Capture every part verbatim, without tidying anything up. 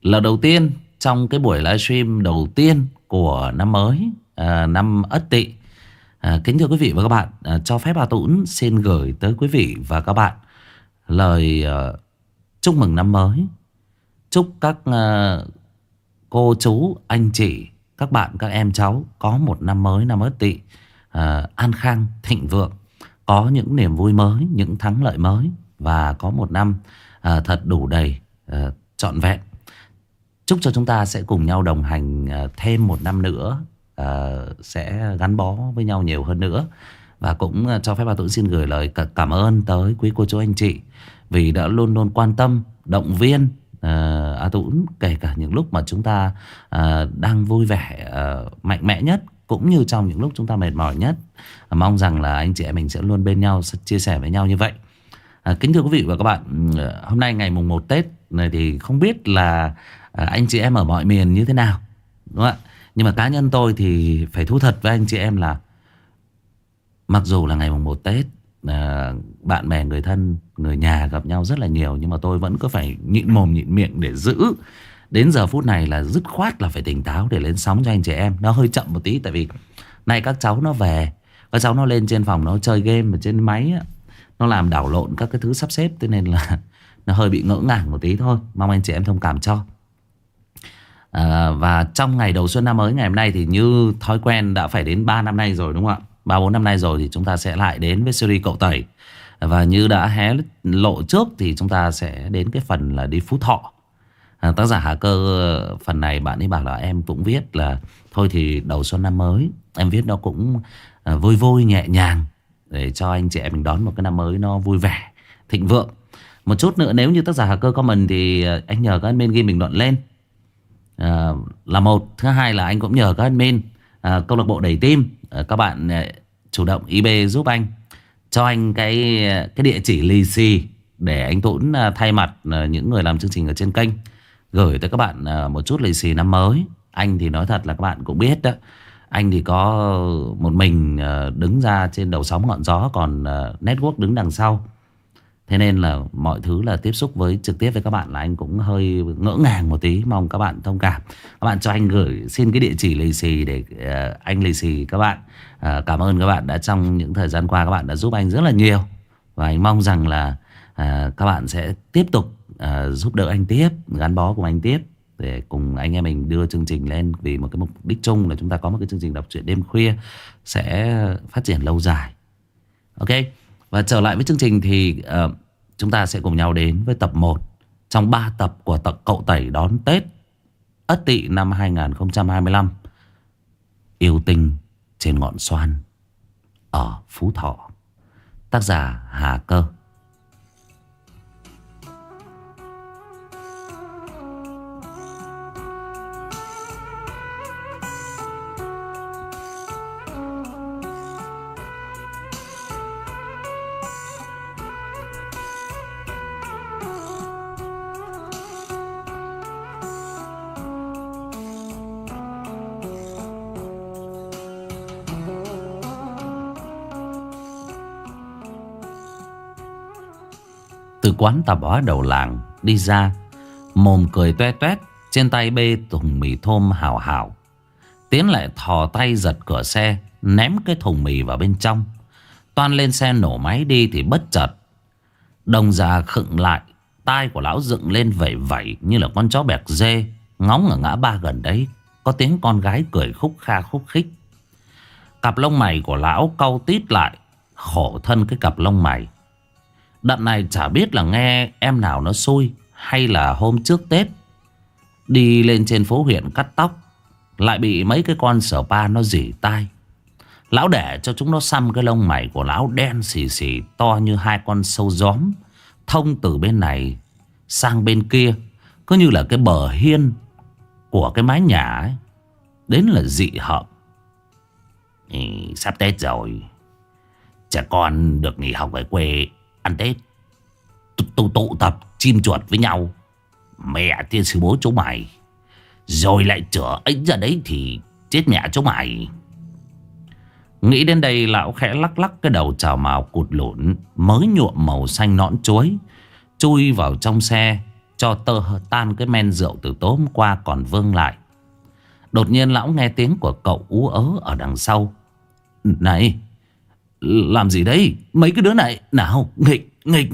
Lần đầu tiên trong cái buổi livestream đầu tiên của năm mới, à, năm Ất Tỵ. à, Kính thưa quý vị và các bạn, à, cho phép Hà Tũng xin gửi tới quý vị và các bạn lời à, chúc mừng năm mới. Chúc các à, cô chú, anh chị, các bạn, các em cháu có một năm mới, năm Ất Tỵ à, an khang, thịnh vượng, có những niềm vui mới, những thắng lợi mới, và có một năm à, thật đủ đầy, à, trọn vẹn. Chúc cho chúng ta sẽ cùng nhau đồng hành à, thêm một năm nữa, à, sẽ gắn bó với nhau nhiều hơn nữa. Và cũng à, cho phép bà Tuấn xin gửi lời cảm ơn tới quý cô chú anh chị vì đã luôn luôn quan tâm, động viên à, A Tuấn, kể cả những lúc mà chúng ta à, đang vui vẻ, à, mạnh mẽ nhất, cũng như trong những lúc chúng ta mệt mỏi nhất. à, Mong rằng là anh chị em mình sẽ luôn bên nhau, chia sẻ với nhau như vậy. à, Kính thưa quý vị và các bạn, hôm nay ngày mùng một Tết này thì không biết là à, anh chị em ở mọi miền như thế nào, đúng không ạ? Nhưng mà cá nhân tôi thì phải thú thật với anh chị em là mặc dù là ngày mùng một Tết, à, bạn bè, người thân, người nhà gặp nhau rất là nhiều, nhưng mà tôi vẫn cứ phải nhịn mồm nhịn miệng để giữ đến giờ phút này là dứt khoát là phải tỉnh táo để lên sóng cho anh chị em. Nó hơi chậm một tí tại vì nay các cháu nó về, các cháu nó lên trên phòng nó chơi game ở trên máy á, nó làm đảo lộn các cái thứ sắp xếp, cho nên là nó hơi bị ngỡ ngàng một tí thôi. Mong anh chị em thông cảm cho. à, Và trong ngày đầu xuân năm mới ngày hôm nay thì như thói quen đã phải đến ba năm nay rồi, đúng không ạ? Ba bốn năm nay rồi thì chúng ta sẽ lại đến với series Cậu Tẩy. Và như đã hé lộ trước thì chúng ta sẽ đến cái phần là đi Phú Thọ. à, Tác giả Hà Cơ phần này bạn ấy bảo là em cũng viết là thôi thì đầu xuân năm mới em viết nó cũng à, vui vui nhẹ nhàng để cho anh chị em mình đón một cái năm mới nó vui vẻ, thịnh vượng. Một chút nữa nếu như tác giả Hà Cơ comment thì anh nhờ các admin ghi bình luận lên, à, là một. Thứ hai là anh cũng nhờ các admin à, câu lạc bộ đẩy tim, à, các bạn à, chủ động i bê giúp anh, cho anh cái cái địa chỉ lì xì để anh Tuấn à, thay mặt à, những người làm chương trình ở trên kênh gửi tới các bạn à, một chút lì xì năm mới. Anh thì nói thật là các bạn cũng biết đó, anh thì có một mình à, đứng ra trên đầu sóng ngọn gió, còn à, network đứng đằng sau. Thế nên là mọi thứ là tiếp xúc với trực tiếp với các bạn là anh cũng hơi ngỡ ngàng một tí. Mong các bạn thông cảm. Các bạn cho anh gửi xin cái địa chỉ lì xì để uh, anh lì xì các bạn. uh, Cảm ơn các bạn đã trong những thời gian qua các bạn đã giúp anh rất là nhiều. Và anh mong rằng là uh, các bạn sẽ tiếp tục uh, giúp đỡ anh tiếp, gắn bó cùng anh tiếp, để cùng anh em mình đưa chương trình lên. Vì một cái mục đích chung là chúng ta có một cái chương trình đọc truyện đêm khuya sẽ phát triển lâu dài. Ok. Và trở lại với chương trình thì uh, chúng ta sẽ cùng nhau đến với tập một trong ba tập của tập Cậu Tẩy đón Tết Ất Tỵ năm hai nghìn không trăm hai mươi lăm. Yêu tình trên ngọn xoan ở Phú Thọ. Tác giả Hà Cơ. Từ quán tạp hóa đầu làng đi ra, mồm cười toe toét, trên tay bê thùng mì thơm hào hào. Tiến lại thò tay giật cửa xe, ném cái thùng mì vào bên trong. Toan lên xe nổ máy đi thì bất chợt Đồng già khựng lại, tai của lão dựng lên vẩy vẩy như là con chó bẹt dê. Ngóng ở ngã ba gần đấy có tiếng con gái cười khúc kha khúc khích. Cặp lông mày của lão cau tít lại, khổ thân cái cặp lông mày. Đợt này chả biết là nghe em nào nó xui, hay là hôm trước Tết đi lên trên phố huyện cắt tóc, lại bị mấy cái con sở pa nó rỉ tai. Lão để cho chúng nó xăm cái lông mày của lão đen xì xì, to như hai con sâu gióm, thông từ bên này sang bên kia, cứ như là cái bờ hiên của cái mái nhà ấy. Đến là dị hợm. Ừ, sắp Tết rồi, trẻ con được nghỉ học ở quê ăn Tết, tụ tụ tập chim chuột với nhau. Mẹ tiên sư bố chúng mày rồi lại chữa ấy ra đấy thì chết mẹ chúng mày. Nghĩ đến đây lão khẽ lắc lắc cái đầu trào mào cụt lủn mới nhuộm màu xanh nõn chuối, chui vào trong xe cho tơ tan cái men rượu từ tối hôm qua còn vương lại. Đột nhiên lão nghe tiếng của cậu ú ớ ở đằng sau. Này, làm gì đấy? Mấy cái đứa này, nào, nghịch, nghịch.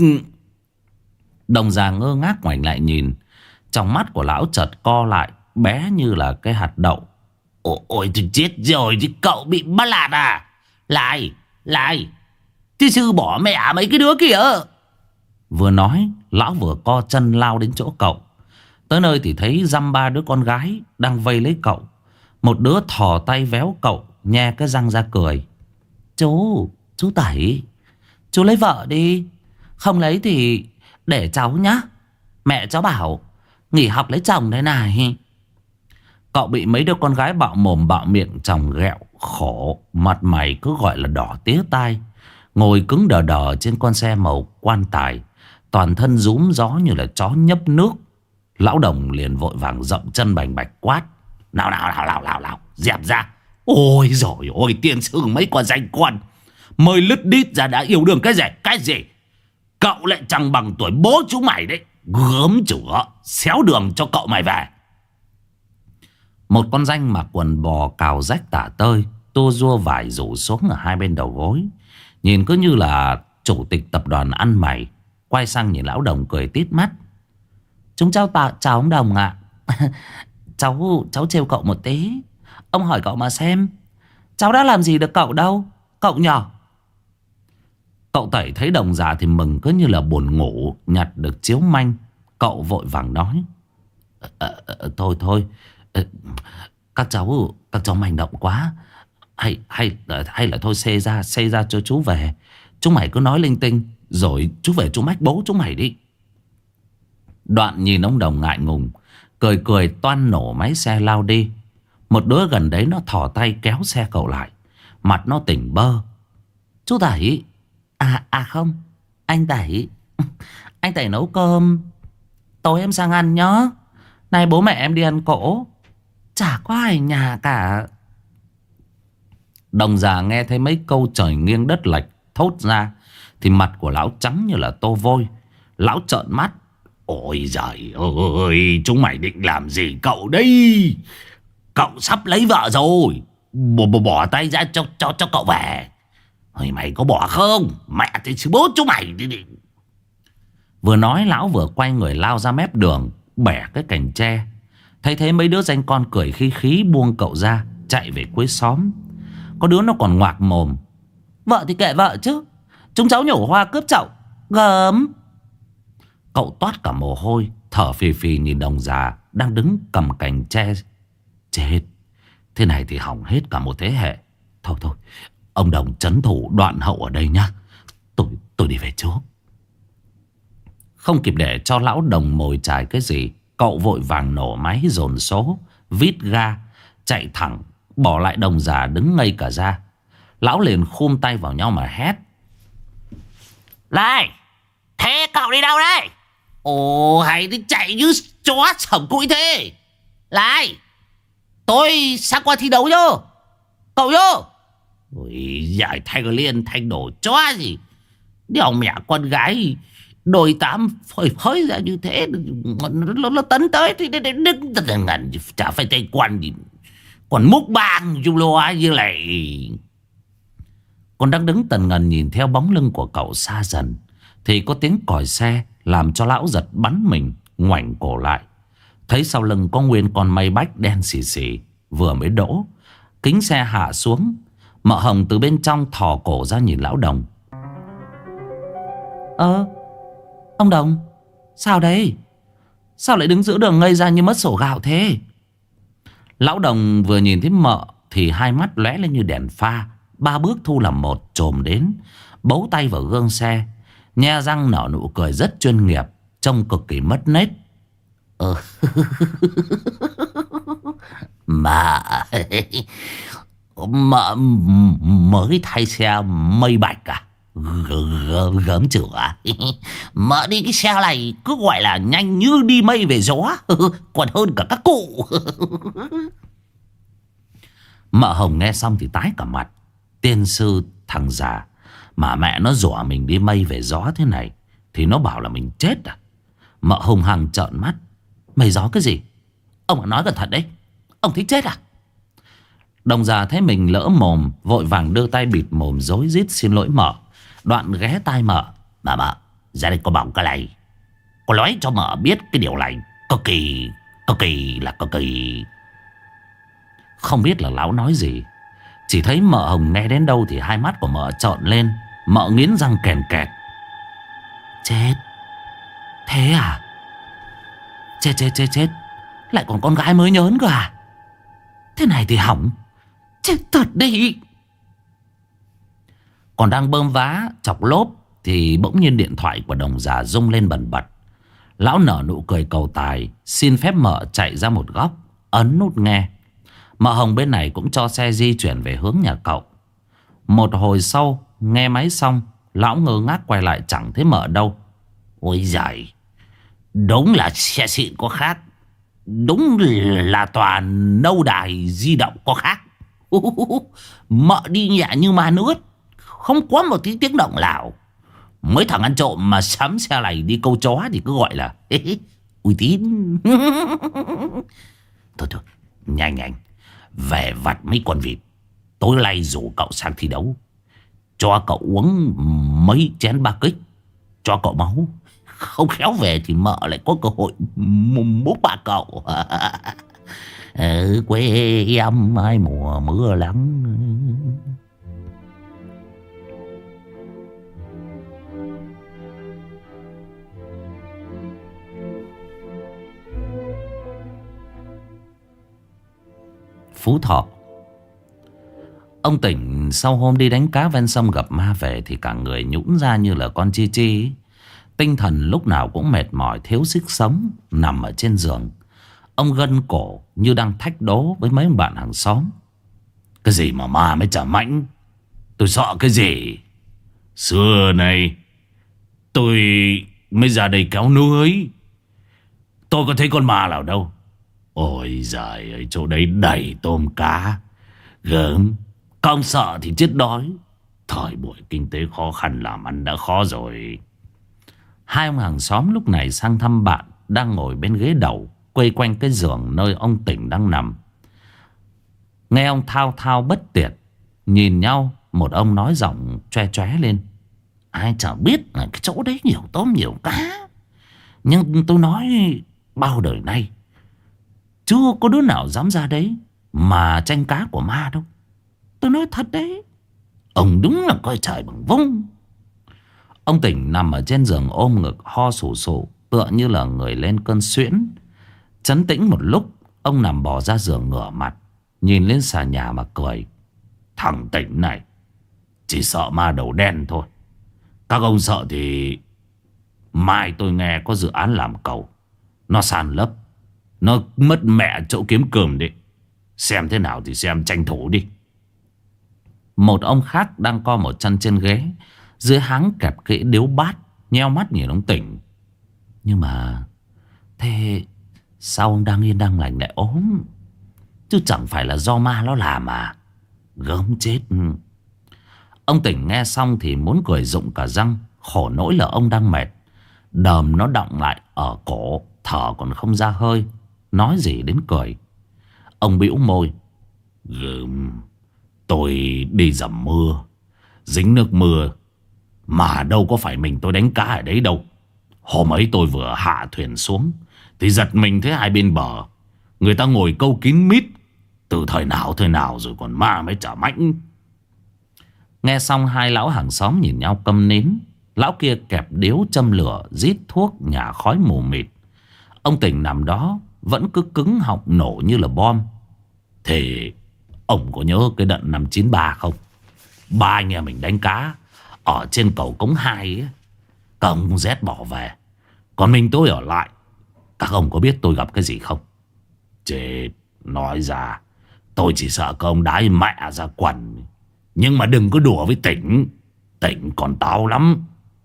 Đồng già ngơ ngác ngoảnh lại nhìn. Trong mắt của lão chợt co lại, bé như là cái hạt đậu. Ôi, ôi tôi chết rồi, chứ cậu bị bắt lạt à? Lại, lại, chứ sư bỏ mẹ mấy cái đứa kìa. Vừa nói, lão vừa co chân lao đến chỗ cậu. Tới nơi thì thấy dăm ba đứa con gái đang vây lấy cậu. Một đứa thò tay véo cậu, nhe cái răng ra cười. Chú, chú Tẩy, chú lấy vợ đi. Không lấy thì để cháu nhá. Mẹ cháu bảo nghỉ học lấy chồng đây này. Cậu bị mấy đứa con gái bạo mồm bạo miệng chồng ghẹo khổ. Mặt mày cứ gọi là đỏ tía tai. Ngồi cứng đờ đờ trên con xe màu quan tài, toàn thân rúm gió như là chó nhấp nước. Lão Đồng liền vội vàng dậm chân bành bạch quát. Nào nào nào nào nào nào, dẹp ra. Ôi dồi ôi, tiên sư mấy con danh con mới lứt đít ra đã yêu đương cái gì? Cái gì? Cậu lại chẳng bằng tuổi bố chú mày đấy. Gớm chửa, xéo đường cho cậu mày về. Một con danh mặc quần bò cào rách tả tơi, tua rua vải rủ xuống ở hai bên đầu gối, nhìn cứ như là chủ tịch tập đoàn ăn mày. Quay sang nhìn lão Đồng cười tít mắt. Chúng cháu tạ, chào ông Đồng ạ. Cháu cháu trêu cậu một tí. Ông hỏi cậu mà xem, cháu đã làm gì được cậu đâu, cậu nhỏ. Cậu Tẩy thấy Đồng già thì mừng cứ như là buồn ngủ nhặt được chiếu manh. Cậu vội vàng nói. à, à, Thôi thôi à, Các cháu Các cháu manh động quá. Hay hay hay là thôi xê ra xê ra cho chú về. Chúng mày cứ nói linh tinh rồi chú về chú mách bố chúng mày đi. Đoạn nhìn ông Đồng ngại ngùng, cười cười toan nổ máy xe lao đi. Một đứa gần đấy nó thò tay kéo xe cậu lại, mặt nó tỉnh bơ. Chú Tẩy. À à không, anh Tẩy. Anh Tẩy nấu cơm, tối em sang ăn nhá. Này bố mẹ em đi ăn cỗ, chả có ai nhà cả. Đồng già nghe thấy mấy câu trời nghiêng đất lệch thốt ra thì mặt của lão trắng như là tô vôi. Lão trợn mắt. Ôi giời ơi, chúng mày định làm gì cậu đây? Cậu sắp lấy vợ rồi, bỏ, bỏ, bỏ tay ra cho, cho, cho cậu về. Ôi, mày có bỏ không? Mẹ thì chứ bố chúng mày đi đi. Vừa nói lão vừa quay người lao ra mép đường, bẻ cái cành tre. Thấy thế mấy đứa danh con cười khí khí buông cậu ra, chạy về cuối xóm. Có đứa nó còn ngoạc mồm. Vợ thì kệ vợ chứ, chúng cháu nhổ hoa cướp chậu, gớm. Cậu toát cả mồ hôi, thở phì phì nhìn Đồng già đang đứng cầm cành tre. Chết, thế này thì hỏng hết cả một thế hệ. Thôi thôi, ông Đồng trấn thủ đoạn hậu ở đây nhá. Tôi, tôi đi về trước. Không kịp để cho lão Đồng mồi chài cái gì, cậu vội vàng nổ máy dồn số, vít ga, chạy thẳng, bỏ lại Đồng già đứng ngây cả ra. Lão liền khum tay vào nhau mà hét. Này, thế cậu đi đâu đây? Ồ, hay đi chạy như chó sổng cũi thế. Này, tôi sang qua thi đấu vô. Cậu vô. Ôi, giải thay liên thanh đổ chó gì. Điều mẹ con gái đôi tám phơi phới ra như thế, nó, nó tấn tới thì đứng ngẩn chả phải tay quan gì. Còn múc bang chung lo như này. Còn đang đứng tần ngần nhìn theo bóng lưng của cậu xa dần thì có tiếng còi xe làm cho lão giật bắn mình, ngoảnh cổ lại. Thấy sau lưng có nguyên con mây bách đen xì xì vừa mới đỗ. Kính xe hạ xuống, Mợ Hồng từ bên trong thò cổ ra nhìn lão Đồng. Ơ, ông Đồng, sao đấy? Sao lại đứng giữa đường ngây ra như mất sổ gạo thế? Lão Đồng vừa nhìn thấy Mợ thì hai mắt lóe lên như đèn pha. Ba bước thu làm một chồm đến, bấu tay vào gương xe, nhe răng nở nụ cười rất chuyên nghiệp, trông cực kỳ mất nết. Ờ. Mà Mợ mới thay xe mây bạch à? Gớm chửa. Mợ đi cái xe này cứ gọi là nhanh như đi mây về gió, còn hơn cả các cụ. Mợ Hồng nghe xong thì tái cả mặt. Tiên sư thằng già mà mẹ nó dọa mình đi mây về gió thế này thì nó bảo là mình chết à? Mợ hùng hằng trợn mắt. Mày gió cái gì? Ông nói cẩn thận đấy. Ông thích chết à? Đồng già thấy mình lỡ mồm, vội vàng đưa tay bịt mồm rối rít xin lỗi mợ. Đoạn ghé tai mợ. Bà mợ, ra đây có bảo cái này. Có nói cho mợ biết cái điều này cực kỳ, cực kỳ là cực kỳ. Không biết là lão nói gì. Chỉ thấy mợ hồng nghe đến đâu thì hai mắt của mợ trợn lên. Mợ nghiến răng kèn kẹt. Chết. Thế à? Chết chết chết chết. Lại còn con gái mới nhớn cơ à? Thế này thì hỏng. Chết thật đi. Còn đang bơm vá chọc lốp thì bỗng nhiên điện thoại của đồng già rung lên bần bật. Lão nở nụ cười cầu tài, xin phép mợ chạy ra một góc, ấn nút nghe. Mợ hồng bên này cũng cho xe di chuyển về hướng nhà cậu. Một hồi sau nghe máy xong, lão ngơ ngác quay lại chẳng thấy mợ đâu. Ôi giời, đúng là xe xịn có khác. Đúng là toàn nâu đài di động có khác. Mợ đi nhẹ như ma nước, không có một tí tiếng động nào. Mấy thằng ăn trộm mà sắm xe này đi câu chó thì cứ gọi là uy tín. Thôi thôi, nhanh nhanh về vặt mấy con vịt. Tối nay rủ cậu sang thi đấu, cho cậu uống mấy chén ba kích, cho cậu máu. Không khéo về thì mợ lại có cơ hội múc bà cậu. Ở quê em ai mùa mưa lắng. Phú Thọ. Ông tỉnh sau hôm đi đánh cá ven sông gặp ma về thì cả người nhũn ra như là con chi chi. Tinh thần lúc nào cũng mệt mỏi, thiếu sức sống. Nằm ở trên giường, ông gân cổ như đang thách đố với mấy bạn hàng xóm. Cái gì mà ma mới chả mãnh? Tôi sợ cái gì? Xưa này tôi mới ra đây kéo nuôi, tôi có thấy con ma nào đâu. Ôi giời ơi, chỗ đấy đầy tôm cá gớm. Không sợ thì chết đói. Thời buổi kinh tế khó khăn, làm ăn đã khó rồi. Hai ông hàng xóm lúc này sang thăm bạn đang ngồi bên ghế đầu, quây quanh cái giường nơi ông tỉnh đang nằm. Nghe ông thao thao bất tuyệt, nhìn nhau, một ông nói giọng choe choé lên. Ai chả biết là cái chỗ đấy nhiều tôm nhiều cá, nhưng tôi nói bao đời nay chưa có đứa nào dám ra đấy mà tranh cá của ma đâu. Tôi nói thật đấy. Ông đúng là coi trời bằng vung. Ông tỉnh nằm ở trên giường ôm ngực ho sù sù, tựa như là người lên cơn suyễn. Trấn tĩnh một lúc, ông nằm bò ra giường ngửa mặt, nhìn lên xà nhà mà cười. Thằng Tỉnh này chỉ sợ ma đầu đen thôi. Các ông sợ thì mai tôi nghe có dự án làm cầu, nó san lấp, nó mất mẹ chỗ kiếm cơm đi. Xem thế nào thì xem, tranh thủ đi. Một ông khác đang co một chân trên ghế, dưới háng kẹp kỹ điếu bát, nheo mắt nhìn ông Tỉnh. Nhưng mà thế sao ông đang yên đang lành lại ốm? Chứ chẳng phải là do ma nó làm à? Gớm chết. Ông Tỉnh nghe xong thì muốn cười rụng cả răng. Khổ nỗi là ông đang mệt, đờm nó đọng lại ở cổ, thở còn không ra hơi, nói gì đến cười. Ông bĩu môi. Gớm, tôi đi dầm mưa, dính nước mưa, mà đâu có phải mình tôi đánh cá ở đấy đâu. Hôm ấy tôi vừa hạ thuyền xuống thì giật mình thấy hai bên bờ người ta ngồi câu kín mít, từ thời nào thời nào rồi còn ma mới chả mãnh. Nghe xong hai lão hàng xóm nhìn nhau câm nín. Lão kia kẹp điếu châm lửa, rít thuốc nhả khói mù mịt. Ông Tỉnh nằm đó vẫn cứ cứng họng nổ như là bom. Thì ông có nhớ cái đợt năm chín ba không? Ba anh em mình đánh cá ở trên cầu Cống Hai ấy. Các ông rét bỏ về, còn mình tôi ở lại. Các ông có biết tôi gặp cái gì không? Chết, nói ra tôi chỉ sợ các ông đái mẹ ra quần. Nhưng mà đừng có đùa với Tỉnh. Tỉnh còn táo lắm.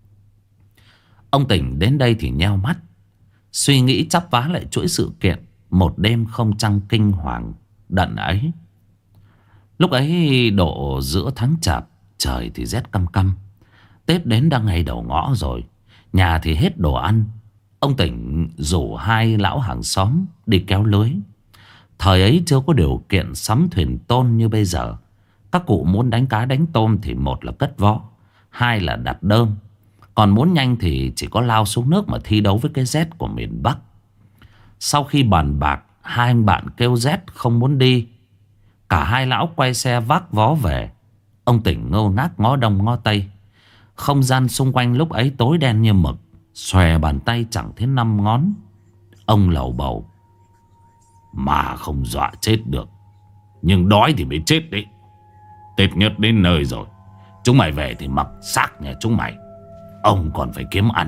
Ông Tỉnh đến đây thì nheo mắt, suy nghĩ chắp vá lại chuỗi sự kiện một đêm không trăng kinh hoàng đận ấy. Lúc ấy độ giữa tháng Chạp, trời thì rét căm căm. Tết đến đang ngày đầu ngõ rồi, nhà thì hết đồ ăn. Ông Tỉnh rủ hai lão hàng xóm đi kéo lưới. Thời ấy chưa có điều kiện sắm thuyền tôn như bây giờ. Các cụ muốn đánh cá đánh tôm thì một là cất vó, hai là đặt đơn. Còn muốn nhanh thì chỉ có lao xuống nước mà thi đấu với cái rét của miền Bắc. Sau khi bàn bạc, hai anh bạn kêu rét không muốn đi. Cả hai lão quay xe vác vó về. Ông Tỉnh ngơ ngác ngó đông ngó tây. Không gian xung quanh lúc ấy tối đen như mực, xòe bàn tay chẳng thấy năm ngón. Ông lầu bầu: mà không dọa chết được, nhưng đói thì mới chết đấy. Tết nhất đến nơi rồi, chúng mày về thì mặc xác nhà chúng mày. Ông còn phải kiếm ăn.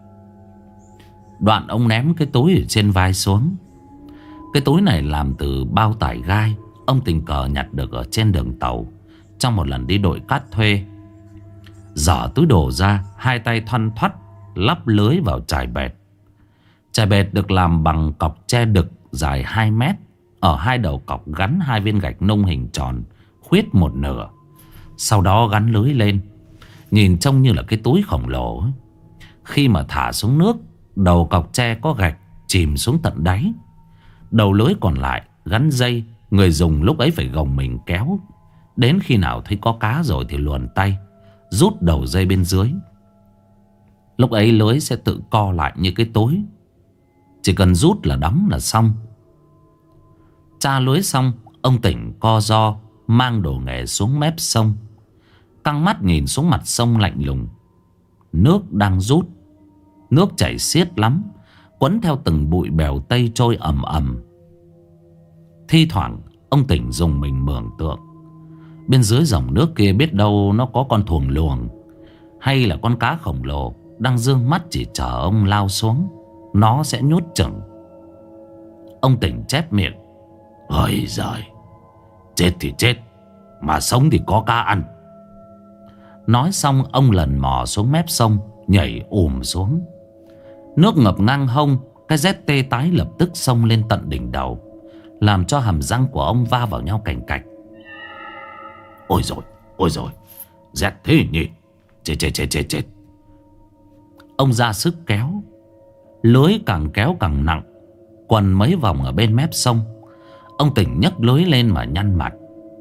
Đoạn ông ném cái túi ở trên vai xuống. Cái túi này làm từ bao tải gai, ông tình cờ nhặt được ở trên đường tàu trong một lần đi đội cát thuê. Giở túi đồ ra, hai tay thoăn thoắt lắp lưới vào chài bệt. Chài bệt được làm bằng cọc tre đực dài hai mét. Ở hai đầu cọc gắn hai viên gạch nung hình tròn khuyết một nửa. Sau đó gắn lưới lên. Nhìn trông như là cái túi khổng lồ ấy. Khi mà thả xuống nước, đầu cọc tre có gạch chìm xuống tận đáy. Đầu lưới còn lại gắn dây. Người dùng lúc ấy phải gồng mình kéo. Đến khi nào thấy có cá rồi thì luồn tay rút đầu dây bên dưới. Lúc ấy lưới sẽ tự co lại như cái túi. Chỉ cần rút là đóng là xong. Tra lưới xong, ông Tỉnh co ro mang đồ nghề xuống mép sông. Căng mắt nhìn xuống mặt sông lạnh lùng. Nước đang rút. Nước chảy xiết lắm, quấn theo từng bụi bèo tây trôi ầm ầm. Thi thoảng ông Tỉnh dùng mình mường tượng, bên dưới dòng nước kia biết đâu nó có con thuồng luồng, hay là con cá khổng lồ đang dương mắt chỉ chờ ông lao xuống. Nó sẽ nhốt chừng. Ông Tỉnh chép miệng: ôi giời, chết thì chết, mà sống thì có cá ăn. Nói xong ông lần mò xuống mép sông, nhảy ùm xuống. Nước ngập ngang hông. Cái rét tê tái lập tức xông lên tận đỉnh đầu, làm cho hàm răng của ông va vào nhau cành cạch. Ôi rồi, ôi rồi, rét thế nhỉ. Chết chết chết chết chết. Ông ra sức kéo. Lưới càng kéo càng nặng, quần mấy vòng ở bên mép sông. Ông Tỉnh nhấc lưới lên mà nhăn mặt.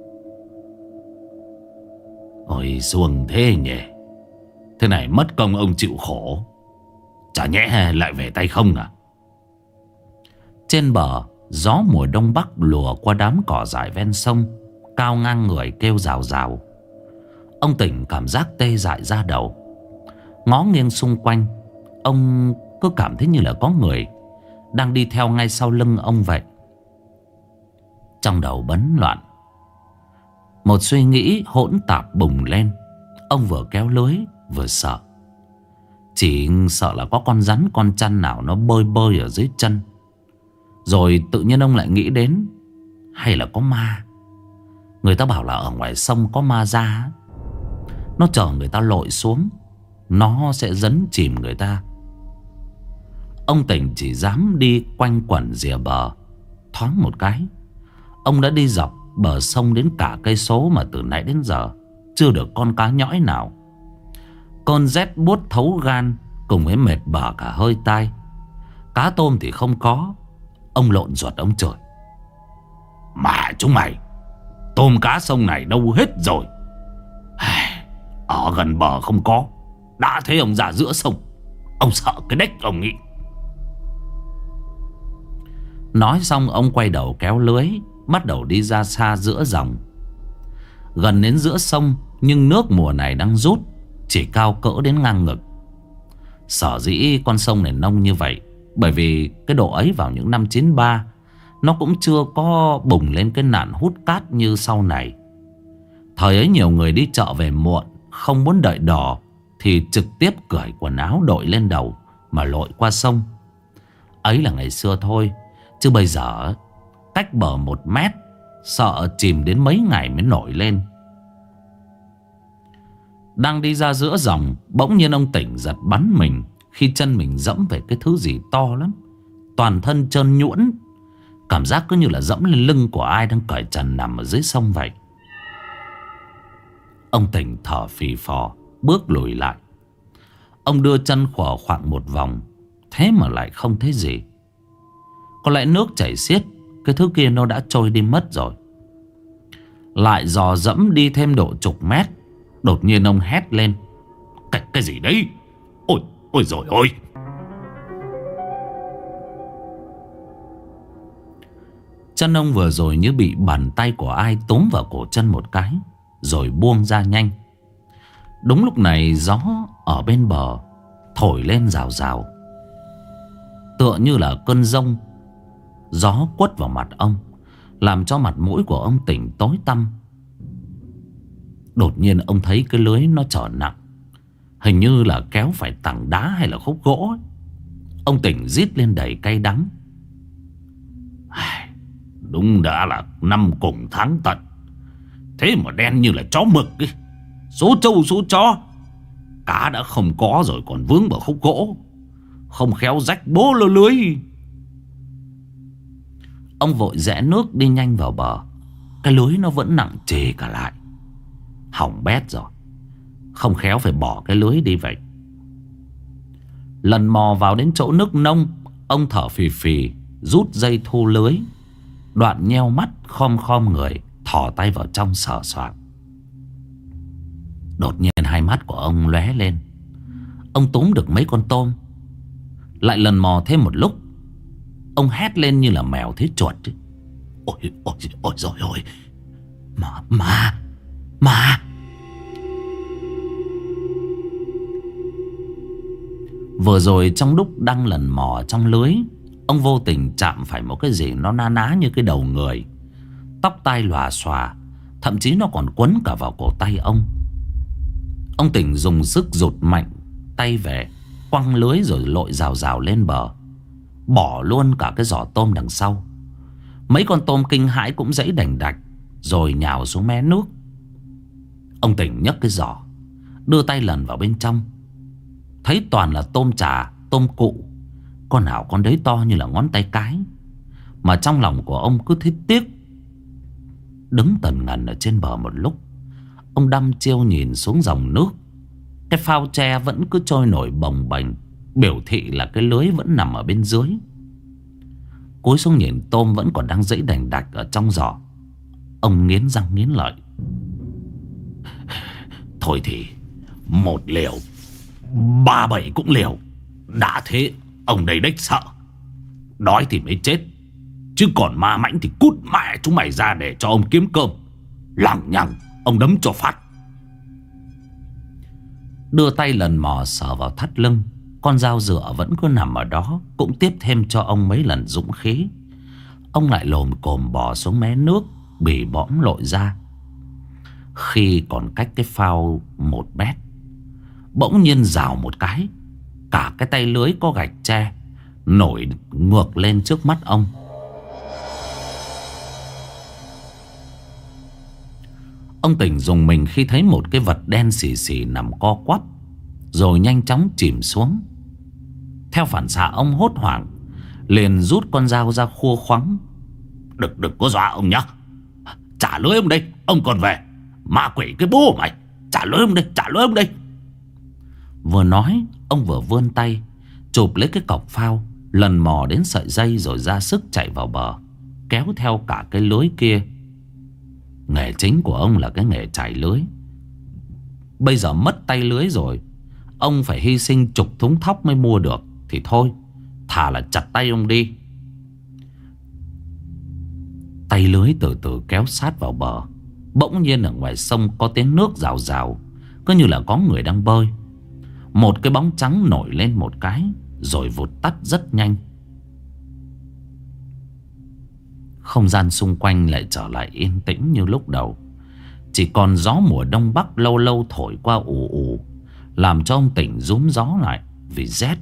Ôi xuồng thế nhỉ. Thế này mất công ông chịu khổ, chả nhẽ lại về tay không à? Trên bờ, gió mùa đông bắc lùa qua đám cỏ dại ven sông, cao ngang người kêu rào rào. Ông Tỉnh cảm giác tê dại da đầu. Ngó nghiêng xung quanh, ông cứ cảm thấy như là có người đang đi theo ngay sau lưng ông vậy. Trong đầu bấn loạn, một suy nghĩ hỗn tạp bùng lên. Ông vừa kéo lưới vừa sợ. Chỉ sợ là có con rắn con chăn nào nó bơi bơi ở dưới chân. Rồi tự nhiên ông lại nghĩ đến, hay là có ma. Người ta bảo là ở ngoài sông có ma ra, nó chở người ta lội xuống, nó sẽ dấn chìm người ta. Ông Tỉnh chỉ dám đi quanh quẩn rìa bờ. Thoáng một cái, ông đã đi dọc bờ sông đến cả cây số mà từ nãy đến giờ chưa được con cá nhõi nào. Con rét buốt thấu gan cùng với mệt bở cả hơi tai. Cá tôm thì không có. Ông lộn ruột ông chửi: mà chúng mày, tôm cá sông này đâu hết rồi. Ở gần bờ không có, đã thấy ông ra giữa sông, ông sợ cái đếch ông nghĩ. Nói xong ông quay đầu kéo lưới, bắt đầu đi ra xa giữa dòng. Gần đến giữa sông, nhưng nước mùa này đang rút, chỉ cao cỡ đến ngang ngực. Sở dĩ con sông này nông như vậy bởi vì cái độ ấy vào những năm chín ba, nó cũng chưa có bùng lên cái nạn hút cát như sau này. Thời ấy nhiều người đi chợ về muộn, không muốn đợi đò thì trực tiếp cởi quần áo đội lên đầu mà lội qua sông. Ấy là ngày xưa thôi, chứ bây giờ cách bờ một mét, sợ chìm đến mấy ngày mới nổi lên. Đang đi ra giữa dòng, bỗng nhiên ông Tỉnh giật bắn mình khi chân mình dẫm về cái thứ gì to lắm. Toàn thân trơn nhũn, cảm giác cứ như là dẫm lên lưng của ai đang cởi trần nằm ở dưới sông vậy. Ông Tỉnh thở phì phò bước lùi lại. Ông đưa chân khỏa khoảng một vòng, Thế mà lại không thấy gì. Có lẽ nước chảy xiết, cái thứ kia nó đã trôi đi mất rồi. Lại dò dẫm đi thêm độ chục mét, đột nhiên ông hét lên: Cái, cái gì đấy? Ôi, ôi rồi ôi! Chân ông vừa rồi như bị bàn tay của ai túm vào cổ chân một cái, rồi buông ra nhanh. Đúng lúc này gió ở bên bờ thổi lên rào rào, tựa như là cơn giông. Gió quất vào mặt ông, làm cho mặt mũi của ông Tỉnh tối tăm. Đột nhiên ông thấy cái lưới nó trở nặng, hình như là kéo phải tảng đá hay là khúc gỗ ấy. Ông Tỉnh rít lên đầy cay đắng. Đúng đã là năm cùng tháng tận, thế mà đen như là chó mực ấy. Số trâu số chó, cá đã không có rồi còn vướng vào khúc gỗ, không khéo rách bố lơ lưới. Ông vội rẽ nước đi nhanh vào bờ. Cái lưới nó vẫn nặng trề cả lại. Hỏng bét rồi, không khéo phải bỏ cái lưới đi vậy. Lần mò vào đến chỗ nước nông, ông thở phì phì rút dây thu lưới, đoạn nheo mắt khom khom người, thò tay vào trong sờ soạng. Đột nhiên hai mắt của ông lóe lên. Ông túm được mấy con tôm. Lại lần mò thêm một lúc, ông hét lên như là mèo thấy chuột. Ôi, ôi, ôi rồi ôi! Mà, mà, mà! Vừa rồi trong lúc đang lần mò trong lưới, ông vô tình chạm phải một cái gì nó na ná như cái đầu người. Tóc tai lòa xòa, thậm chí nó còn quấn cả vào cổ tay ông. Ông Tỉnh dùng sức rụt mạnh tay về, quăng lưới rồi lội rào rào lên bờ, bỏ luôn cả cái giỏ tôm đằng sau. Mấy con tôm kinh hãi cũng giãy đành đạch, rồi nhào xuống mé nước. Ông Tỉnh nhấc cái giỏ, đưa tay lần vào bên trong, thấy toàn là tôm trà, tôm cụ, con nào con đấy to như là ngón tay cái. Mà trong lòng của ông cứ thấy tiếc. Đứng tần ngần ở trên bờ một lúc, ông đăm chiêu nhìn xuống dòng nước. Cái phao tre vẫn cứ trôi nổi bồng bềnh, biểu thị là cái lưới vẫn nằm ở bên dưới. Cúi xuống nhìn tôm vẫn còn đang giãy đành đạch ở trong giỏ, ông nghiến răng nghiến lợi. Thôi thì một liều, ba bảy cũng liều. Đã thế ông đây đếch sợ, đói thì mới chết, chứ còn ma mãnh thì cút mẹ chúng mày ra để cho ông kiếm cơm. Lằng nhằng ông đấm cho phát. Đưa tay lần mò sờ vào thắt lưng, con dao dựa vẫn cứ nằm ở đó, cũng tiếp thêm cho ông mấy lần dũng khí. Ông lại lồm cồm bò xuống mé nước, bỉ bõm lội ra. Khi còn cách cái phao một mét, bỗng nhiên rào một cái, cả cái tay lưới có gạch tre nổi ngược lên trước mắt ông. Ông Tỉnh dùng mình khi thấy một cái vật đen xì xì nằm co quắp, rồi nhanh chóng chìm xuống. Theo phản xạ ông hốt hoảng, liền rút con dao ra khua khoắng. Đừng, đừng có dọa ông nhá. Trả lưới ông đây, ông còn về. Ma quỷ cái bố mày, trả lưới ông đây, trả lưới ông đây. Vừa nói ông vừa vươn tay chụp lấy cái cọc phao, lần mò đến sợi dây rồi ra sức chạy vào bờ, kéo theo cả cái lưới kia. Nghề chính của ông là cái nghề chải lưới. Bây giờ mất tay lưới rồi, ông phải hy sinh chục thúng thóc mới mua được, thì thôi thà là chặt tay ông đi. Tay lưới từ từ kéo sát vào bờ. Bỗng nhiên ở ngoài sông có tiếng nước rào rào, cứ như là có người đang bơi. Một cái bóng trắng nổi lên một cái, rồi vụt tắt rất nhanh. Không gian xung quanh lại trở lại yên tĩnh như lúc đầu. Chỉ còn gió mùa đông bắc lâu lâu thổi qua ù ù, làm cho ông Tỉnh rúm gió lại vì rét.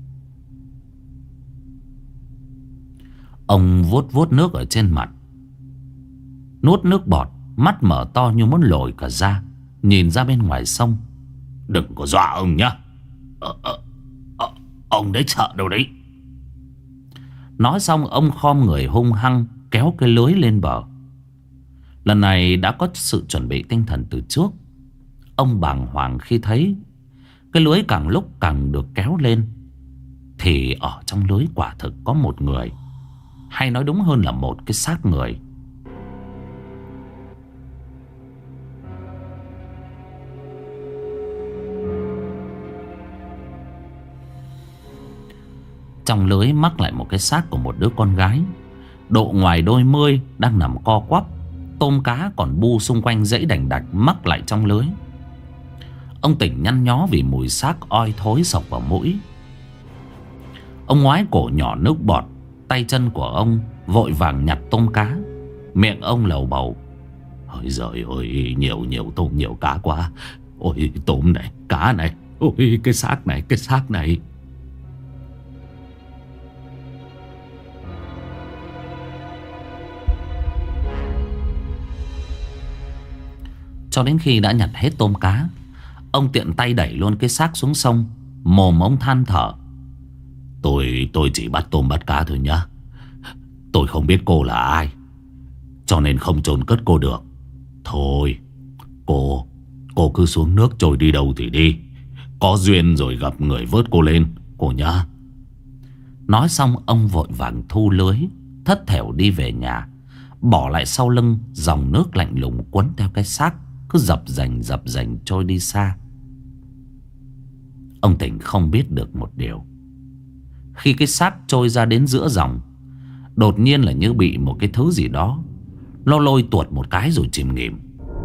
Ông vuốt vuốt nước ở trên mặt, nuốt nước bọt, mắt mở to như muốn lồi cả ra, nhìn ra bên ngoài sông. Đừng có dọa ông nhá. ờ, ờ, ờ, Ông đấy sợ đâu đấy. Nói xong ông khom người hung hăng kéo cái lưới lên bờ. Lần này đã có sự chuẩn bị tinh thần từ trước. Ông bàng hoàng khi thấy cái lưới càng lúc càng được kéo lên. thì ở trong lưới quả thực có một người, hay nói đúng hơn là một cái xác người. Trong lưới mắc lại một cái xác của một đứa con gái, độ ngoài đôi mươi, đang nằm co quắp. Tôm cá còn bu xung quanh dãy đành đạch mắc lại trong lưới. Ông Tỉnh nhăn nhó vì mùi xác oi thối sộc vào mũi. Ông ngoái cổ nhỏ nước bọt. Tay chân của ông vội vàng nhặt tôm cá. Miệng ông lầu bầu: ôi giời ơi, nhiều nhiều tôm nhiều cá quá. Ôi tôm này, cá này, ôi cái xác này, cái xác này. Cho đến khi đã nhặt hết tôm cá, ông tiện tay đẩy luôn cái xác xuống sông. Mồm ông than thở: Tôi tôi chỉ bắt tôm bắt cá thôi nhá. Tôi không biết cô là ai, cho nên không chôn cất cô được. Thôi Cô Cô cứ xuống nước trôi đi đâu thì đi. Có duyên rồi gặp người vớt cô lên cô nhá. Nói xong ông vội vàng thu lưới, thất thểu đi về nhà, bỏ lại sau lưng dòng nước lạnh lùng cuốn theo cái xác, cứ dập dành dập dành trôi đi xa. Ông Tỉnh không biết được một điều. Khi cái xác trôi ra đến giữa dòng, đột nhiên là như bị một cái thứ gì đó nó lôi tuột một cái rồi chìm nghỉm.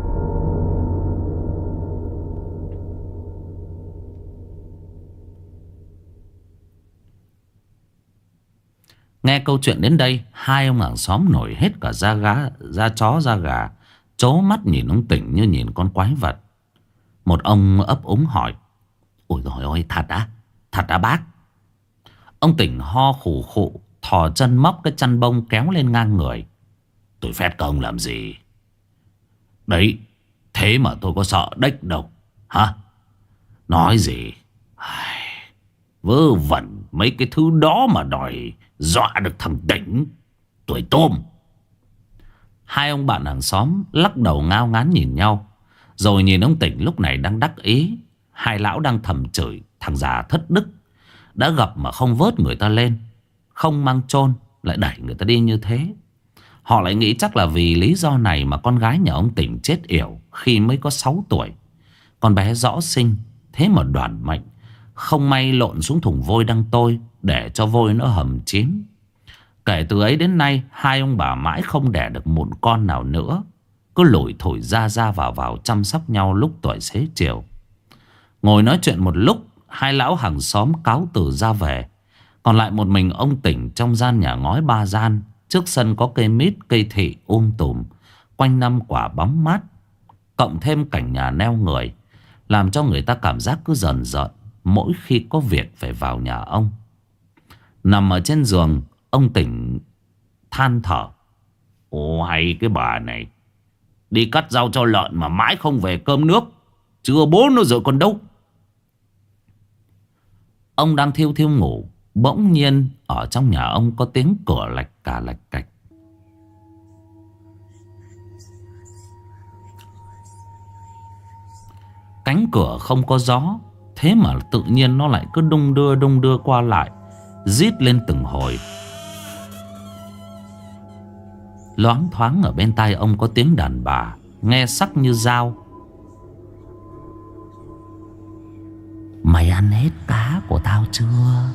Nghe câu chuyện đến đây, hai ông hàng xóm nổi hết cả da gà, da chó da gà, trố mắt nhìn ông Tỉnh như nhìn con quái vật. Một ông ấp úng hỏi: ôi dồi ôi, thật á? Thật á bác? Ông Tỉnh ho khủ khụ, thò chân móc cái chăn bông kéo lên ngang người. Tôi phét các ông làm gì? Đấy, thế mà tôi có sợ đếch đâu. Hả? Nói gì? Vớ vẩn mấy cái thứ đó mà đòi dọa được thằng Tỉnh. Tuổi tôm. Hai ông bạn hàng xóm lắc đầu ngao ngán nhìn nhau, rồi nhìn ông Tỉnh lúc này đang đắc ý. Hai lão đang thầm chửi thằng già thất đức, đã gặp mà không vớt người ta lên, không mang chôn, lại đẩy người ta đi như thế. Họ lại nghĩ chắc là vì lý do này mà con gái nhà ông Tỉnh chết yểu khi mới có sáu tuổi. Con bé rõ sinh, thế mà đoản mệnh, không may lộn xuống thùng vôi đang tôi, để cho vôi nó hầm chín. Kể từ ấy đến nay, hai ông bà mãi không đẻ được một con nào nữa, cứ lủi thủi ra ra vào vào chăm sóc nhau lúc tuổi xế chiều. Ngồi nói chuyện một lúc, hai lão hàng xóm cáo từ ra về. Còn lại một mình ông Tỉnh trong gian nhà ngói ba gian. Trước sân có cây mít, cây thị um tùm, quanh năm quả bóng mát, cộng thêm cảnh nhà neo người, làm cho người ta cảm giác cứ rờn rợn mỗi khi có việc phải vào nhà ông. Nằm ở trên giường, ông Tỉnh than thở: ồ hay cái bà này, đi cắt rau cho lợn mà mãi không về cơm nước, chưa bố nó rồi còn đâu. Ông đang thiêu thiêu ngủ, bỗng nhiên ở trong nhà ông có tiếng cửa lạch cà lạch cạch. Cánh cửa không có gió, thế mà tự nhiên nó lại cứ đung đưa đung đưa qua lại, rít lên từng hồi. Loáng thoáng ở bên tai ông có tiếng đàn bà, nghe sắc như dao: mày ăn hết cá của tao chưa?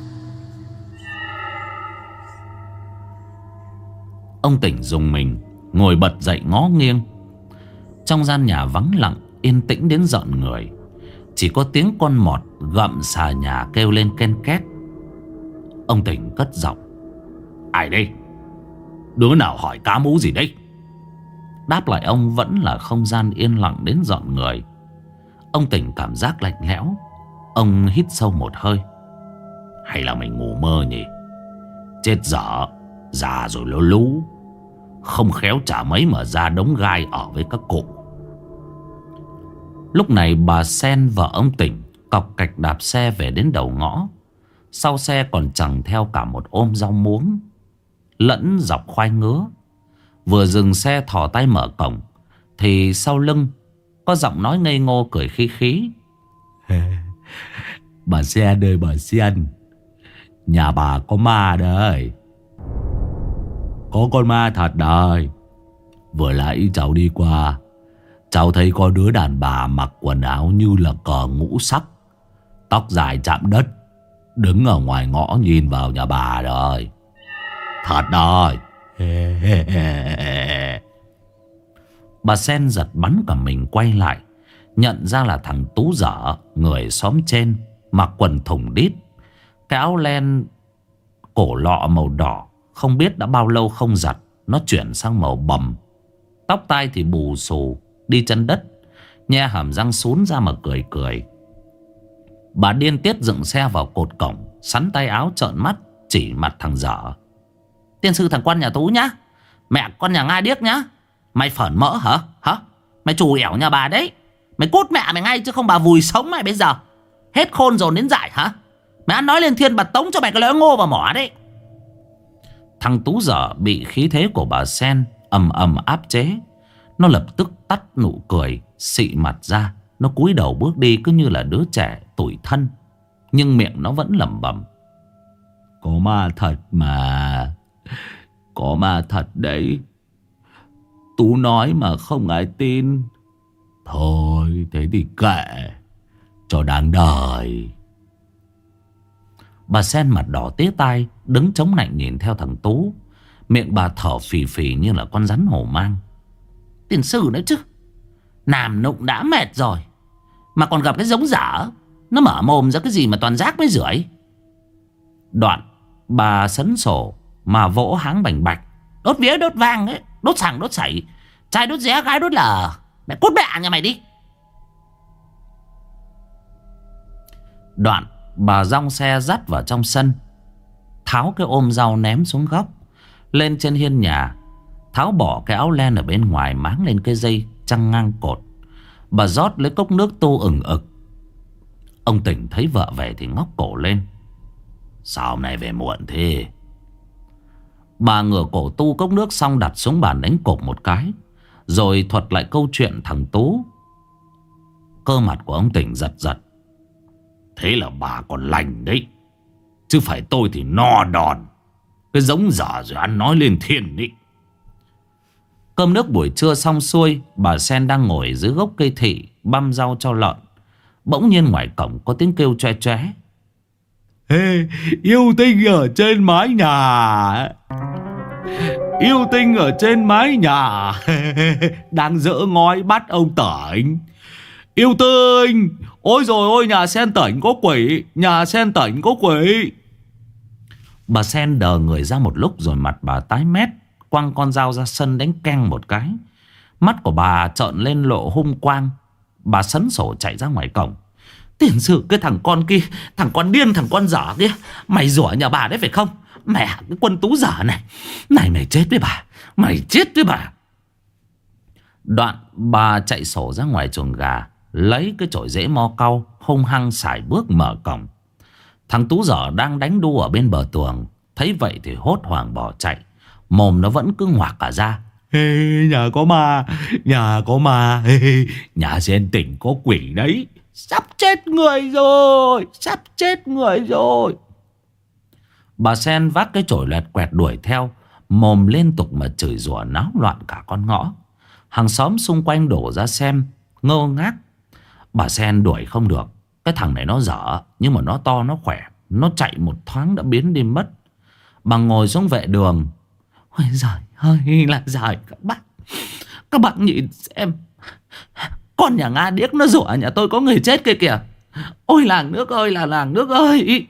Ông Tỉnh rùng mình, ngồi bật dậy ngó nghiêng. Trong gian nhà vắng lặng, yên tĩnh đến rợn người. Chỉ có tiếng con mọt gặm xà nhà kêu lên ken két. Ông Tỉnh cất giọng: ai đây? Đứa nào hỏi cá mú gì đấy? Đáp lại ông vẫn là không gian yên lặng đến rợn người. Ông Tỉnh cảm giác lạnh lẽo. Ông hít sâu một hơi: hay là mình ngủ mơ nhỉ? Chết dở, già rồi lú lú, không khéo chả mấy mà ra đống gai ở với các cụ. Lúc này bà Sen vợ ông Tỉnh cọc cạch đạp xe về đến đầu ngõ. Sau xe còn chằng theo cả một ôm rau muống lẫn dọc khoai ngứa. Vừa dừng xe thò tay mở cổng, thì sau lưng có giọng nói ngây ngô cười khí khí: bà Sen ơi bà Sen, Nhà bà có ma đấy. Có con ma thật đấy. Vừa nãy cháu đi qua, cháu thấy có đứa đàn bà mặc quần áo như là cờ ngũ sắc, tóc dài chạm đất, đứng ở ngoài ngõ nhìn vào nhà bà rồi. Thật đấy. Bà Sen giật bắn cả mình quay lại, nhận ra là thằng Tú dở, người xóm trên, mặc quần thùng đít, cái áo len cổ lọ màu đỏ, không biết đã bao lâu không giặt, nó chuyển sang màu bầm. Tóc tai thì bù xù, đi chân đất, nhe hàm răng sún ra mà cười cười. Bà điên tiết dựng xe vào cột cổng, sắn tay áo trợn mắt chỉ mặt thằng dở. Tiên sư thằng Quân nhà Tú nhá. Mẹ con nhà Nga điếc nhá. Mày phởn mỡ hả? Hả? Mày trù ẻo nhà bà đấy. Mày cút mẹ mày ngay chứ không bà vùi sống mày bây giờ. Hết khôn dồn đến dại hả? Mày ăn nói lên thiên bật tống cho mày cái lỡ ngô vào mỏ đấy. Thằng Tú dở bị khí thế của bà Sen ầm ầm áp chế. Nó lập tức tắt nụ cười, xị mặt ra. Nó cúi đầu bước đi cứ như là đứa trẻ tủi thân. Nhưng miệng nó vẫn lẩm bẩm: có ma thật mà. Có ma thật đấy. Tú nói mà không ai tin. Thôi thế thì kệ, cho đáng đời. Bà Sen mặt đỏ tía tai, đứng chống nạnh nhìn theo thằng Tú. Miệng bà thở phì phì như là con rắn hổ mang. Tiền sử đấy chứ, làm nụng đã mệt rồi mà còn gặp cái giống dở. Nó mở mồm ra cái gì mà toàn rác với rưởi. Đoạn bà sấn sổ mà vỗ háng bành bạch: đốt vía đốt vang ấy, đốt sảng đốt sảy, trai đốt ré gái đốt lờ. Mày cút mẹ nhà mày đi. Đoạn bà dong xe dắt vào trong sân, tháo cái ôm rau ném xuống góc. Lên trên hiên nhà, tháo bỏ cái áo len ở bên ngoài, máng lên cái dây trăng ngang cột. Bà rót lấy cốc nước tu ừng ực. Ông Tỉnh thấy vợ về thì ngóc cổ lên: sao hôm nay về muộn thế? Bà ngửa cổ tu cốc nước xong đặt xuống bàn đánh cộp một cái, rồi thuật lại câu chuyện thằng Tú. Cơ mặt của ông Tỉnh giật giật. Thế là bà còn lành đấy, chứ phải tôi thì no đòn. Cái giống dở rồi ăn nói lên thiên đi. Cơm nước buổi trưa xong xuôi, bà Sen đang ngồi dưới gốc cây thị băm rau cho lợn. Bỗng nhiên ngoài cổng có tiếng kêu choe choé: Ê, yêu tinh ở trên mái nhà. Yêu tinh ở trên mái nhà. Đang dỡ ngói bắt ông Tỉnh. Yêu tinh, ôi rồi ôi, nhà Sen Tỉnh có quỷ. Nhà Sen Tỉnh có quỷ. Bà Sen đờ người ra một lúc rồi mặt bà tái mét, quăng con dao ra sân đánh keng một cái. Mắt của bà trợn lên lộ hung quang. Bà sấn sổ chạy ra ngoài cổng: tiền sử cái thằng con kia, thằng con điên, thằng con dở kia, mày rủa nhà bà đấy phải không? Mẹ, cái Quân Tú dở này. Này mày chết với bà. Mày chết với bà. Đoạn bà chạy sổ ra ngoài chuồng gà, lấy cái chổi rễ mo cau, hung hăng sải bước mở cổng. Thằng Tú dở đang đánh đu ở bên bờ tường, thấy vậy thì hốt hoảng bỏ chạy. Mồm nó vẫn cứ ngoạc cả ra: Ê, nhà có ma. Nhà có ma. Ê, nhà Sen Tỉnh có quỷ đấy. Sắp chết người rồi. Sắp chết người rồi. Bà Sen vác cái chổi loẹt quẹt đuổi theo, mồm liên tục mà chửi rủa náo loạn cả con ngõ. Hàng xóm xung quanh đổ ra xem, ngơ ngác. Bà Sen đuổi không được. Cái thằng này nó dở, nhưng mà nó to nó khỏe. Nó chạy một thoáng đã biến đi mất. Bà ngồi xuống vệ đường: ôi giời ơi là giời các bạn. Các bạn nhìn xem, con nhà Nga điếc nó rủa nhà tôi có người chết kia kìa. Ôi làng nước ơi là làng nước ơi.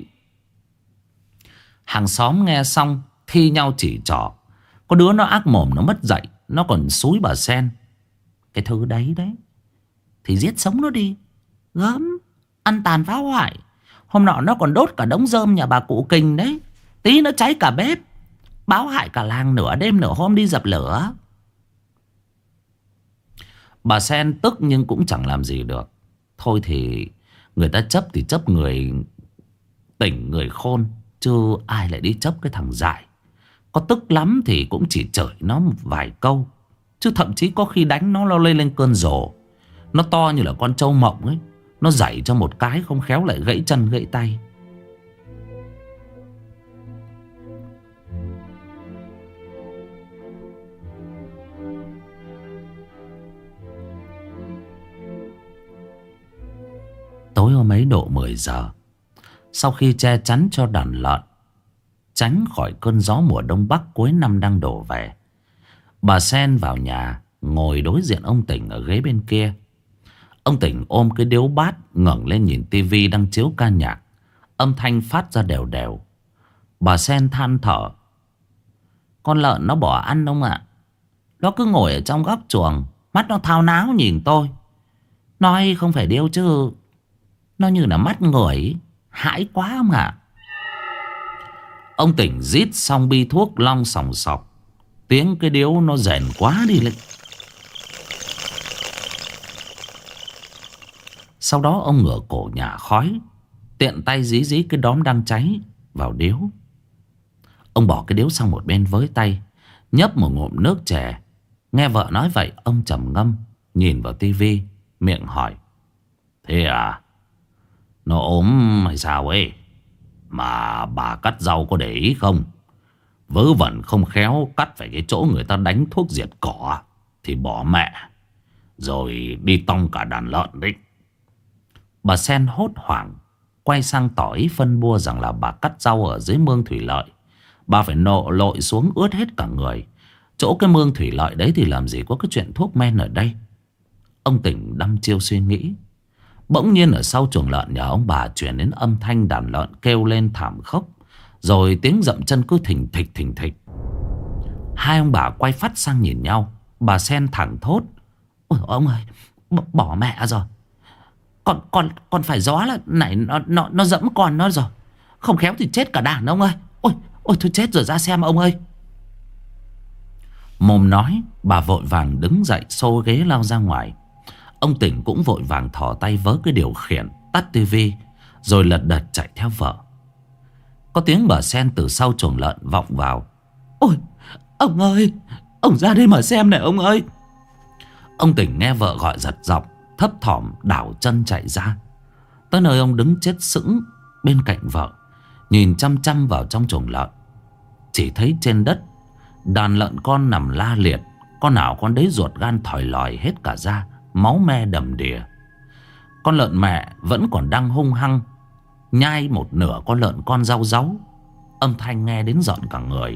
Hàng xóm nghe xong thi nhau chỉ trỏ. Có đứa nó ác mồm nó mất dạy, nó còn xúi bà Sen: cái thứ đấy đấy thì giết sống nó đi. Gớm, ăn tàn phá hoại. Hôm nọ nó còn đốt cả đống rơm nhà bà cụ Kình đấy. Tí nó cháy cả bếp, báo hại cả làng nửa đêm nửa hôm đi dập lửa. Bà Sen tức nhưng cũng chẳng làm gì được. Thôi thì người ta chấp thì chấp người tỉnh người khôn, chứ ai lại đi chấp cái thằng dại. Có tức lắm thì cũng chỉ chửi nó một vài câu, chứ thậm chí có khi đánh nó lên lên cơn rồ. Nó to như là con trâu mộng ấy. Nó giày cho một cái không khéo lại gãy chân gãy tay. Tối hôm ấy độ mười giờ, sau khi che chắn cho đàn lợn tránh khỏi cơn gió mùa đông bắc cuối năm đang đổ về, bà Sen vào nhà ngồi đối diện ông Tỉnh ở ghế bên kia. Ông Tỉnh ôm cái điếu bát ngẩng lên nhìn tivi đang chiếu ca nhạc, âm thanh phát ra đều đều. Bà Sen than thở: con lợn nó bỏ ăn ông ạ. Nó cứ ngồi ở trong góc chuồng, mắt nó thao náo nhìn tôi. Nói không phải điêu chứ nó như là mắt người, hãi quá ông ạ. Ông Tỉnh rít xong bi thuốc long sòng sọc, tiếng cái điếu nó rèn quá đi lên. Sau đó ông ngửa cổ nhả khói, tiện tay dí dí cái đóm đang cháy vào điếu. Ông bỏ cái điếu sang một bên với tay, nhấp một ngụm nước chè. Nghe vợ nói vậy, ông trầm ngâm nhìn vào tivi, miệng hỏi: thế à, nó ốm hay sao ấy? Mà bà cắt rau có để ý không? Vớ vẩn không khéo cắt phải cái chỗ người ta đánh thuốc diệt cỏ thì bỏ mẹ, rồi đi tong cả đàn lợn đấy. Bà Sen hốt hoảng quay sang tỏ ý phân bua rằng là bà cắt rau ở dưới mương thủy lợi, bà phải nộ lội xuống ướt hết cả người. Chỗ cái mương thủy lợi đấy thì làm gì có cái chuyện thuốc men ở đây. Ông Tỉnh đăm chiêu suy nghĩ. Bỗng nhiên ở sau chuồng lợn nhà ông bà truyền đến âm thanh đàn lợn kêu lên thảm khốc, rồi tiếng dậm chân cứ thình thịch thình thịch. Hai ông bà quay phát sang nhìn nhau. Bà Sen thẳng thốt: ôi ông ơi, bỏ mẹ rồi. Con con con phải gió là này, nó nó nó dẫm con nó rồi, không khéo thì chết cả đàn ông ơi. Ôi ôi thôi chết rồi, ra xem ông ơi. Mồm nói, bà vội vàng đứng dậy xô ghế lao ra ngoài. Ông Tỉnh cũng vội vàng thò tay vớ cái điều khiển tắt tivi, rồi lật đật chạy theo vợ. Có tiếng bà Sen từ sau chuồng lợn vọng vào: ôi ông ơi, ông ra đây mà xem này ông ơi. Ông Tỉnh nghe vợ gọi giật giọng, thấp thỏm đảo chân chạy ra. Tới nơi ông đứng chết sững bên cạnh vợ, nhìn chăm chăm vào trong chuồng lợn. Chỉ thấy trên đất đàn lợn con nằm la liệt, con nào con đấy ruột gan thòi lòi hết cả da, máu me đầm đìa. Con lợn mẹ vẫn còn đang hung hăng nhai một nửa con lợn con rau ráu, âm thanh nghe đến giận cả người.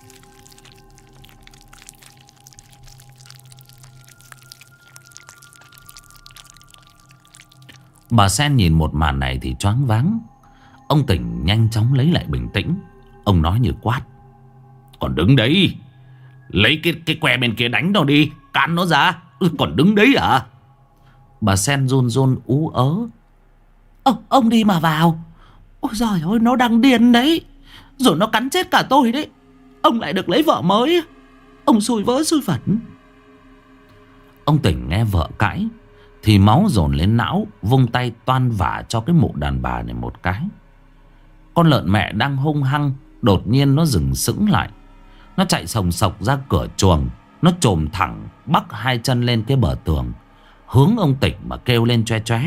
Bà Sen nhìn một màn này thì choáng váng. Ông Tỉnh nhanh chóng lấy lại bình tĩnh. Ông nói như quát: còn đứng đấy, lấy cái, cái que bên kia đánh nó đi, cán nó ra. Ừ, còn đứng đấy à? Bà Sen run run ú ớ: Ông, ông đi mà vào. Ôi giời ơi, nó đang điên đấy, rồi nó cắn chết cả tôi đấy. Ông lại được lấy vợ mới, ông xui vớ xui phẩn. Ông Tỉnh nghe vợ cãi thì máu dồn lên não, vung tay toan vả cho cái mụ đàn bà này một cái. Con lợn mẹ đang hung hăng đột nhiên nó dừng sững lại. Nó chạy sồng sộc ra cửa chuồng. Nó chồm thẳng bắc hai chân lên cái bờ tường, hướng ông Tỉnh mà kêu lên choe choé.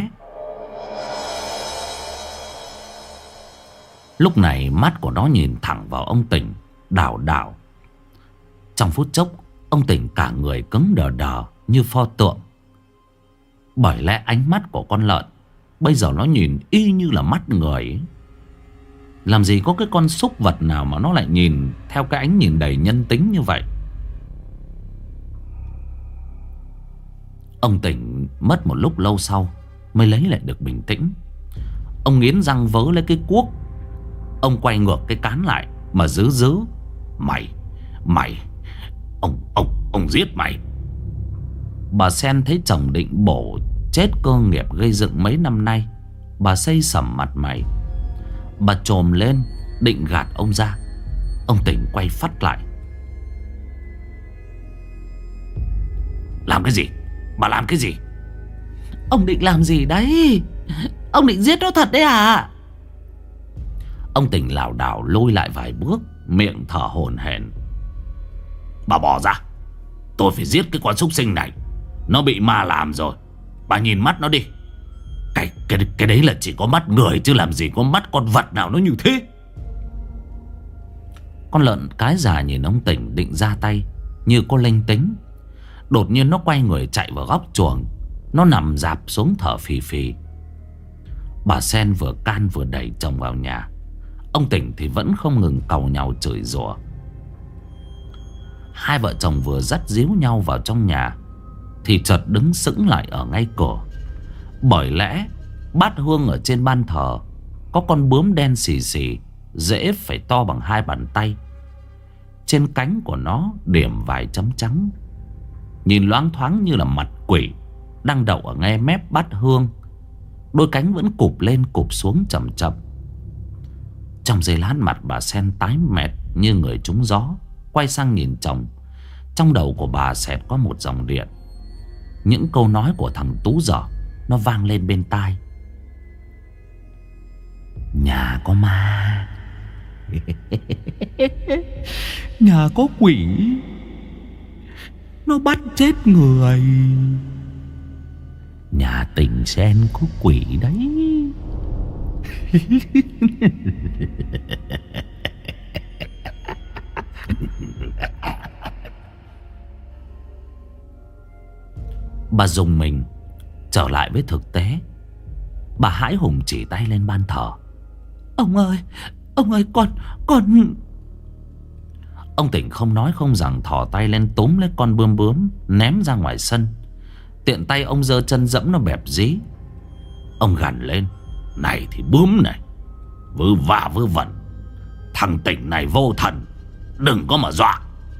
Lúc này mắt của nó nhìn thẳng vào ông Tỉnh, đảo đảo. Trong phút chốc, ông Tỉnh cả người cứng đờ đờ như pho tượng. Bởi lẽ ánh mắt của con lợn bây giờ nó nhìn y như là mắt người. Làm gì có cái con súc vật nào mà nó lại nhìn theo cái ánh nhìn đầy nhân tính như vậy. Ông Tỉnh mất một lúc lâu sau mới lấy lại được bình tĩnh. Ông nghiến răng vớ lấy cái cuốc. Ông quay ngược cái cán lại mà dứ dứ: Mày, mày, ông, ông, ông giết mày. Bà Sen thấy chồng định bổ chết cơ nghiệp gây dựng mấy năm nay. Bà xây sẩm mặt mày. Bà chồm lên định gạt ông ra. Ông Tỉnh quay phát lại: làm cái gì? Bà làm cái gì? Ông định làm gì đấy? Ông định giết nó thật đấy à? Ông Tỉnh lảo đảo lùi lại vài bước, miệng thở hổn hển: bà bỏ ra, tôi phải giết cái con súc sinh này. Nó bị ma làm rồi. Bà nhìn mắt nó đi. Cái, cái, cái đấy là chỉ có mắt người, chứ làm gì có mắt con vật nào nó như thế. Con lợn cái già nhìn ông Tỉnh định ra tay như có linh tính. Đột nhiên nó quay người chạy vào góc chuồng. Nó nằm rạp xuống thở phì phì. Bà Sen vừa can vừa đẩy chồng vào nhà. Ông Tỉnh thì vẫn không ngừng càu nhàu chửi rủa. Hai vợ chồng vừa dắt díu nhau vào trong nhà thì chợt đứng sững lại ở ngay cửa. Bởi lẽ bát hương ở trên ban thờ có con bướm đen xì xì, rễ phải to bằng hai bàn tay. Trên cánh của nó điểm vài chấm trắng, nhìn loáng thoáng như là mặt quỷ đang đậu ở ngay mép bát hương. Đôi cánh vẫn cụp lên cụp xuống chậm chậm. Trong giây lát mặt bà Sen tái mét như người trúng gió. Quay sang nhìn chồng. Trong đầu của bà xẹt có một dòng điện. Những câu nói của thằng Tú Dở nó vang lên bên tai. Nhà có ma. Nhà có quỷ. Nó bắt chết người. Nhà Tỉnh Sen có quỷ đấy. Bà dùng mình trở lại với thực tế. Bà hãi hùng chỉ tay lên ban thờ. Ông ơi, ông ơi, con, con... Ông Tỉnh không nói không rằng thò tay lên túm lấy con bươm bướm, ném ra ngoài sân. Tiện tay ông giơ chân dẫm nó bẹp dí. Ông gằn lên. Này thì bướm này, vớ vả vớ vẩn. Thằng Tỉnh này vô thần, đừng có mà dọa.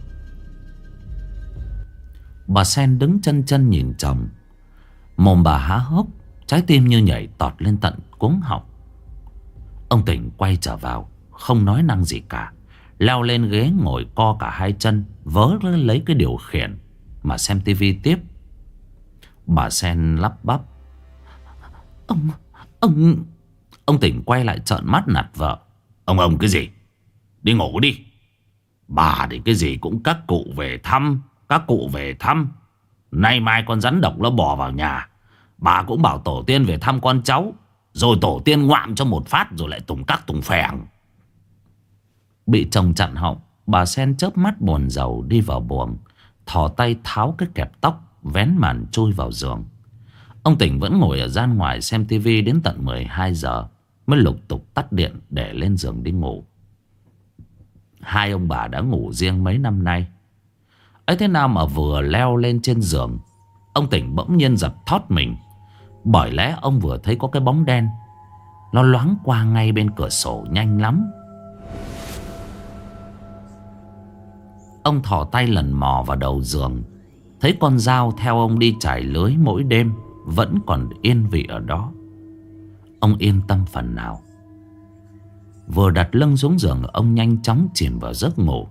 Bà Sen đứng chân chân nhìn chồng. Mồm bà há hốc, trái tim như nhảy tọt lên tận cuống họng. Ông Tỉnh quay trở vào, không nói năng gì cả. Leo lên ghế ngồi co cả hai chân, vớ lấy cái điều khiển mà xem tivi tiếp. Bà Sen lắp bắp. Ông, ông... Ông Tỉnh quay lại trợn mắt nạt vợ. Ông ông cái gì? Đi ngủ đi. Bà thì cái gì cũng các cụ về thăm, các cụ về thăm. Nay mai con rắn độc nó bò vào nhà, bà cũng bảo tổ tiên về thăm con cháu. Rồi tổ tiên ngoạm cho một phát rồi lại tùng cắc tùng phèng. Bị chồng chặn họng, bà Sen chớp mắt buồn rầu đi vào buồng, thò tay tháo cái kẹp tóc, vén màn chui vào giường. Ông Tỉnh vẫn ngồi ở gian ngoài xem tivi đến tận mười hai giờ mới lục tục tắt điện để lên giường đi ngủ. Hai ông bà đã ngủ riêng mấy năm nay. Ấy thế nào mà vừa leo lên trên giường, ông Tỉnh bỗng nhiên giật thót mình. Bởi lẽ ông vừa thấy có cái bóng đen, nó loáng qua ngay bên cửa sổ nhanh lắm. Ông thò tay lần mò vào đầu giường, thấy con dao theo ông đi trải lưới mỗi đêm vẫn còn yên vị ở đó. Ông yên tâm phần nào. Vừa đặt lưng xuống giường, ông nhanh chóng chìm vào giấc ngủ.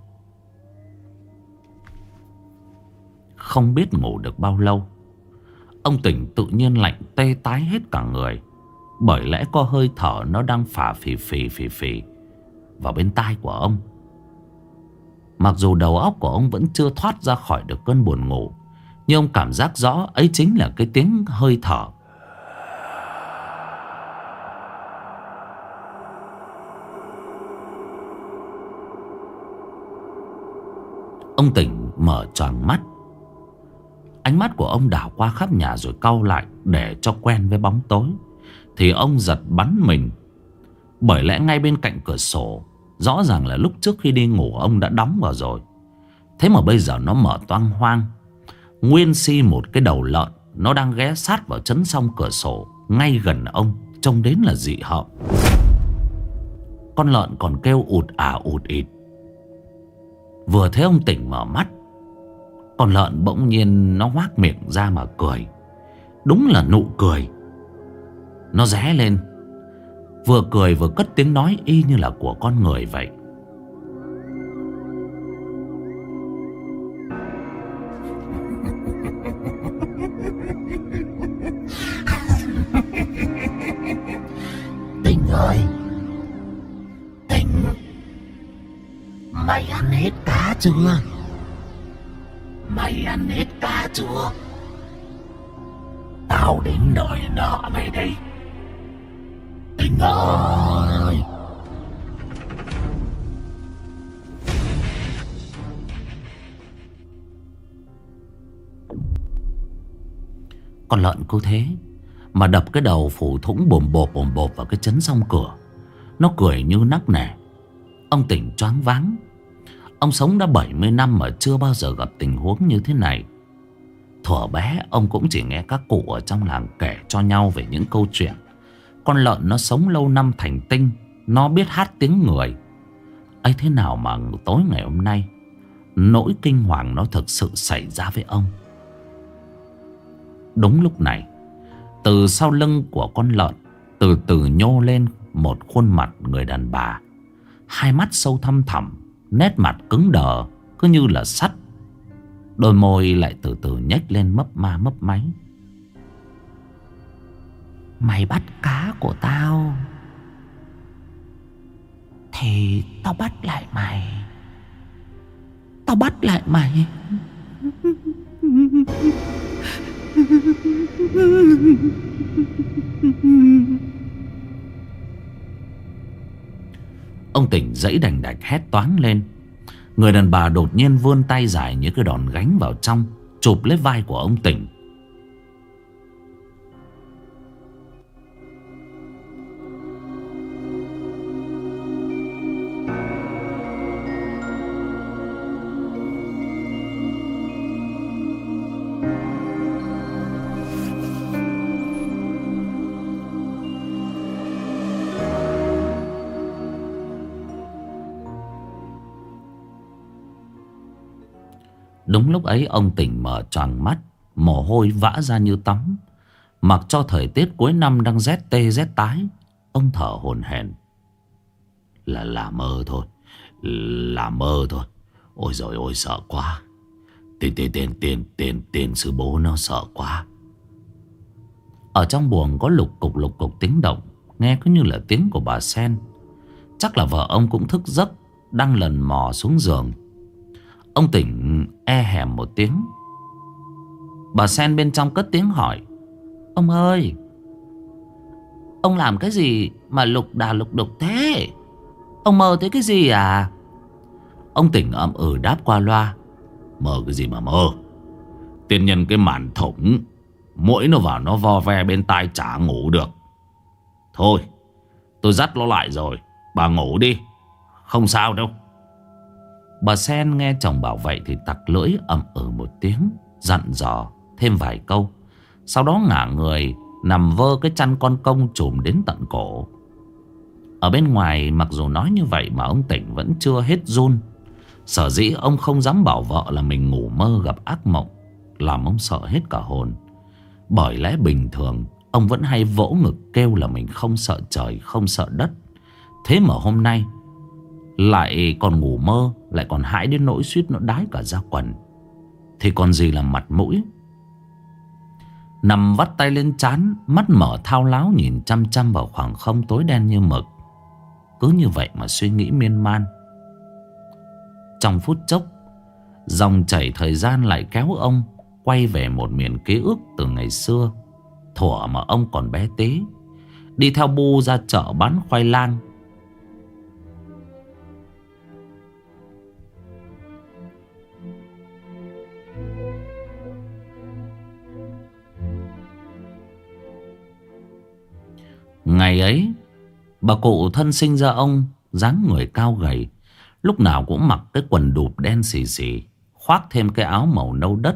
Không biết ngủ được bao lâu, ông Tỉnh tự nhiên lạnh tê tái hết cả người. Bởi lẽ có hơi thở nó đang phả phì phì phì phì vào bên tai của ông. Mặc dù đầu óc của ông vẫn chưa thoát ra khỏi được cơn buồn ngủ, nhưng ông cảm giác rõ ấy chính là cái tiếng hơi thở. Ông Tỉnh mở choàng mắt. Ánh mắt của ông đảo qua khắp nhà rồi cau lại để cho quen với bóng tối. Thì ông giật bắn mình. Bởi lẽ ngay bên cạnh cửa sổ, rõ ràng là lúc trước khi đi ngủ ông đã đóng vào rồi. Thế mà bây giờ nó mở toang hoang. Nguyên si một cái đầu lợn, nó đang ghé sát vào chắn song cửa sổ ngay gần ông, trông đến là dị hợm. Con lợn còn kêu ụt ả ụt ịt. Vừa thấy ông Tỉnh mở mắt, con lợn bỗng nhiên nó hoác miệng ra mà cười. Đúng là nụ cười. Nó ré lên, vừa cười vừa cất tiếng nói y như là của con người vậy. Tỉnh ơi, Tỉnh, mày ăn hết cá chưa? Mày ăn hết cá chưa? Tao đến đòi nợ mày đây. Tỉnh ơi. Con lợn cứ thế mà đập cái đầu phủ thủng bồm bộp bồm bộp vào cái chấn song cửa. Nó cười như nắc nẻ. Ông tỉnh choáng váng. Ông sống đã bảy mươi năm mà chưa bao giờ gặp tình huống như thế này. Thuở bé ông cũng chỉ nghe các cụ ở trong làng kể cho nhau về những câu chuyện con lợn nó sống lâu năm thành tinh, nó biết hát tiếng người. Ấy thế nào mà tối ngày hôm nay nỗi kinh hoàng nó thực sự xảy ra với ông. Đúng lúc này, từ sau lưng của con lợn từ từ nhô lên một khuôn mặt người đàn bà. Hai mắt sâu thăm thẳm, nét mặt cứng đờ cứ như là sắt. Đôi môi lại từ từ nhếch lên mấp ma mấp máy. Mày bắt cá của tao thì tao bắt lại mày. Tao bắt lại mày. Ông tỉnh dãy đành đạch hét toáng lên. Người đàn bà đột nhiên vươn tay dài như cái đòn gánh vào trong, chụp lấy vai của ông tỉnh. Đúng lúc ấy ông tỉnh mở choàng mắt, mồ hôi vã ra như tắm. Mặc cho thời tiết cuối năm đang rét tê rét tái, ông thở hổn hển. Là là mơ thôi, là mơ thôi. Ôi giời ôi sợ quá. Tiền tiền tiền tiền tiền tiền sư bố nó sợ quá. Ở trong buồng có lục cục lục cục tiếng động, nghe cứ như là tiếng của bà Sen. Chắc là vợ ông cũng thức giấc, đang lần mò xuống giường. Ông tỉnh e hèm một tiếng. Bà Sen bên trong cất tiếng hỏi: Ông ơi, ông làm cái gì mà lục đà lục đục thế? Ông mơ thấy cái gì à? Ông tỉnh ậm ừ đáp qua loa: Mơ cái gì mà mơ? Tiên nhân cái màn thủng, muỗi nó vào nó vo ve bên tai chả ngủ được. Thôi tôi dắt nó lại rồi, bà ngủ đi, không sao đâu. Bà Sen nghe chồng bảo vậy thì tặc lưỡi ậm ừ một tiếng, dặn dò thêm vài câu. Sau đó ngả người nằm vơ cái chăn con công trùm đến tận cổ. Ở bên ngoài mặc dù nói như vậy mà ông tỉnh vẫn chưa hết run. Sở dĩ ông không dám bảo vợ là mình ngủ mơ gặp ác mộng, làm ông sợ hết cả hồn. Bởi lẽ bình thường ông vẫn hay vỗ ngực kêu là mình không sợ trời không sợ đất. Thế mà hôm nay lại còn ngủ mơ, lại còn hãi đến nỗi suýt nó đái cả da quần, thì còn gì là mặt mũi. Nằm vắt tay lên trán, mắt mở thao láo nhìn chăm chăm vào khoảng không tối đen như mực. Cứ như vậy mà suy nghĩ miên man. Trong phút chốc, dòng chảy thời gian lại kéo ông quay về một miền ký ức từ ngày xưa, thuở mà ông còn bé tí, đi theo bu ra chợ bán khoai lang. Ngày ấy, bà cụ thân sinh ra ông dáng người cao gầy, lúc nào cũng mặc cái quần đùp đen xì xì, khoác thêm cái áo màu nâu đất,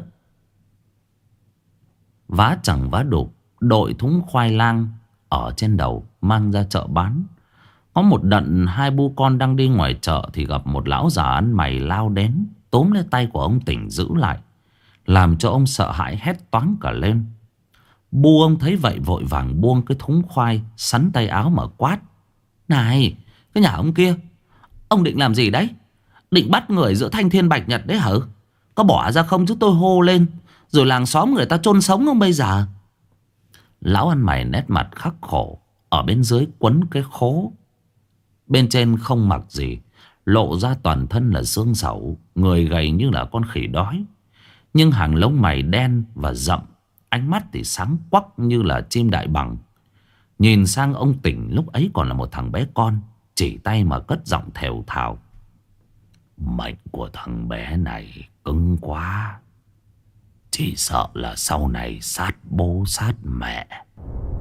vá chẳng vá đục, đội thúng khoai lang ở trên đầu mang ra chợ bán. Có một đận hai bu con đang đi ngoài chợ thì gặp một lão già ăn mày lao đến, túm lấy tay của ông tỉnh giữ lại, làm cho ông sợ hãi hét toáng cả lên. Bu ông thấy vậy vội vàng buông cái thúng khoai, sắn tay áo mà quát: Này, cái nhà ông kia, ông định làm gì đấy? Định bắt người giữa thanh thiên bạch nhật đấy hả? Có bỏ ra không chứ tôi hô lên, rồi làng xóm người ta chôn sống ông bây giờ. Lão ăn mày nét mặt khắc khổ, ở bên dưới quấn cái khố, bên trên không mặc gì, lộ ra toàn thân là xương sẩu, người gầy như là con khỉ đói. Nhưng hàng lông mày đen và rậm, ánh mắt thì sáng quắc như là chim đại bàng. Nhìn sang ông tỉnh lúc ấy còn là một thằng bé con, chỉ tay mà cất giọng thều thào: Mệnh của thằng bé này cứng quá, chỉ sợ là sau này sát bố sát mẹ.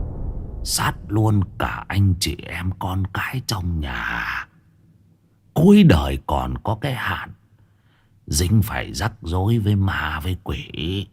sát luôn cả anh chị em con cái trong nhà. Cuối đời còn có cái hạn, dính phải rắc rối với ma với quỷ.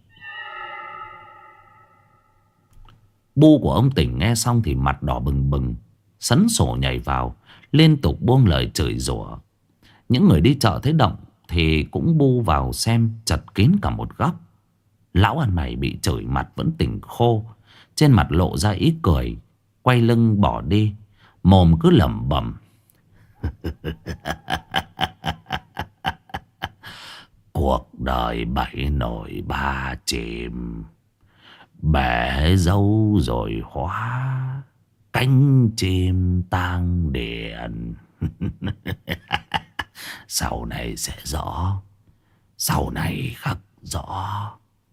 Bu của ông Tỉnh nghe xong thì mặt đỏ bừng bừng, sấn sổ nhảy vào, liên tục buông lời chửi rủa. Những người đi chợ thấy động thì cũng bu vào xem, chật kín cả một góc. Lão ăn mày bị chửi mặt vẫn tỉnh khô, trên mặt lộ ra ý cười, quay lưng bỏ đi, mồm cứ lẩm bẩm: cuộc đời bảy nổi ba chìm, bể dâu rồi hóa, cánh chim tang điện. Sau này sẽ rõ, sau này khắc rõ.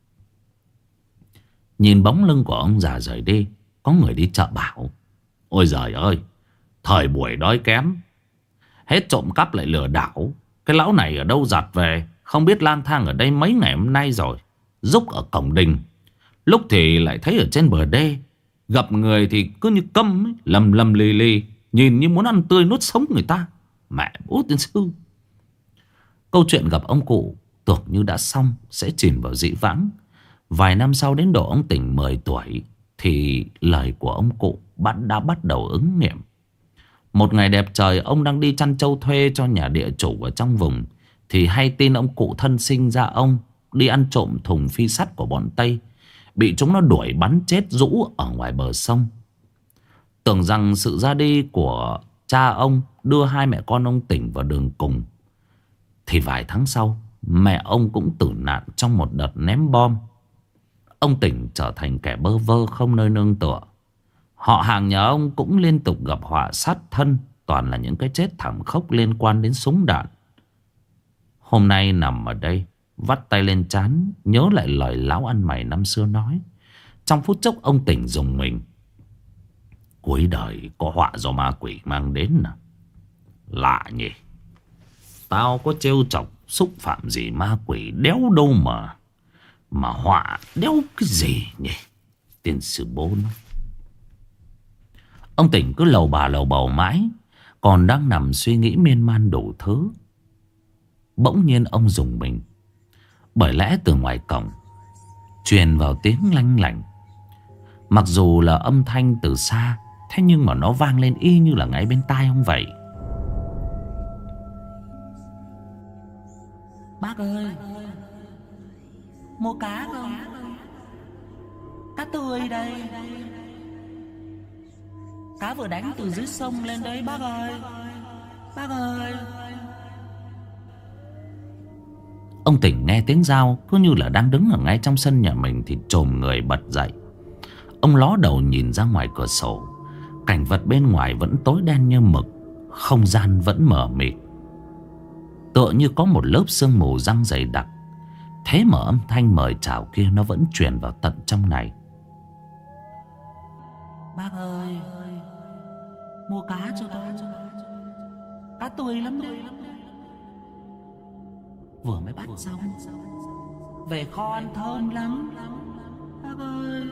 Nhìn bóng lưng của ông già rời đi, có người đi chợ bảo: ôi giời ơi, thời buổi đói kém, hết trộm cắp lại lừa đảo. Cái lão này ở đâu giặt về, không biết lang thang ở đây mấy ngày hôm nay rồi. Rúc ở cổng đình, lúc thì lại thấy ở trên bờ đê, gặp người thì cứ như câm ấy, lầm lầm lì lì, nhìn như muốn ăn tươi nuốt sống người ta. Mẹ bố tiên sư. Câu chuyện gặp ông cụ tưởng như đã xong, sẽ chìm vào dĩ vãng. Vài năm sau đến độ ông Tỉnh mười tuổi thì lời của ông cụ bắt đã bắt đầu ứng nghiệm. Một ngày đẹp trời, ông đang đi chăn trâu thuê cho nhà địa chủ ở trong vùng thì hay tin ông cụ thân sinh ra ông đi ăn trộm thùng phi sắt của bọn Tây, bị chúng nó đuổi bắn chết rũ ở ngoài bờ sông. Tưởng rằng sự ra đi của cha ông đưa hai mẹ con ông Tỉnh vào đường cùng, thì vài tháng sau mẹ ông cũng tử nạn trong một đợt ném bom. Ông Tỉnh trở thành kẻ bơ vơ không nơi nương tựa. Họ hàng nhà ông cũng liên tục gặp họa sát thân, toàn là những cái chết thảm khốc liên quan đến súng đạn. Hôm nay nằm ở đây, vắt tay lên trán, nhớ lại lời láo ăn mày năm xưa nói. Trong phút chốc ông Tỉnh rùng mình. Cuối đời có họa do ma quỷ mang đến à? Lạ nhỉ. Tao có trêu chọc xúc phạm gì ma quỷ đéo đâu mà Mà họa đéo cái gì nhỉ. Tiên sư bố nó. Ông Tỉnh cứ lầu bà lầu bầu mãi, còn đang nằm suy nghĩ miên man đủ thứ. Bỗng nhiên ông rùng mình, bởi lẽ từ ngoài cổng truyền vào tiếng lanh lảnh. Mặc dù là âm thanh từ xa, thế nhưng mà nó vang lên y như là ngay bên tai ông vậy. Bác ơi, mua cá không? Cá tươi đây. Cá vừa đánh từ dưới sông lên đấy bác ơi. Bác ơi. Ông Tỉnh nghe tiếng rao cứ như là đang đứng ở ngay trong sân nhà mình thì chồm người bật dậy. Ông ló đầu nhìn ra ngoài cửa sổ. Cảnh vật bên ngoài vẫn tối đen như mực, không gian vẫn mờ mịt, tựa như có một lớp sương mù giăng dày đặc. Thế mà âm thanh mời chào kia nó vẫn truyền vào tận trong này. Bác ơi, mua cá cho tôi. Cá tươi lắm đấy. Vừa mới bắt xong, về kho ăn thơm lắm. Bác ơi.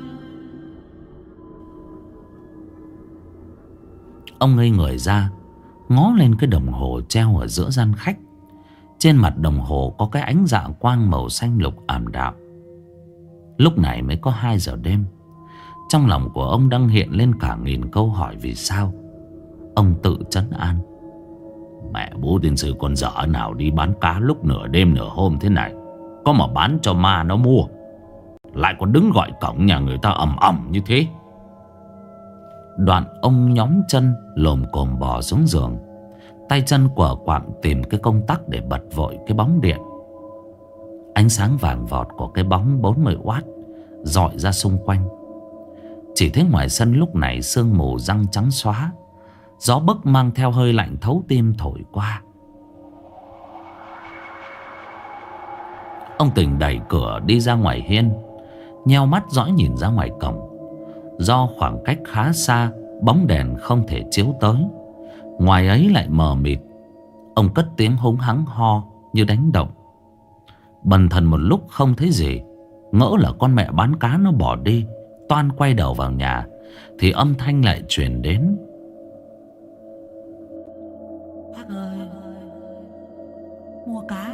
Ông ngây người ra, ngó lên cái đồng hồ treo ở giữa gian khách. Trên mặt đồng hồ có cái ánh dạ quang màu xanh lục ảm đạm. Lúc này mới có hai giờ đêm. Trong lòng của ông đang hiện lên cả nghìn câu hỏi vì sao. Ông tự trấn an: mẹ bố tiên sư con dở nào đi bán cá lúc nửa đêm nửa hôm thế này, có mà bán cho ma nó mua, lại còn đứng gọi cổng nhà người ta ầm ầm như thế. Đoạn ông nhón chân lồm cồm bò xuống giường, tay chân quờ quạng tìm cái công tắc để bật vội cái bóng điện. Ánh sáng vàng vọt của cái bóng bốn mươi oát rọi ra xung quanh. Chỉ thấy ngoài sân lúc này sương mù răng trắng xóa, gió bấc mang theo hơi lạnh thấu tim thổi qua. Ông Tỉnh đẩy cửa đi ra ngoài hiên, nheo mắt dõi nhìn ra ngoài cổng. Do khoảng cách khá xa, bóng đèn không thể chiếu tới, ngoài ấy lại mờ mịt. Ông cất tiếng húng hắng ho như đánh động. Bần thần một lúc không thấy gì, ngỡ là con mẹ bán cá nó bỏ đi, toan quay đầu vào nhà thì âm thanh lại truyền đến. Bác ơi, mua cá.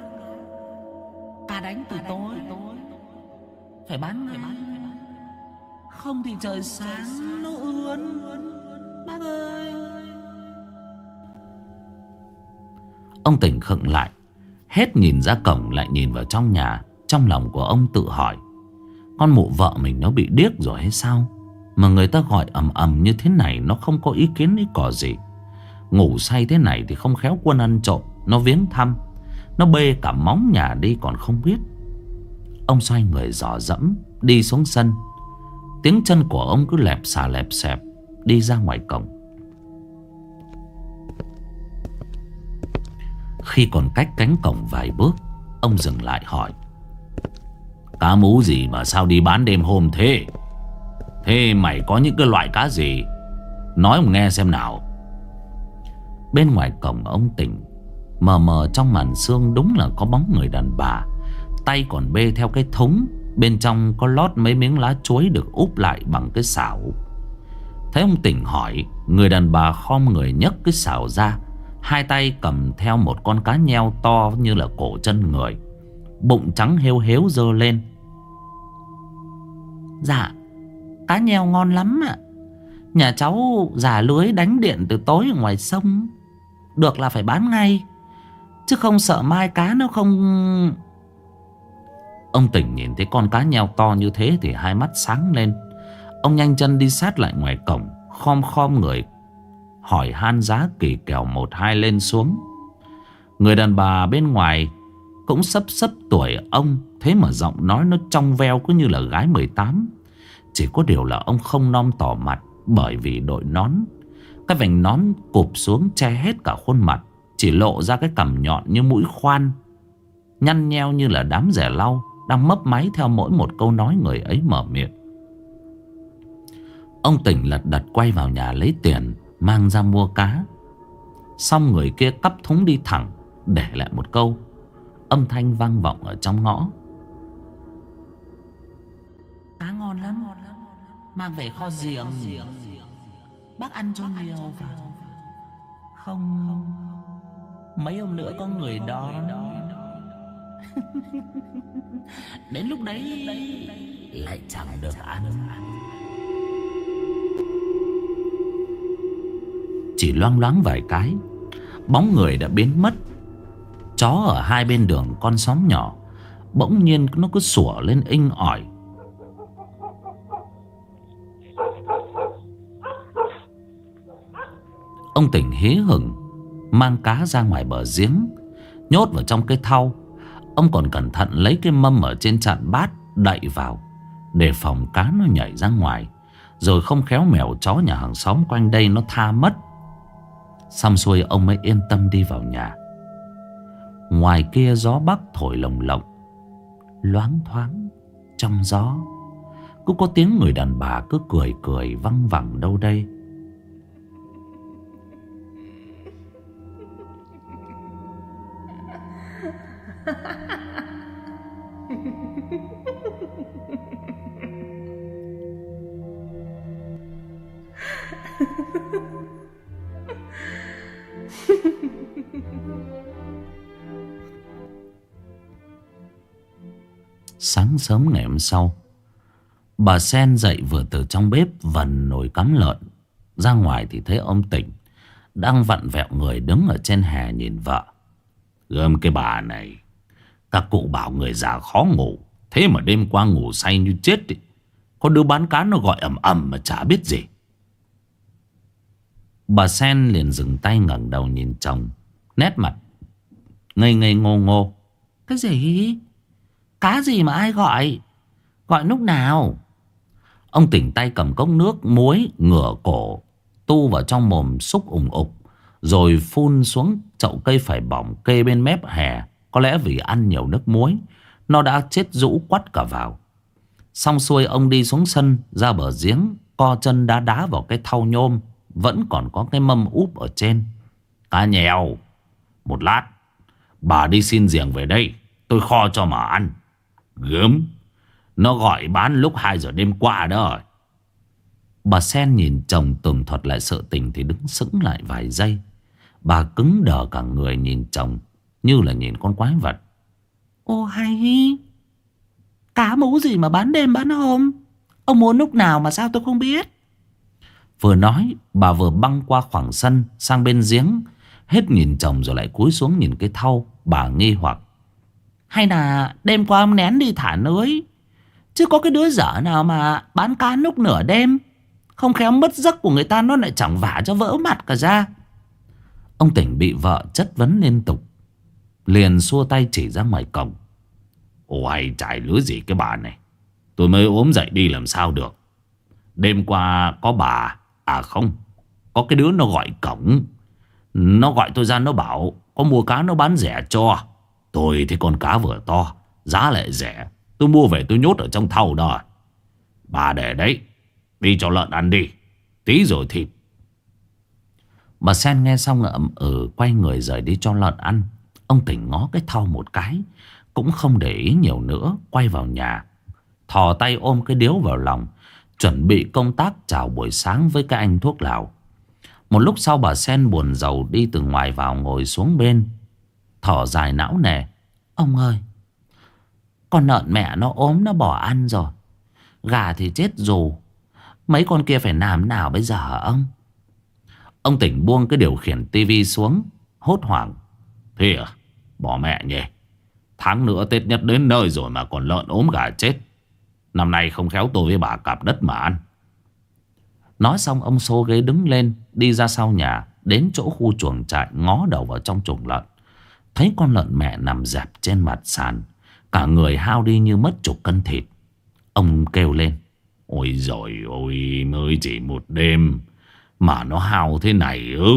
Cá đánh từ tối, phải bán ngay, không thì trời sáng nó ướn. Bác ơi. Ông Tỉnh khựng lại, hết nhìn ra cổng lại nhìn vào trong nhà. Trong lòng của ông tự hỏi, con mụ vợ mình nó bị điếc rồi hay sao mà người ta gọi ầm ầm như thế này nó không có ý kiến ý cò gì. Ngủ say thế này thì không khéo quân ăn trộm nó viếng thăm, nó bê cả móng nhà đi còn không biết. Ông xoay người dò dẫm đi xuống sân. Tiếng chân của ông cứ lẹp xà lẹp xẹp đi ra ngoài cổng. Khi còn cách cánh cổng vài bước, ông dừng lại hỏi, cá mú gì mà sao đi bán đêm hôm thế? Thế mày có những cái loại cá gì? Nói mà nghe xem nào. Bên ngoài cổng ông Tỉnh, mờ mờ trong màn sương đúng là có bóng người đàn bà, tay còn bê theo cái thúng, bên trong có lót mấy miếng lá chuối được úp lại bằng cái xảo. Thấy ông Tỉnh hỏi, người đàn bà khom người nhấc cái xảo ra, hai tay cầm theo một con cá nheo to như là cổ chân người, bụng trắng hêu hếu giơ lên. Dạ, cá nheo ngon lắm ạ. Nhà cháu giả lưới đánh điện từ tối ở ngoài sông, được là phải bán ngay, chứ không sợ mai cá nó không... Ông Tỉnh nhìn thấy con cá nheo to như thế thì hai mắt sáng lên. Ông nhanh chân đi sát lại ngoài cổng, khom khom người hỏi han giá kỳ kèo một hai lên xuống. Người đàn bà bên ngoài cũng sấp sấp tuổi ông, thế mà giọng nói nó trong veo cứ như là gái mười tám. Chỉ có điều là ông không nom tỏ mặt, bởi vì đội nón. Cái vành nón cụp xuống che hết cả khuôn mặt, chỉ lộ ra cái cằm nhọn như mũi khoan, nhăn nheo như là đám rẻ lau, đang mấp máy theo mỗi một câu nói người ấy mở miệng. Ông Tỉnh lật đật quay vào nhà lấy tiền mang ra mua cá. Xong người kia cắp thúng đi thẳng, để lại một câu. Âm thanh vang vọng ở trong ngõ: cá ngon lắm, mang về kho giềng, bác ăn cho nhiều vào, không mấy hôm nữa có người đón. Đến lúc đấy lại chẳng được ăn. Chỉ loang loáng vài cái, bóng người đã biến mất. Chó ở hai bên đường con xóm nhỏ bỗng nhiên nó cứ sủa lên inh ỏi. Ông Tỉnh hí hửng mang cá ra ngoài bờ giếng, nhốt vào trong cái thau. Ông còn cẩn thận lấy cái mâm ở trên chạn bát đậy vào, để phòng cá nó nhảy ra ngoài, rồi không khéo mèo chó nhà hàng xóm quanh đây nó tha mất. Xong xuôi ông mới yên tâm đi vào nhà. Ngoài kia gió bắc thổi lồng lộng, loáng thoáng trong gió cứ có tiếng người đàn bà cứ cười cười văng vẳng đâu đây. Sáng sớm ngày hôm sau, bà Sen dậy vừa từ trong bếp vần nồi cắm lợn ra ngoài thì thấy ông Tỉnh đang vặn vẹo người đứng ở trên hè nhìn vợ. Gớm cái bà này, các cụ bảo người già khó ngủ, thế mà đêm qua ngủ say như chết ý. Có đứa bán cá nó gọi ầm ầm mà chả biết gì. Bà Sen liền dừng tay ngẩng đầu nhìn chồng, nét mặt ngây ngây ngô ngô. Cái gì? Cá gì mà ai gọi? Gọi lúc nào? Ông Tỉnh tay cầm cốc nước muối, ngửa cổ tu vào trong mồm xúc ủng ục, rồi phun xuống chậu cây phải bỏng kê bên mép hè. Có lẽ vì ăn nhiều nước muối, nó đã chết rũ quắt cả vào. Xong xuôi ông đi xuống sân ra bờ giếng, co chân đá đá vào cái thau nhôm vẫn còn có cái mâm úp ở trên. Cá nheo, một lát bà đi xin giềng về đây, tôi kho cho mà ăn. Gớm, nó gọi bán lúc hai giờ đêm qua đó. Bà Sen nhìn chồng tường thuật lại sự tình thì đứng sững lại vài giây. Bà cứng đờ cả người nhìn chồng như là nhìn con quái vật. Ô hay, cá mú gì mà bán đêm bán hôm? Ông muốn lúc nào mà sao tôi không biết? Vừa nói bà vừa băng qua khoảng sân sang bên giếng, hết nhìn chồng rồi lại cúi xuống nhìn cái thau. Bà nghi hoặc. Hay là đêm qua ông nén đi thả lưới, chứ có cái đứa dở nào mà bán cá lúc nửa đêm, không khéo mất giấc của người ta nó lại chẳng vả cho vỡ mặt cả ra. Ông Tỉnh bị vợ chất vấn liên tục, liền xua tay chỉ ra ngoài cổng. Ôi trải lứa gì cái bà này, tôi mới ốm dậy đi làm sao được. Đêm qua có bà, à không, có cái đứa nó gọi cổng. Nó gọi tôi ra, nó bảo có mua cá nó bán rẻ cho. Tôi thì con cá vừa to, giá lại rẻ, tôi mua về tôi nhốt ở trong thau đó. Bà để đấy, đi cho lợn ăn đi, tí rồi thịt. Bà Sen nghe xong ậm ừ quay người rời đi cho lợn ăn. Ông Tỉnh ngó cái thau một cái, cũng không để ý nhiều nữa, quay vào nhà, thò tay ôm cái điếu vào lòng, chuẩn bị công tác chào buổi sáng với cái anh thuốc lào. Một lúc sau bà Sen buồn rầu đi từ ngoài vào, ngồi xuống bên, thở dài não nề. Ông ơi, con lợn mẹ nó ốm nó bỏ ăn rồi, gà thì chết dù, mấy con kia phải làm nào bây giờ hả ông? Ông Tỉnh buông cái điều khiển tivi xuống, hốt hoảng. Thế à, bỏ mẹ nhỉ, tháng nữa Tết nhất đến nơi rồi mà còn lợn ốm gà chết. Năm nay không khéo tôi với bà cạp đất mà ăn. Nói xong ông xô ghế đứng lên, đi ra sau nhà, đến chỗ khu chuồng trại, ngó đầu vào trong chuồng lợn. Thấy con lợn mẹ nằm dẹp trên mặt sàn, cả người hao đi như mất chục cân thịt. Ông kêu lên. Ôi giời ôi, mới chỉ một đêm mà nó hao thế này ư?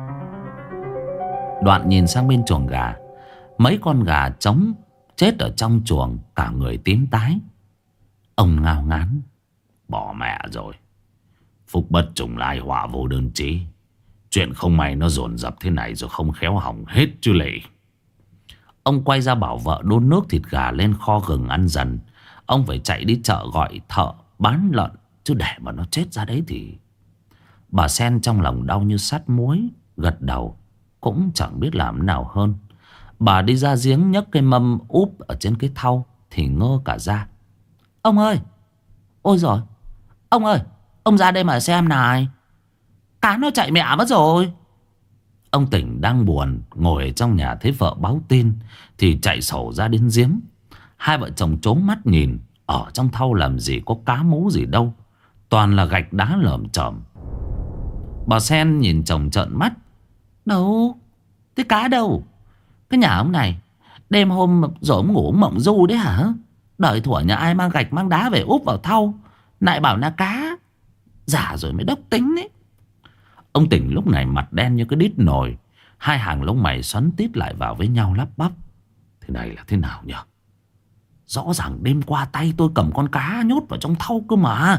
Đoạn nhìn sang bên chuồng gà, mấy con gà trống chết ở trong chuồng, cả người tím tái. Ông ngao ngán. Bỏ mẹ rồi, phúc bất trùng lai họa vô đơn chí. Chuyện không may nó dồn dập thế này rồi không khéo hỏng hết chứ lệ. Ông quay ra bảo vợ đun nước thịt gà lên kho gừng ăn dần. Ông phải chạy đi chợ gọi thợ bán lợn, chứ để mà nó chết ra đấy thì... Bà Sen trong lòng đau như sắt muối, gật đầu, cũng chẳng biết làm nào hơn. Bà đi ra giếng nhấc cái mâm úp ở trên cái thau thì ngơ cả ra. Ông ơi, ôi giời, ông ơi, ông ra đây mà xem này, cá nó chạy mẹ mất rồi. Ông Tỉnh đang buồn ngồi ở trong nhà, thấy vợ báo tin thì chạy sổ ra đến giếng. Hai vợ chồng trố mắt nhìn, ở trong thau làm gì có cá mú gì đâu, toàn là gạch đá lởm chởm. Bà Sen nhìn chồng trợn mắt. Đâu, cái cá đâu? Cái nhà ông này đêm hôm rồi ông ngủ mộng du đấy hả? Đợi thủa nhà ai mang gạch mang đá về úp vào thau, lại bảo là cá. Giả rồi mới đốc tính đấy. Ông Tỉnh lúc này mặt đen như cái đít nồi, hai hàng lông mày xoắn tít lại vào với nhau, lắp bắp. Thế này là thế nào nhỉ? Rõ ràng đêm qua tay tôi cầm con cá nhốt vào trong thau cơ mà.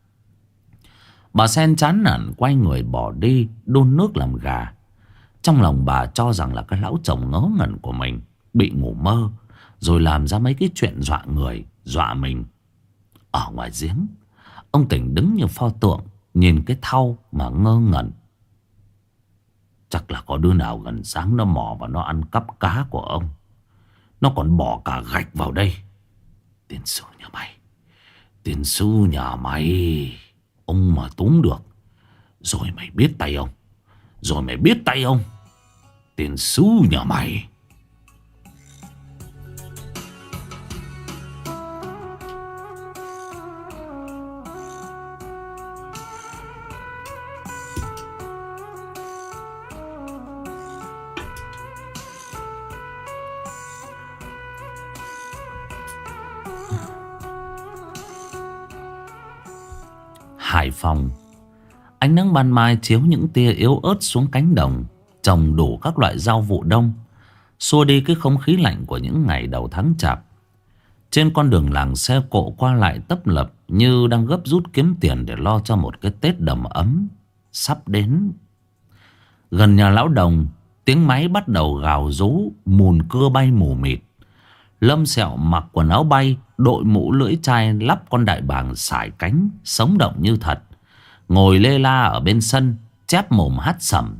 Bà Sen chán nản quay người bỏ đi đun nước làm gà. Trong lòng bà cho rằng là cái lão chồng ngớ ngẩn của mình bị ngủ mơ, rồi làm ra mấy cái chuyện dọa người dọa mình. Ở ngoài giếng, ông Tỉnh đứng như pho tượng, nhìn cái thau mà ngơ ngẩn. Chắc là có đứa nào gần sáng nó mò và nó ăn cắp cá của ông. Nó còn bỏ cả gạch vào đây. Tiền sư nhà mày, tiền sư nhà mày, ông mà túm được rồi mày biết tay ông, rồi mày biết tay ông, tiền sư nhà mày. Hải Phòng, ánh nắng ban mai chiếu những tia yếu ớt xuống cánh đồng trồng đủ các loại rau vụ đông, xua đi cái không khí lạnh của những ngày đầu tháng chạp. Trên con đường làng, xe cộ qua lại tấp lập như đang gấp rút kiếm tiền để lo cho một cái Tết đầm ấm sắp đến. Gần nhà lão Đồng, tiếng máy bắt đầu gào rú, mùn cưa bay mù mịt. Lâm Sẹo mặc quần áo bay, đội mũ lưỡi chai, lắp con đại bàng sải cánh, sống động như thật. ngồi lê la ở bên sân, chép mồm hát sẩm.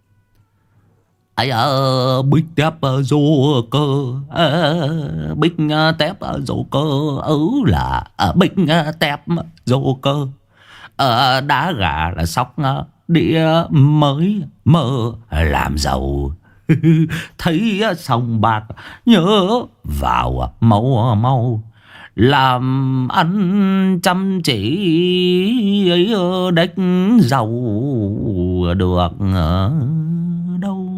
Ấy ơ bích tép dô cơ, bích tép dô cơ, ứ là bích tép dô cơ. Đá gà là sóc đĩa mới mơ làm giàu. Thấy sòng bạc nhớ vào mau mau, làm ăn chăm chỉ ấy đếch giàu được đâu.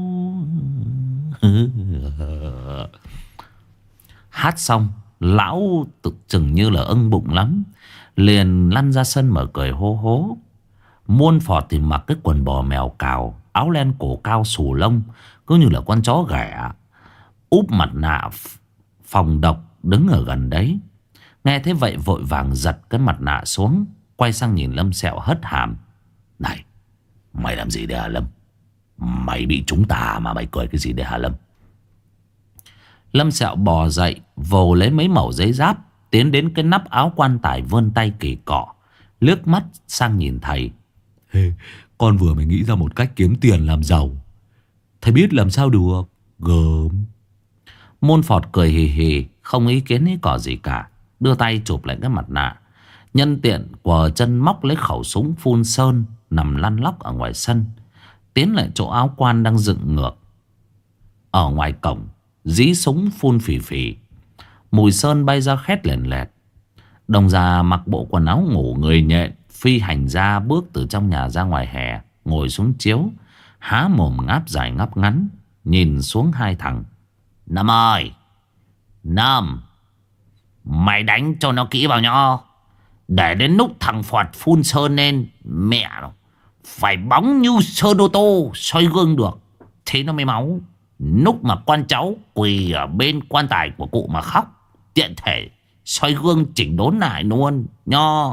Hát xong, lão tự chừng như là ưng bụng lắm, liền lăn ra sân mà cười hô hố. Muôn Phọt thì mặc cái quần bò mèo cào, áo len cổ cao xù lông, cứ như là con chó ghẻ, úp mặt nạ phòng độc đứng ở gần đấy. Nghe thế vậy vội vàng giật cái mặt nạ xuống, quay sang nhìn Lâm Sẹo hất hàm. Này, mày làm gì đấy hả Lâm? Mày bị chúng ta mà mày cười cái gì đấy hả Lâm? Lâm Sẹo bò dậy, vồ lấy mấy mẩu giấy giáp, tiến đến cái nắp áo quan tài, vươn tay kỳ cọ, liếc mắt sang nhìn thầy. Hey, con vừa mới nghĩ ra một cách kiếm tiền làm giàu, thầy biết làm sao được. Gớm. Môn Phọt cười hì hì, không ý kiến ý cỏ gì cả, đưa tay chụp lại cái mặt nạ, nhân tiện quờ chân móc lấy khẩu súng phun sơn nằm lăn lóc ở ngoài sân, tiến lại chỗ áo quan đang dựng ngược. Ở ngoài cổng, dí súng phun phì phì, mùi sơn bay ra khét lèn lẹt. Đồng già mặc bộ quần áo ngủ người nhện, phi hành ra bước từ trong nhà ra ngoài hè, ngồi xuống chiếu, há mồm ngáp dài ngáp ngắn, nhìn xuống hai thằng. Năm ơi, Năm, mày đánh cho nó kỹ vào nho, để đến lúc thằng Phọt phun sơn lên, mẹ nó phải bóng như sơn ô tô soi gương được, thế nó mới máu. Lúc mà con cháu quỳ ở bên quan tài của cụ mà khóc, tiện thể soi gương chỉnh đốn lại luôn nho.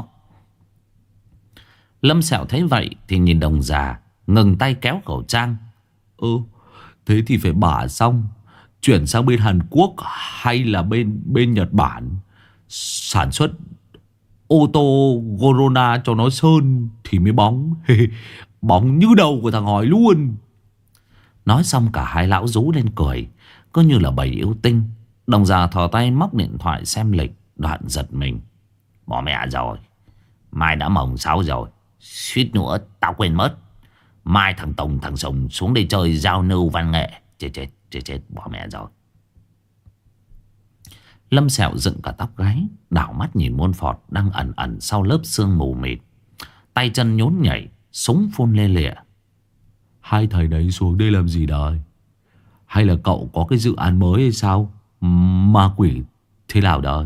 Lâm Sẹo thấy vậy thì nhìn đồng già, ngừng tay kéo khẩu trang. Ừ, thế thì phải bả xong, chuyển sang bên Hàn Quốc hay là bên bên Nhật Bản, sản xuất ô tô Corona cho nó sơn thì mới bóng. Bóng như đầu của thằng hỏi luôn. Nói xong cả hai lão rú lên cười, cứ như là bầy yêu tinh. Đồng già thò tay móc điện thoại xem lịch, đoạn giật mình. Bỏ mẹ rồi, mai đã mồng sáu rồi, suýt nữa tao quên mất. Mai thằng Tùng thằng Sùng xuống đây chơi giao lưu văn nghệ. Chết chết chết chết, bỏ mẹ rồi. Lâm Sẹo dựng cả tóc gáy, đảo mắt nhìn Môn Phọt đang ẩn ẩn sau lớp sương mù mịt, tay chân nhốn nhảy, súng phun lê lịa. Hai thầy đấy xuống đây làm gì đời? Hay là cậu có cái dự án mới hay sao? Ma quỷ thế nào đời?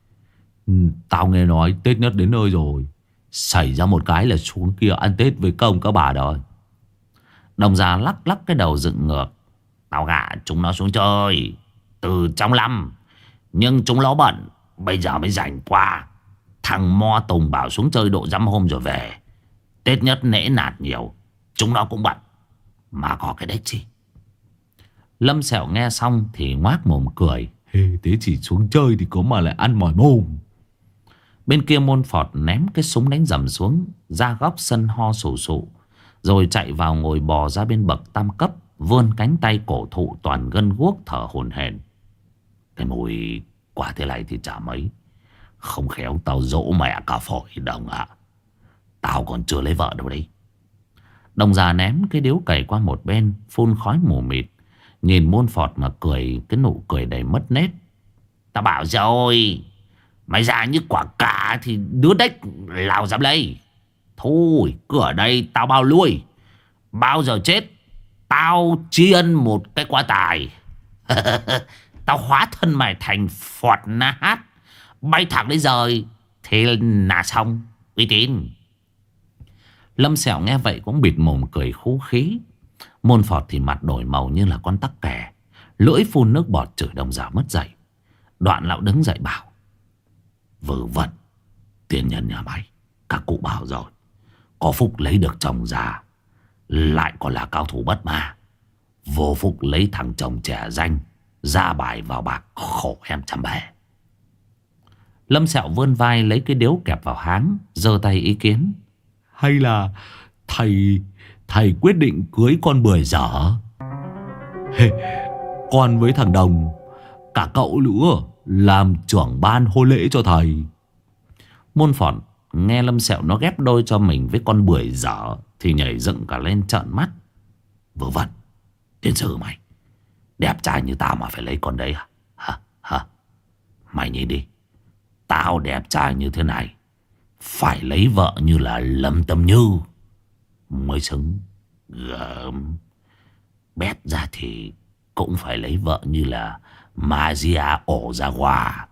Tao nghe nói Tết nhất đến nơi rồi, xảy ra một cái là xuống kia ăn Tết với công các bà đời. Đồng già lắc lắc cái đầu dựng ngược. Tao gạ chúng nó xuống chơi từ trong năm, nhưng chúng nó bận, bây giờ mới rảnh qua. Thằng Mo Tùng bảo xuống chơi độ dăm hôm rồi về. Tết nhất nễ nạt nhiều, chúng nó cũng bận, mà có cái đếch gì. Lâm Sẹo nghe xong thì ngoác mồm cười. Hey, thế chỉ xuống chơi thì có mà lại ăn mỏi mồm. Bên kia Môn Phọt ném cái súng đánh dầm xuống, ra góc sân ho sù sụ, rồi chạy vào ngồi bò ra bên bậc tam cấp, vươn cánh tay cổ thụ toàn gân guốc thở hổn hển. Cái mùi quả thế này thì chả mấy, không khéo tao dỗ mẹ cả phổi Đồng ạ. Tao còn chưa lấy vợ đâu đấy. Đồng già ném cái điếu cày qua một bên, phun khói mù mịt, nhìn Môn Phọt mà cười cái nụ cười đầy mất nét. Tao bảo rồi, mày già như quả cà thì đứa đếch nào dám lấy. Thôi cứ ở đây tao bao nuôi, bao giờ chết tao tri ân một cái quan tài. Tao hóa thân mày thành Phọt Na Hát, bay thẳng đến rời, thế là xong, uy tín. Lâm Sẹo nghe vậy cũng bịt mồm cười khú khí. Môn Phọt thì mặt đổi màu như là con tắc kè, lưỡi phun nước bọt chửi đồng già mất dạy. Đoạn lão đứng dậy bảo: Vớ vẩn, tiền nhân nhà mày, các cụ bảo rồi, có phúc lấy được chồng già, lại còn là cao thủ bất ma. Vô phúc lấy thằng chồng trẻ danh, ra bài vào bạc, khổ em trăm bề. Lâm Sẹo vươn vai lấy cái điếu kẹp vào háng, giơ tay ý kiến: Hay là thầy Thầy quyết định cưới con bưởi dở? Con với thằng Đồng, cả cậu nữa, làm trưởng ban hôn lễ cho thầy. Môn Phọt nghe Lâm Sẹo nó ghép đôi cho mình với con bưởi dở thì nhảy dựng cả lên trợn mắt. Vớ vẩn, tiên sư mày, đẹp trai như tao mà phải lấy con đấy à? Hả? Hả? Mày nhìn đi, tao đẹp trai như thế này, phải lấy vợ như là Lâm Tâm Như mới xứng. Gớm. Bét ra thì cũng phải lấy vợ như là Mazia ổ ra hòa.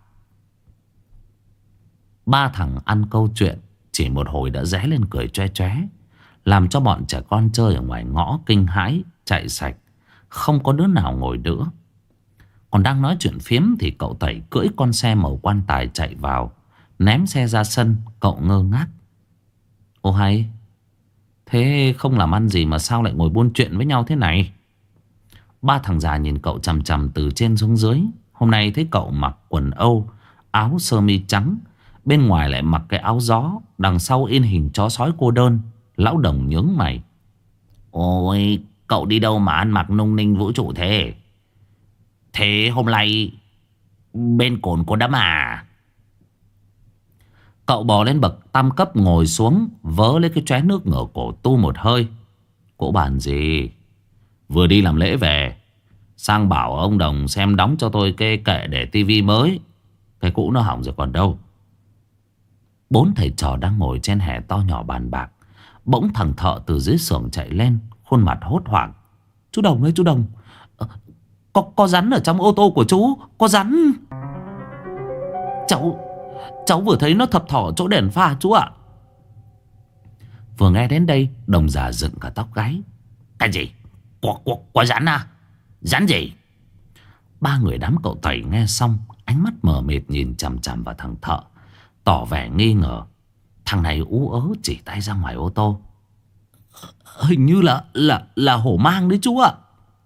Ba thằng ăn câu chuyện chỉ một hồi đã ré lên cười choe choé, làm cho bọn trẻ con chơi ở ngoài ngõ kinh hãi chạy sạch, không có đứa nào ngồi nữa. Còn đang nói chuyện phiếm thì cậu Tẩy cưỡi con xe màu quan tài chạy vào, ném xe ra sân. Cậu ngơ ngác. Ô hay, thế không làm ăn gì mà sao lại ngồi buôn chuyện với nhau thế này? Ba thằng già nhìn cậu chằm chằm từ trên xuống dưới. Hôm nay thấy cậu mặc quần âu, áo sơ mi trắng, bên ngoài lại mặc cái áo gió, đằng sau in hình chó sói cô đơn. Lão Đồng nhướng mày. Ôi, cậu đi đâu mà ăn mặc nung ninh vũ trụ thế? Thế hôm nay bên cồn có đám à? Cậu bò lên bậc tam cấp ngồi xuống, vớ lấy cái chóe nước ngửa cổ tu một hơi. Cỗ bàn gì? Vừa đi làm lễ về, sang bảo ông Đồng xem đóng cho tôi cái kệ để tivi mới. Cái cũ nó hỏng rồi còn đâu. Bốn thầy trò đang ngồi trên hè to nhỏ bàn bạc. Bỗng thằng Thợ từ dưới xưởng chạy lên, khuôn mặt hốt hoảng. Chú Đồng ơi, chú Đồng, Có, có rắn ở trong ô tô của chú. Có rắn. Cháu Cháu vừa thấy nó thập thỏ chỗ đèn pha chú ạ. Vừa nghe đến đây, Đồng già dựng cả tóc gáy. Cái gì? Có, có, có rắn à? Rắn gì? Ba người đám cậu Tẩy nghe xong, ánh mắt mờ mịt nhìn chằm chằm vào thằng Thợ, tỏ vẻ nghi ngờ. Thằng này ú ớ chỉ tay ra ngoài ô tô. Hình như là là là hổ mang đấy chú ạ.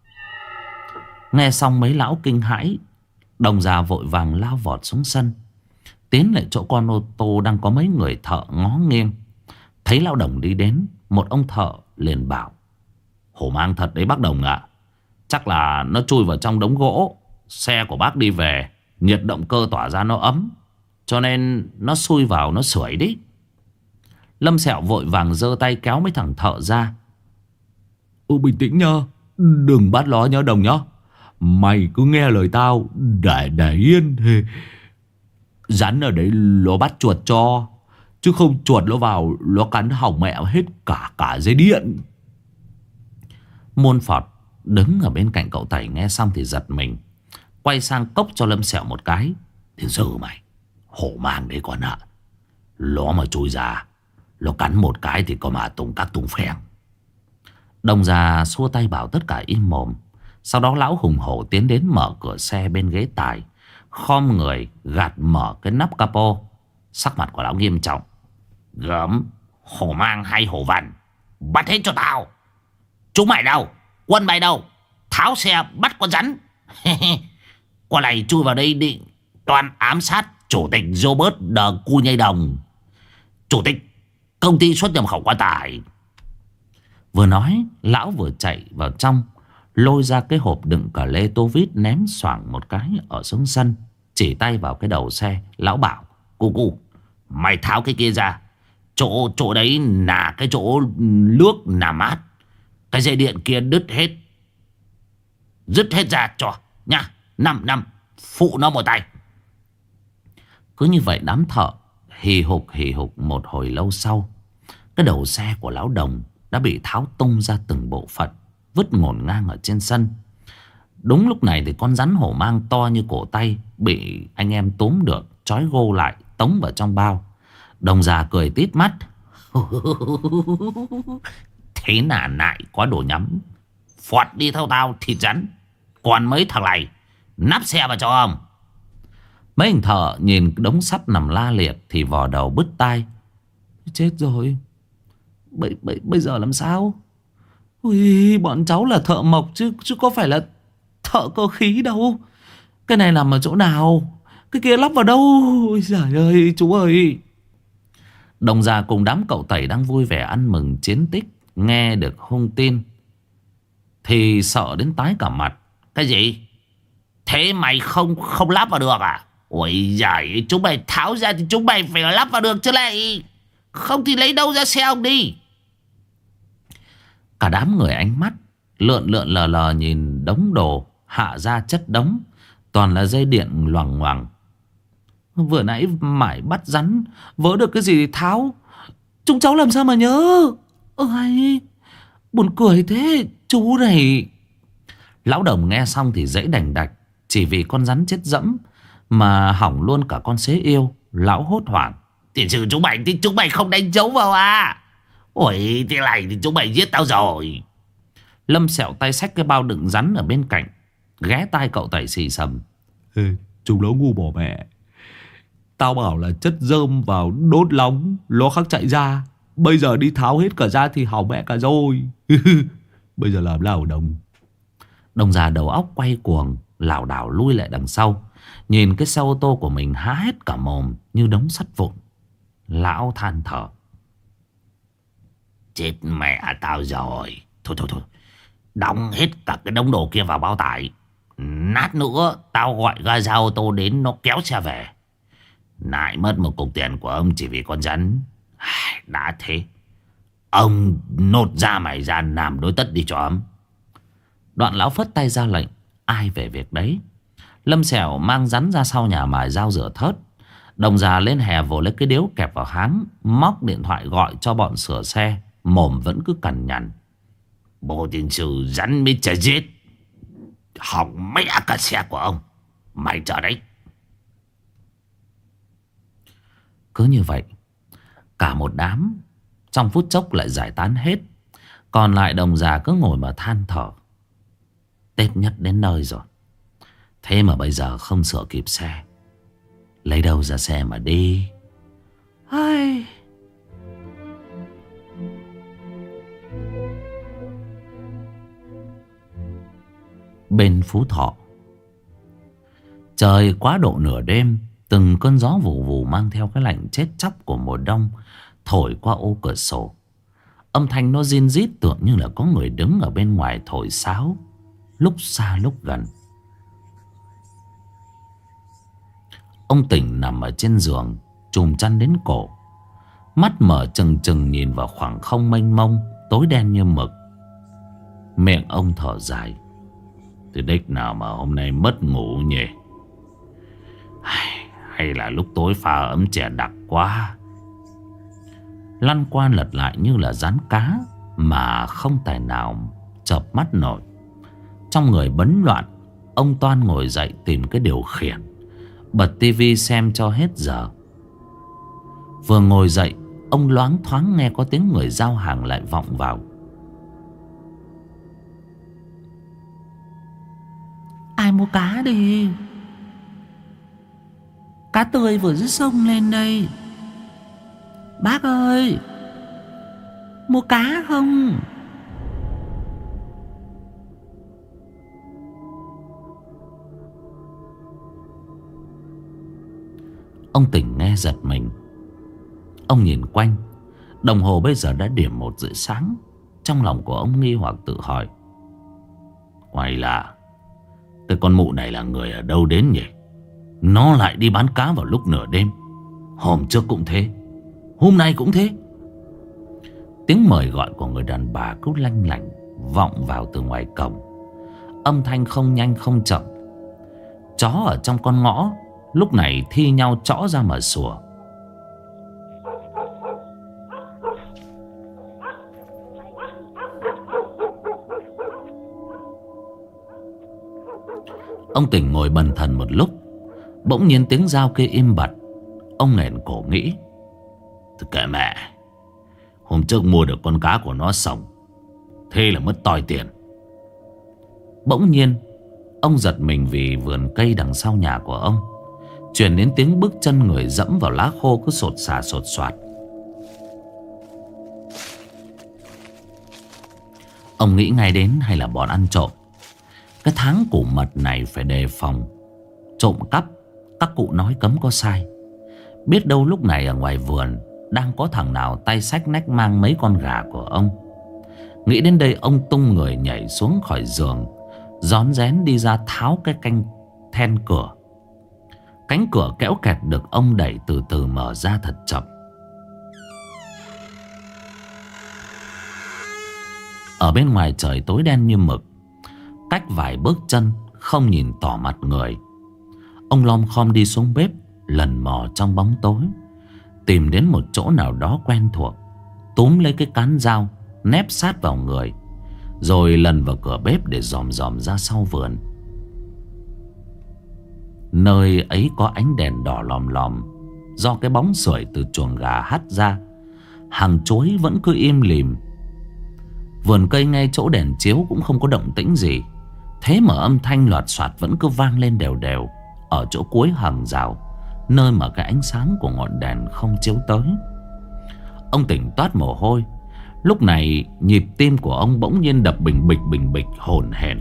Nghe xong mấy lão kinh hãi. Đồng già vội vàng lao vọt xuống sân, tiến lại chỗ con ô tô đang có mấy người thợ ngó nghiêng. Thấy lão Đồng đi đến, một ông thợ liền bảo. Hổ mang thật đấy bác Đồng ạ. Chắc là nó chui vào trong đống gỗ. Xe của bác đi về, nhiệt động cơ tỏa ra nó ấm, cho nên nó xui vào nó sưởi đấy. Lâm Sẹo vội vàng giơ tay kéo mấy thằng thợ ra. Ô bình tĩnh nhá, đừng bắt nó nhá Đồng nhá. Mày cứ nghe lời tao, để để yên. Rắn ở đấy nó bắt chuột cho, chứ không chuột nó vào nó cắn hỏng mẹ hết cả cả dây điện. Môn Phọt đứng ở bên cạnh cậu Tẩy nghe xong thì giật mình, quay sang cốc cho Lâm Sẹo một cái. Thiên sư mày, hổ mang đấy con ạ. Nó mà chui ra, nó cắn một cái thì có mà tung các tung phèn. Đồng già xua tay bảo tất cả im mồm. Sau đó lão hùng hổ tiến đến mở cửa xe bên ghế tài, khom người gạt mở cái nắp capo. Sắc mặt của lão nghiêm trọng. Gớm, hổ mang hay hổ vằn, bắt hết cho tao. Chúng mày đâu? Quân mày đâu? Tháo xe bắt con rắn. Con này chui vào đây định toàn ám sát chủ tịch Robert Đờ Cu Nhây Đồng, chủ tịch công ty xuất nhập khẩu quan tài. Vừa nói, lão vừa chạy vào trong, lôi ra cái hộp đựng cả lê tô vít, ném xoảng một cái ở xuống sân, chỉ tay vào cái đầu xe. Lão bảo. Cu cu, mày tháo cái kia ra. Chỗ chỗ đấy là cái chỗ nước làm mát. Cái dây điện kia đứt hết, dứt hết ra cho nha. Năm năm phụ nó một tay. Cứ như vậy đám thợ hì hục hì hục. Một hồi lâu sau, cái đầu xe của lão Đồng đã bị tháo tung ra từng bộ phận, vứt ngổn ngang ở trên sân. Đúng lúc này thì con rắn hổ mang to như cổ tay bị anh em túm được, trói gô lại, tống vào trong bao. Đồng già cười tít mắt. Thế là nại quá đồ nhắm. Phọt đi theo tao thịt rắn. Còn mấy thằng này nắp xe vào cho ông. Mấy anh thợ nhìn đống sắt nằm la liệt thì vò đầu bứt tai. Chết rồi, Bây, bây, bây giờ làm sao? Ui, bọn cháu là thợ mộc chứ chứ có phải là thợ cơ khí đâu. Cái này nằm ở chỗ nào? Cái kia lắp vào đâu? Ôi giời ơi chú ơi. Đồng già cùng đám cậu tẩy đang vui vẻ ăn mừng chiến tích, nghe được hung tin thì sợ đến tái cả mặt. Cái gì? Thế mày không không lắp vào được à? Ôi giời, chúng mày tháo ra thì chúng mày phải lắp vào được chứ lại. Không thì lấy đâu ra xe ông đi. Cả đám người ánh mắt lượn lượn lờ lờ nhìn đống đồ hạ ra chất đống, toàn là dây điện loằng ngoằng. Vừa nãy mải bắt rắn vớ được cái gì thì tháo. Chúng cháu làm sao mà nhớ. Ôi, buồn cười thế chú này. Lão Đồng nghe xong thì dãy đành đạch. Chỉ vì con rắn chết dẫm mà hỏng luôn cả con xế yêu. Lão hốt hoảng. Tiền sử chúng mày thì chúng mày không đánh dấu vào à? Ôi, thế này thì chúng mày giết tao rồi. Lâm Sẹo tay xách cái bao đựng rắn ở bên cạnh, ghé tai cậu tẩy xì xầm. Ê, chúng nó ngu bỏ mẹ. Tao bảo là chất rơm vào đốt nóng, nó khắc chạy ra. Bây giờ đi tháo hết cả ra thì hỏng mẹ cả rồi. Bây giờ làm nào Đồng? Đồng già đầu óc quay cuồng, lảo đảo lui lại đằng sau, nhìn cái xe ô tô của mình há hết cả mồm như đống sắt vụn. Lão than thở. Chết mẹ tao rồi. Thôi thôi thôi, đóng hết cả cái đống đồ kia vào bao tải. Nát nữa tao gọi ga ra ô tô đến nó kéo xe về. Lại mất một cục tiền của ông chỉ vì con rắn. Đã thế, ông nốt ra mày ra làm đối tất đi cho ấm. Đoạn lão phất tay ra lệnh, ai về việc đấy. Lâm Sẹo mang rắn ra sau nhà mài dao rửa thớt. Đồng già lên hè vồ lấy cái điếu kẹp vào háng, móc điện thoại gọi cho bọn sửa xe. Mồm vẫn cứ cằn nhằn. Bộ tiền sử rắn mới chả giết, hỏng mẹ cả xe của ông. Mày chờ đấy. Cứ như vậy, cả một đám trong phút chốc lại giải tán hết. Còn lại đồng già cứ ngồi mà than thở. Tết nhất đến nơi rồi, thế mà bây giờ không sửa kịp xe, lấy đâu ra xe mà đi. Ai... Bên Phú Thọ, trời quá độ nửa đêm, từng cơn gió vù vù mang theo cái lạnh chết chóc của mùa đông thổi qua ô cửa sổ. Âm thanh nó rin rít tưởng như là có người đứng ở bên ngoài thổi sáo, lúc xa lúc gần. Ông Tỉnh nằm ở trên giường, chùm chăn đến cổ, mắt mở trừng trừng nhìn vào khoảng không mênh mông tối đen như mực. Miệng ông thở dài. Từ đích nào mà hôm nay mất ngủ nhỉ? Hay, hay là lúc tối pha ấm chè đặc quá. Lăn qua lật lại như là rán cá mà không tài nào chợp mắt nổi. Trong người bấn loạn, ông toan ngồi dậy tìm cái điều khiển, bật tivi xem cho hết giờ. Vừa ngồi dậy, ông loáng thoáng nghe có tiếng người giao hàng lại vọng vào. Ai mua cá đi? Cá tươi vừa dứt sông lên đây. Bác ơi, mua cá không? Ông Tỉnh nghe giật mình. Ông nhìn quanh, đồng hồ bây giờ đã điểm một rưỡi sáng. Trong lòng của ông nghi hoặc tự hỏi, ngoài là cái con mụ này là người ở đâu đến nhỉ? Nó lại đi bán cá vào lúc nửa đêm. Hôm trước cũng thế, hôm nay cũng thế. Tiếng mời gọi của người đàn bà cứ lanh lảnh vọng vào từ ngoài cổng. Âm thanh không nhanh không chậm. Chó ở trong con ngõ lúc này thi nhau chõ ra mà sủa. Ông Tỉnh ngồi bần thần một lúc, bỗng nhiên tiếng dao kia im bặt. Ông nghẹn cổ nghĩ, thôi kệ mẹ, hôm trước mua được con cá của nó sống, thế là mất toi tiền. Bỗng nhiên ông giật mình vì vườn cây đằng sau nhà của ông truyền đến tiếng bước chân người dẫm vào lá khô cứ sột xà sột soạt. Ông nghĩ ngay đến hay là bọn ăn trộm. Cái tháng củ mật này phải đề phòng trộm cắp. Các cụ nói cấm có sai. Biết đâu lúc này ở ngoài vườn đang có thằng nào tay xách nách mang mấy con gà của ông. Nghĩ đến đây, ông tung người nhảy xuống khỏi giường, rón rén đi ra tháo cái canh then cửa. Cánh cửa kéo kẹt được ông đẩy từ từ mở ra thật chậm. Ở bên ngoài trời tối đen như mực. Cách vài bước chân không nhìn tỏ mặt người, ông lom khom đi xuống bếp, lần mò trong bóng tối, tìm đến một chỗ nào đó quen thuộc, túm lấy cái cán dao nép sát vào người, rồi lần vào cửa bếp để dòm dòm ra sau vườn. Nơi ấy có ánh đèn đỏ lòm lòm do cái bóng sưởi từ chuồng gà hắt ra. Hàng chuối vẫn cứ im lìm. Vườn cây ngay chỗ đèn chiếu cũng không có động tĩnh gì. Thế mà âm thanh loạt soạt vẫn cứ vang lên đều đều ở chỗ cuối hàng rào, nơi mà cái ánh sáng của ngọn đèn không chiếu tới. Ông tỉnh toát mồ hôi. Lúc này nhịp tim của ông bỗng nhiên đập bình bịch bình bịch hổn hển.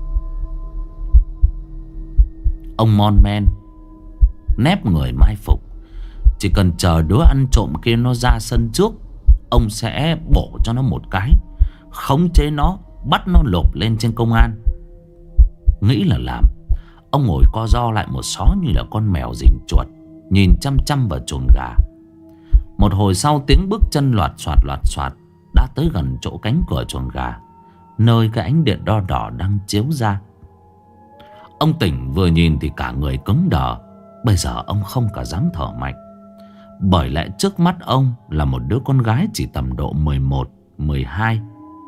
Ông mon men nép người mai phục. Chỉ cần chờ đứa ăn trộm kia nó ra sân trước, ông sẽ bổ cho nó một cái, khống chế nó, bắt nó lộp lên trên công an. Nghĩ là làm, ông ngồi co ro lại một xó như là con mèo rình chuột, nhìn chăm chăm vào chuồng gà. Một hồi sau, tiếng bước chân loạt soạt loạt soạt đã tới gần chỗ cánh cửa chuồng gà, nơi cái ánh điện đo đỏ đang chiếu ra. Ông tỉnh vừa nhìn thì cả người cứng đờ. Bây giờ ông không cả dám thở mạnh, bởi lẽ trước mắt ông là một đứa con gái chỉ tầm độ mười một, mười hai.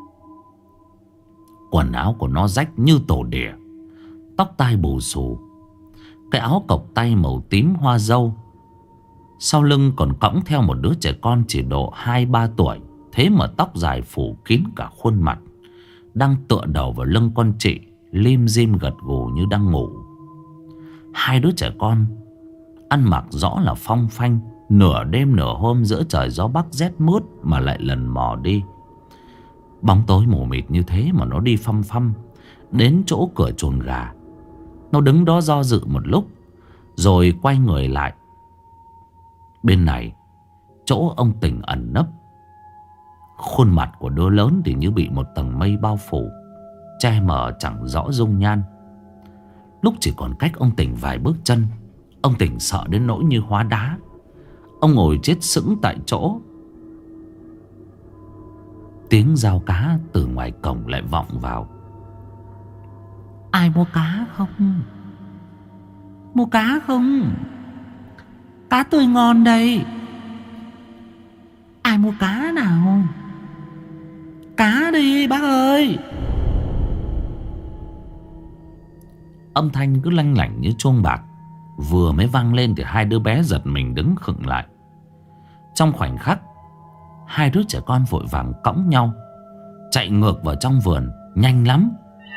Quần áo của nó rách như tổ đỉa, tóc tai bù xù, cái áo cộc tay màu tím hoa dâu. Sau lưng còn cõng theo một đứa trẻ con chỉ độ hai ba tuổi, thế mà tóc dài phủ kín cả khuôn mặt, đang tựa đầu vào lưng con chị, lim dim gật gù như đang ngủ. Hai đứa trẻ con ăn mặc rõ là phong phanh, nửa đêm nửa hôm giữa trời gió bắc rét mướt mà lại lần mò đi. Bóng tối mù mịt như thế mà nó đi phăm phăm đến chỗ cửa chuồng gà. Nó đứng đó do dự một lúc, rồi quay người lại. Bên này, chỗ ông tỉnh ẩn nấp, khuôn mặt của đứa lớn thì như bị một tầng mây bao phủ, che mờ chẳng rõ dung nhan. Lúc chỉ còn cách ông tỉnh vài bước chân, ông tỉnh sợ đến nỗi như hóa đá. Ông ngồi chết sững tại chỗ. Tiếng dao cá từ ngoài cổng lại vọng vào. Ai mua cá không? Mua cá không? Cá tươi ngon đây. Ai mua cá nào? Cá đi bác ơi. Âm thanh cứ lanh lảnh như chuông bạc. Vừa mới vang lên thì hai đứa bé giật mình đứng khựng lại. Trong khoảnh khắc, hai đứa trẻ con vội vàng cõng nhau chạy ngược vào trong vườn, nhanh lắm.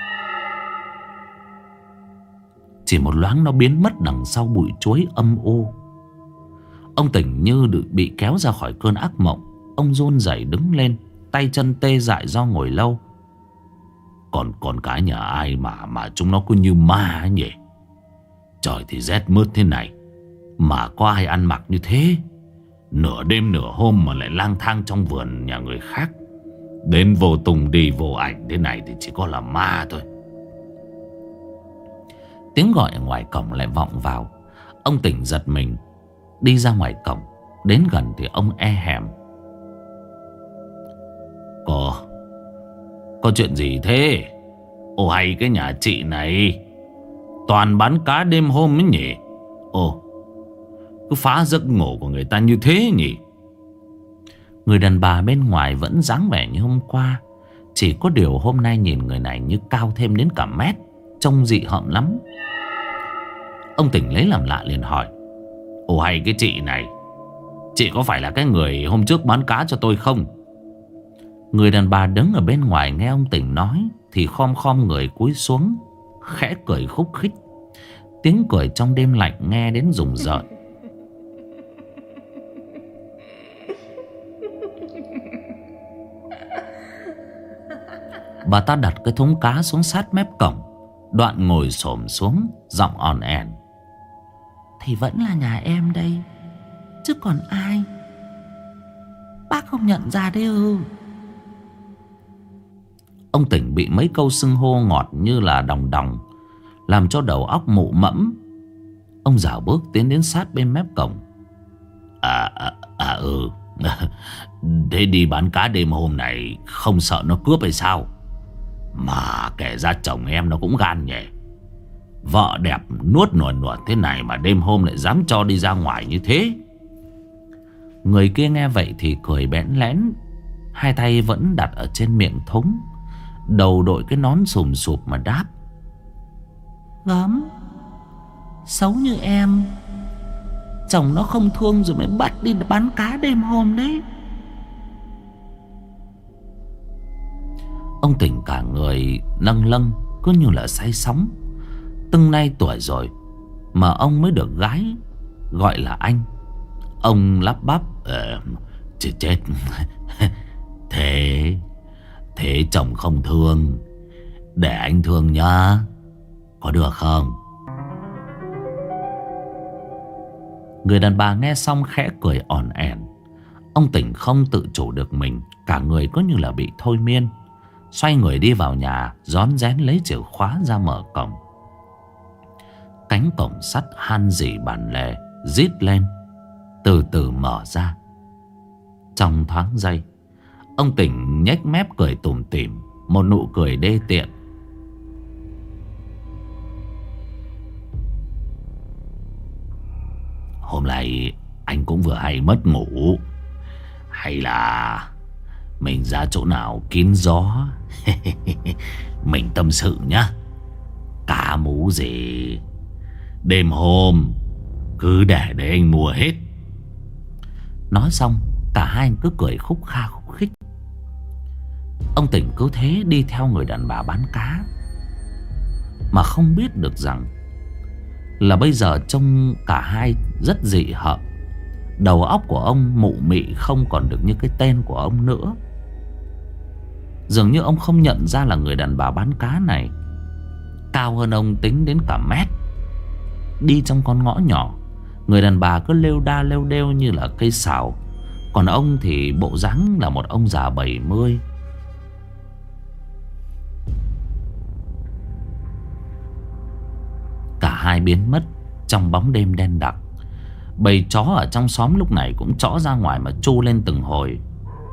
Chỉ một loáng nó biến mất đằng sau bụi chuối âm u. Ông tỉnh như được bị kéo ra khỏi cơn ác mộng. Ông run rẩy đứng lên, tay chân tê dại do ngồi lâu. Còn con cái nhà ai mà mà chúng nó cứ như ma ấy nhỉ? Trời thì rét mướt thế này mà có ai ăn mặc như thế? Nửa đêm nửa hôm mà lại lang thang trong vườn nhà người khác, đến vô tùng đi vô ảnh thế này thì chỉ có là ma thôi. Tiếng gọi ở ngoài cổng lại vọng vào. Ông tỉnh giật mình, đi ra ngoài cổng. Đến gần thì ông e hèm. Có Có chuyện gì thế? Ồ, hay cái nhà chị này toàn bán cá đêm hôm ấy nhỉ? Ồ, cứ phá giấc ngủ của người ta như thế nhỉ? Người đàn bà bên ngoài vẫn dáng vẻ như hôm qua, chỉ có điều hôm nay nhìn người này như cao thêm đến cả mét, trông dị hợm lắm. Ông tỉnh lấy làm lạ liền hỏi. Ồ, hay cái chị này, chị có phải là cái người hôm trước bán cá cho tôi không? Người đàn bà đứng ở bên ngoài nghe ông tỉnh nói thì khom khom người cúi xuống, khẽ cười khúc khích. Tiếng cười trong đêm lạnh nghe đến rùng rợn. Bà ta đặt cái thúng cá xuống sát mép cổng, đoạn ngồi xổm xuống, giọng òn ẻn. Thì vẫn là nhà em đây, chứ còn ai. không nhận ra đấy ư? Ông Tỉnh bị mấy câu xưng hô ngọt như là đồng đồng làm cho đầu óc mụ mẫm. Ông dạo bước tiến đến sát bên mép cổng. À, à, à ừ Thế đi bán cá đêm hôm này không sợ nó cướp hay sao? Mà kể ra chồng em nó cũng gan nhỉ. Vợ đẹp nuốt nuột nuột thế này mà đêm hôm lại dám cho đi ra ngoài như thế. Người kia nghe vậy thì cười bẽn lẽn, hai tay vẫn đặt ở trên miệng thúng, đầu đội cái nón sùm sụp mà đáp. Gớm, xấu như em, chồng nó không thương rồi mới bắt đi bán cá đêm hôm đấy. Ông Tỉnh cả người lâng lâng, cứ như là say sóng. Từng nay tuổi rồi mà ông mới được gái gọi là anh. Ông lắp bắp: ờ, chết chết Thế Thế chồng không thương, để anh thương nhá, có được không? Người đàn bà nghe xong khẽ cười ỏn ẻn. Ông Tỉnh không tự chủ được mình, cả người có như là bị thôi miên. Xoay người đi vào nhà, rón rén lấy chìa khóa ra mở cổng. Cánh cổng sắt han rỉ bản lề rít lên, từ từ mở ra. Trong thoáng giây, ông Tỉnh nhếch mép cười tủm tỉm, một nụ cười đê tiện. Hôm nay anh cũng vừa hay mất ngủ, hay là mình ra chỗ nào kín gió mình tâm sự nhá. Cá mú gì đêm hôm cứ để để anh mua hết. Nói xong cả hai anh cứ cười khúc kha khúc khích. Ông Tỉnh cứ thế đi theo người đàn bà bán cá, mà không biết được rằng là bây giờ trông cả hai rất dị hợm. Đầu óc của ông mụ mị không còn được như cái tên của ông nữa. Dường như ông không nhận ra là người đàn bà bán cá này cao hơn ông tính đến cả mét. Đi trong con ngõ nhỏ, người đàn bà cứ lêu đa lêu đêu như là cây sào, còn ông thì bộ dáng là một ông già bảy mươi. Cả hai biến mất trong bóng đêm đen đặc. Bầy chó ở trong xóm lúc này cũng chõ ra ngoài mà tru lên từng hồi.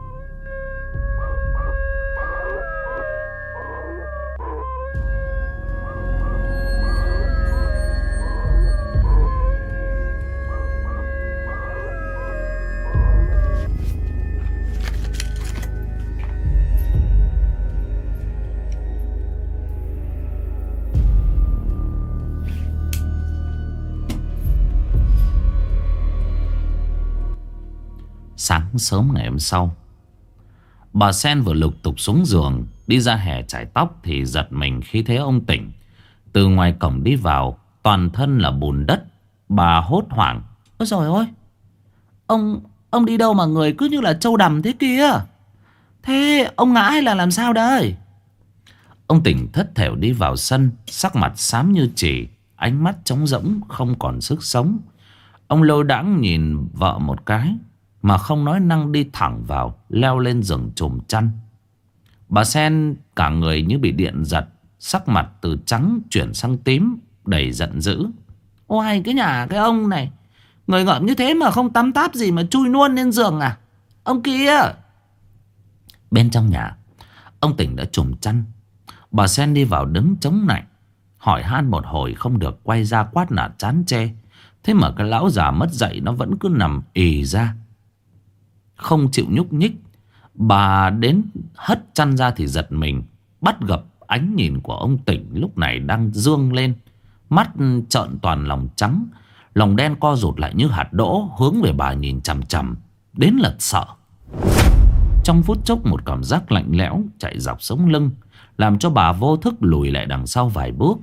Sáng sớm ngày hôm sau, bà Sen vừa lục tục xuống giường đi ra hè chải tóc thì giật mình khi thấy ông Tỉnh từ ngoài cổng đi vào, toàn thân là bùn đất. Bà hốt hoảng: Ôi trời ơi, Ông Ông đi đâu mà người cứ như là trâu đầm thế kia? Thế ông ngã hay là làm sao đây? Ông Tỉnh thất thểu đi vào sân, sắc mặt xám như chỉ, ánh mắt trống rỗng không còn sức sống. Ông lơ đãng nhìn vợ một cái mà không nói năng đi thẳng vào, leo lên giường trùm chăn. Bà Sen cả người như bị điện giật, sắc mặt từ trắng chuyển sang tím, đầy giận dữ. Ôi cái nhà cái ông này, người ngợm như thế mà không tắm táp gì mà chui luôn lên giường à? Ông kia! Bên trong nhà, ông Tỉnh đã trùm chăn. Bà Sen đi vào đứng chống nạnh, hỏi han một hồi không được, quay ra quát nạt chán chê. Thế mà cái lão già mất dạy nó vẫn cứ nằm ì ra, không chịu nhúc nhích. Bà đến hất chăn ra thì giật mình, bắt gặp ánh nhìn của ông Tỉnh lúc này đang dương lên, mắt trợn toàn lòng trắng, lòng đen co rụt lại như hạt đỗ, hướng về bà nhìn chằm chằm đến lật sợ. Trong phút chốc một cảm giác lạnh lẽo chạy dọc sống lưng, làm cho bà vô thức lùi lại đằng sau vài bước.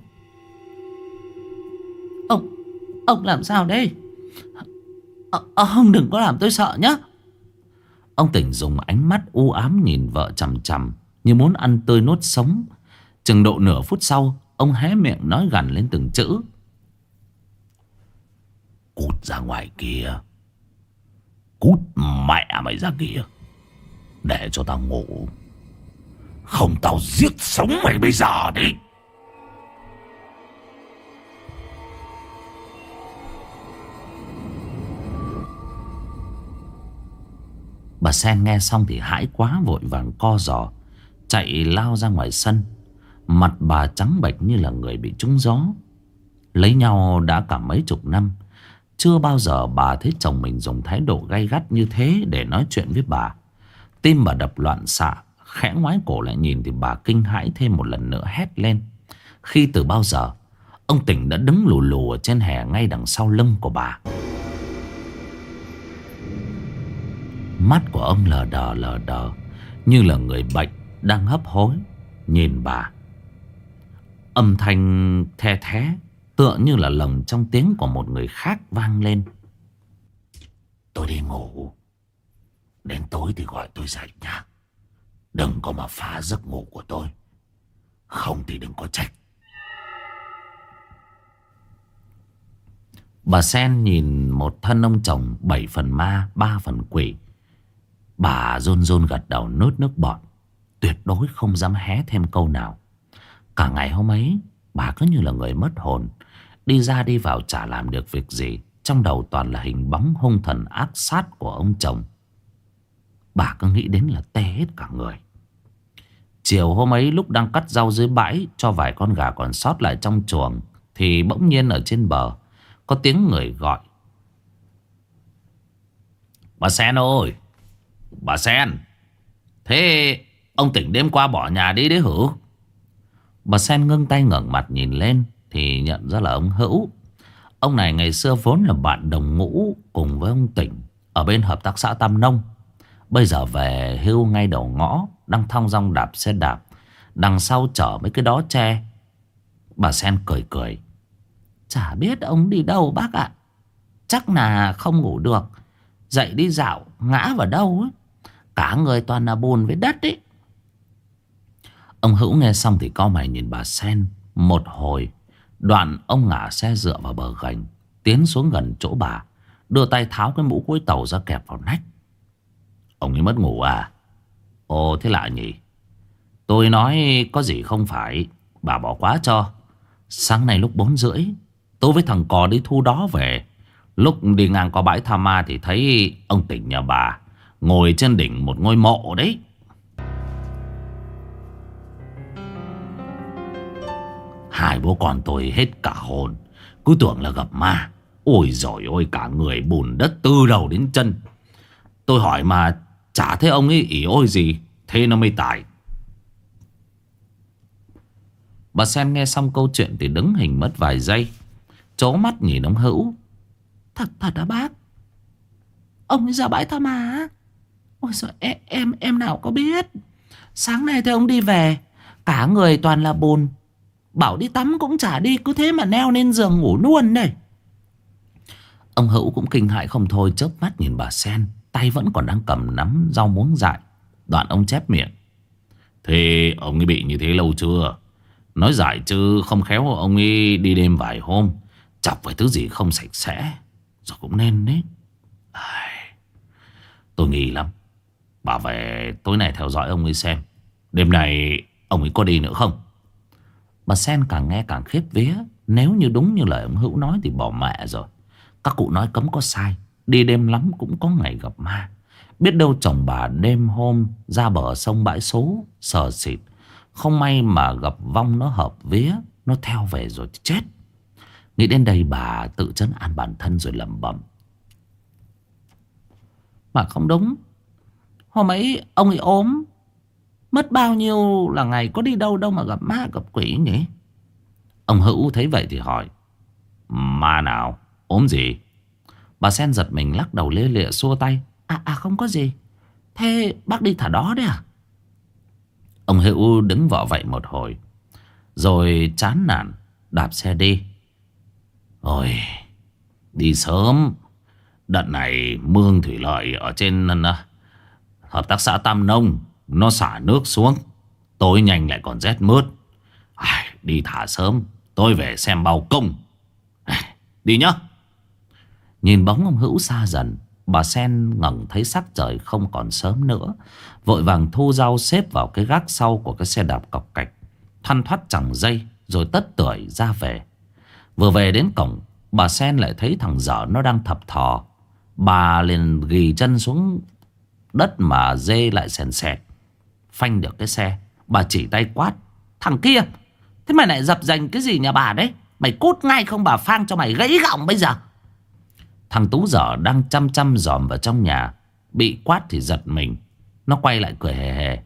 Ông Ông làm sao đây? À, ông đừng có làm tôi sợ nhé. Ông Tỉnh dùng ánh mắt u ám nhìn vợ chằm chằm, như muốn ăn tươi nuốt sống. Chừng độ nửa phút sau, ông hé miệng nói gằn lên từng chữ: Cút ra ngoài kia. Cút mẹ mày ra kia. Để cho tao ngủ, không tao giết sống mày bây giờ đi. Bà Sen nghe xong thì hãi quá, vội vàng co giò chạy lao ra ngoài sân. Mặt bà trắng bệch như là người bị trúng gió. Lấy nhau đã cả mấy chục năm, chưa bao giờ bà thấy chồng mình dùng thái độ gay gắt như thế để nói chuyện với bà. Tim bà đập loạn xạ, khẽ ngoái cổ lại nhìn thì bà kinh hãi thêm một lần nữa, hét lên. Khi từ bao giờ ông Tỉnh đã đứng lù lù ở trên hè ngay đằng sau lưng của bà. Mắt của ông lờ đờ lờ đờ, như là người bệnh đang hấp hối nhìn bà. Âm thanh the thé tựa như là lồng trong tiếng của một người khác vang lên. Tôi đi ngủ, đến tối thì gọi tôi dậy nha. Đừng có mà phá giấc ngủ của tôi, không thì đừng có trách. Bà Sen nhìn một thân ông chồng bảy phần ma ba phần quỷ. Bà run run gật đầu nuốt nước bọt, tuyệt đối không dám hé thêm câu nào. Cả ngày hôm ấy bà cứ như là người mất hồn, đi ra đi vào chả làm được việc gì. Trong đầu toàn là hình bóng hung thần ác sát của ông chồng. Bà cứ nghĩ đến là tê hết cả người. Chiều hôm ấy lúc đang cắt rau dưới bãi cho vài con gà còn sót lại trong chuồng, thì bỗng nhiên ở trên bờ có tiếng người gọi. Bà Sen ơi, bà Sen, thế ông Tỉnh đêm qua bỏ nhà đi đấy hử? Bà Sen ngưng tay ngẩng mặt nhìn lên thì nhận ra là ông Hữu. Ông này ngày xưa vốn là bạn đồng ngũ cùng với ông Tỉnh ở bên hợp tác xã Tam Nông. Bây giờ về hưu ngay đầu ngõ, đang thong dong đạp xe đạp, đằng sau chở mấy cái đó tre. Bà Sen cười cười. Chả biết ông đi đâu bác ạ. Chắc là không ngủ được, dậy đi dạo ngã vào đâu ấy. Cả người toàn là bùn với đất ấy. Ông Hữu nghe xong thì cau mày nhìn bà Sen một hồi. Đoạn ông ngả xe dựa vào bờ gành, tiến xuống gần chỗ bà, đưa tay tháo cái mũ cuối tàu ra kẹp vào nách. Ông ấy mất ngủ à? Ồ, thế lạ nhỉ. Tôi nói có gì không phải, bà bỏ quá cho. Sáng nay lúc bốn rưỡi tôi với thằng cò đi thu đó về. Lúc đi ngang qua bãi Tha Ma thì thấy ông Tỉnh nhà bà ngồi trên đỉnh một ngôi mộ đấy. Hai bố con tôi hết cả hồn, cứ tưởng là gặp ma. Ôi giời ơi, cả người bùn đất từ đầu đến chân. Tôi hỏi mà chả thấy ông ấy ỉ ôi gì, thế nó mới tài. Bà Sen nghe xong câu chuyện thì đứng hình mất vài giây, trố mắt nhìn ông Hữu. Thật thật à bác? Ông ấy ra bãi Tha Ma? Ôi giời, em, em, em nào có biết. Sáng nay thấy ông đi về, cả người toàn là bùn, bảo đi tắm cũng chả đi, cứ thế mà neo lên giường ngủ luôn đây. Ông Hữu cũng kinh hãi không thôi, chớp mắt nhìn bà Sen, tay vẫn còn đang cầm nắm rau muống dại. Đoạn ông chép miệng. Thế ông ấy bị như thế lâu chưa? Nói dại chứ không khéo ông ấy đi đêm vài hôm, chọc phải thứ gì không sạch sẽ rồi cũng nên đấy. Tôi nghi lắm. Bảo về tối nay theo dõi ông ấy xem đêm này ông ấy có đi nữa không. Bà Sen càng nghe càng khiếp vía. Nếu như đúng như lời ông Hữu nói thì bỏ mẹ rồi. Các cụ nói cấm có sai, đi đêm lắm cũng có ngày gặp ma. Biết đâu chồng bà đêm hôm ra bờ sông bãi số sờ xịt, không may mà gặp vong nó hợp vía, nó theo về rồi thì chết. Nghĩ đến đây bà tự trấn an bản thân rồi lẩm bẩm. Mà không đúng, hôm ấy ông ấy ốm, mất bao nhiêu là ngày, có đi đâu đâu mà gặp ma gặp quỷ nhỉ? Ông Hữu thấy vậy thì hỏi. Ma nào? Ốm gì? Bà Sen giật mình lắc đầu lia lịa xua tay. À à không có gì. Thế bác đi thả đó đấy à? Ông Hữu đứng vọ vậy một hồi, rồi chán nản đạp xe đi. Ôi, đi sớm. Đợt này mương thủy lợi ở trên uh, hợp tác xã Tam Nông nó xả nước xuống, tối nhanh lại còn rét mướt. À, đi thả sớm, tôi về xem bao công. À, đi nhá. Nhìn bóng ông Hữu xa dần, Bà Sen ngẩng thấy sắc trời không còn sớm nữa, vội vàng thu rau xếp vào cái gác sau của cái xe đạp cọc cạch, thoăn thoắt chẳng dây rồi tất tưởi ra về. Vừa về đến cổng, bà Sen lại thấy thằng dở nó đang thập thò. Bà liền ghì chân xuống đất mà dê lại sèn sẹt. Phanh được cái xe, bà chỉ tay quát: "Thằng kia, thế mày lại dập dành cái gì nhà bà đấy? Mày cút ngay không bà phang cho mày gãy gọng bây giờ." Thằng Tú dở đang chăm chăm dòm vào trong nhà, bị quát thì giật mình. Nó quay lại cười hề hề: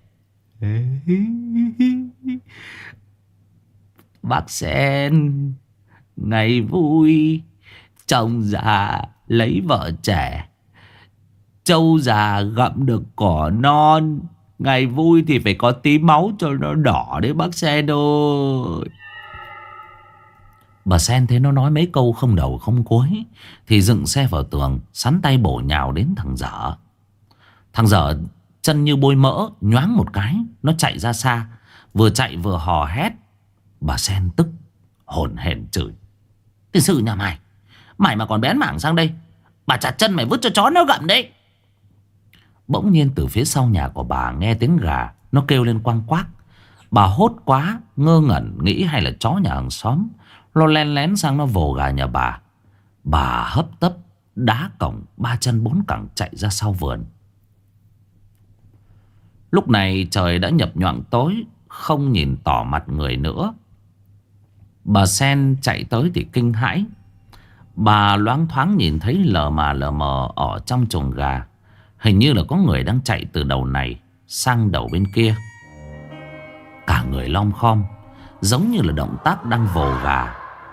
"Bác Sen, ngày vui, chồng già lấy vợ trẻ, trâu già gặm được cỏ non. Ngày vui thì phải có tí máu cho nó đỏ đấy bác Sen ơi." Bà Sen thấy nó nói mấy câu không đầu không cuối thì dựng xe vào tường, sắn tay bổ nhào đến thằng dở. Thằng dở chân như bôi mỡ, nhoáng một cái nó chạy ra xa, vừa chạy vừa hò hét. Bà Sen tức hổn hển chửi: "Cái sự nhà mày, mày mà còn bén mảng sang đây, bà chặt chân mày vứt cho chó nó gặm đấy." Bỗng nhiên từ phía sau nhà của bà nghe tiếng gà nó kêu lên quang quác. Bà hốt quá, ngơ ngẩn nghĩ hay là chó nhà hàng xóm. Nó len lén sang nó vồ gà nhà bà. Bà hấp tấp đá cổng, ba chân bốn cẳng chạy ra sau vườn. Lúc này trời đã nhập nhoạng tối, không nhìn tỏ mặt người nữa. Bà Sen chạy tới thì kinh hãi. Bà loáng thoáng nhìn thấy lờ mà lờ mờ ở trong chuồng gà. Hình như là có người đang chạy từ đầu này sang đầu bên kia. Cả người lom khom, giống như là động tác đang vồ gà.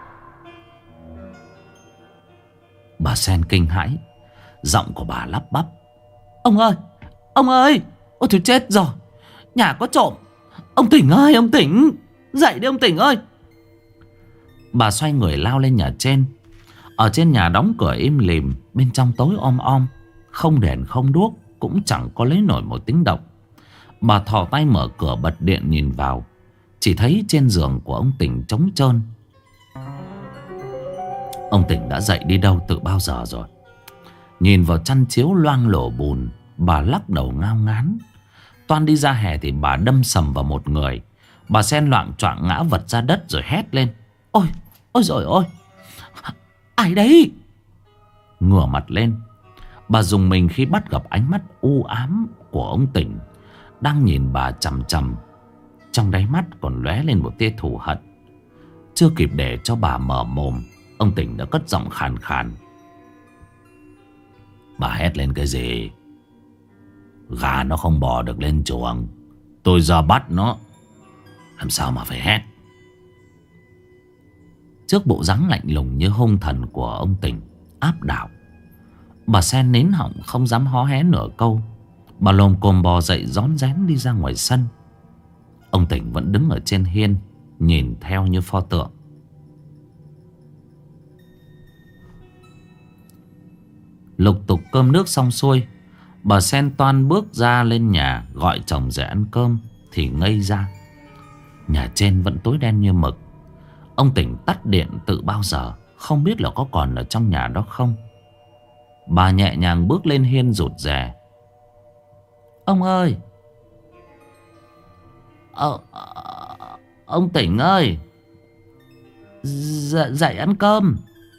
Bà Sen kinh hãi, giọng của bà lắp bắp: "Ông ơi, ông ơi, ôi thôi chết rồi, nhà có trộm. Ông Tỉnh ơi, ông Tỉnh, dậy đi ông Tỉnh ơi." Bà xoay người lao lên nhà trên. Ở trên nhà đóng cửa im lìm, bên trong tối om om, không đèn không đuốc, cũng chẳng có lấy nổi một tiếng động. Bà thò tay mở cửa bật điện nhìn vào, chỉ thấy trên giường của ông Tỉnh trống trơn. Ông Tỉnh đã dậy đi đâu từ bao giờ rồi. Nhìn vào chăn chiếu loang lổ bùn, bà lắc đầu ngao ngán. Toan đi ra hè thì bà đâm sầm vào một người. Bà Sen loạng choạng ngã vật ra đất rồi hét lên: "Ôi, ôi rồi ôi, ai đấy?" Ngửa mặt lên, bà rùng mình khi bắt gặp ánh mắt u ám của ông Tỉnh đang nhìn bà chằm chằm. Trong đáy mắt còn lóe lên một tia thù hận. Chưa kịp để cho bà mở mồm, ông Tỉnh đã cất giọng khàn khàn: "Bà hét lên cái gì? Gà nó không bò được lên chuồng, tôi ra bắt nó, làm sao mà phải hét?" Trước bộ dáng lạnh lùng như hung thần của ông Tỉnh áp đảo, bà Sen nín họng không dám hó hé nửa câu. Bà lồm cồm bò dậy rón rén đi ra ngoài sân. Ông Tỉnh vẫn đứng ở trên hiên, nhìn theo như pho tượng. Lục tục cơm nước xong xuôi, bà Sen toan bước ra lên nhà gọi chồng dậy ăn cơm thì ngây ra. Nhà trên vẫn tối đen như mực. Ông Tỉnh tắt điện từ bao giờ, không biết là có còn ở trong nhà đó không. Bà nhẹ nhàng bước lên hiên rụt rè: "Ông ơi, ờ, ông Tỉnh ơi, Dạ, dậy ăn cơm."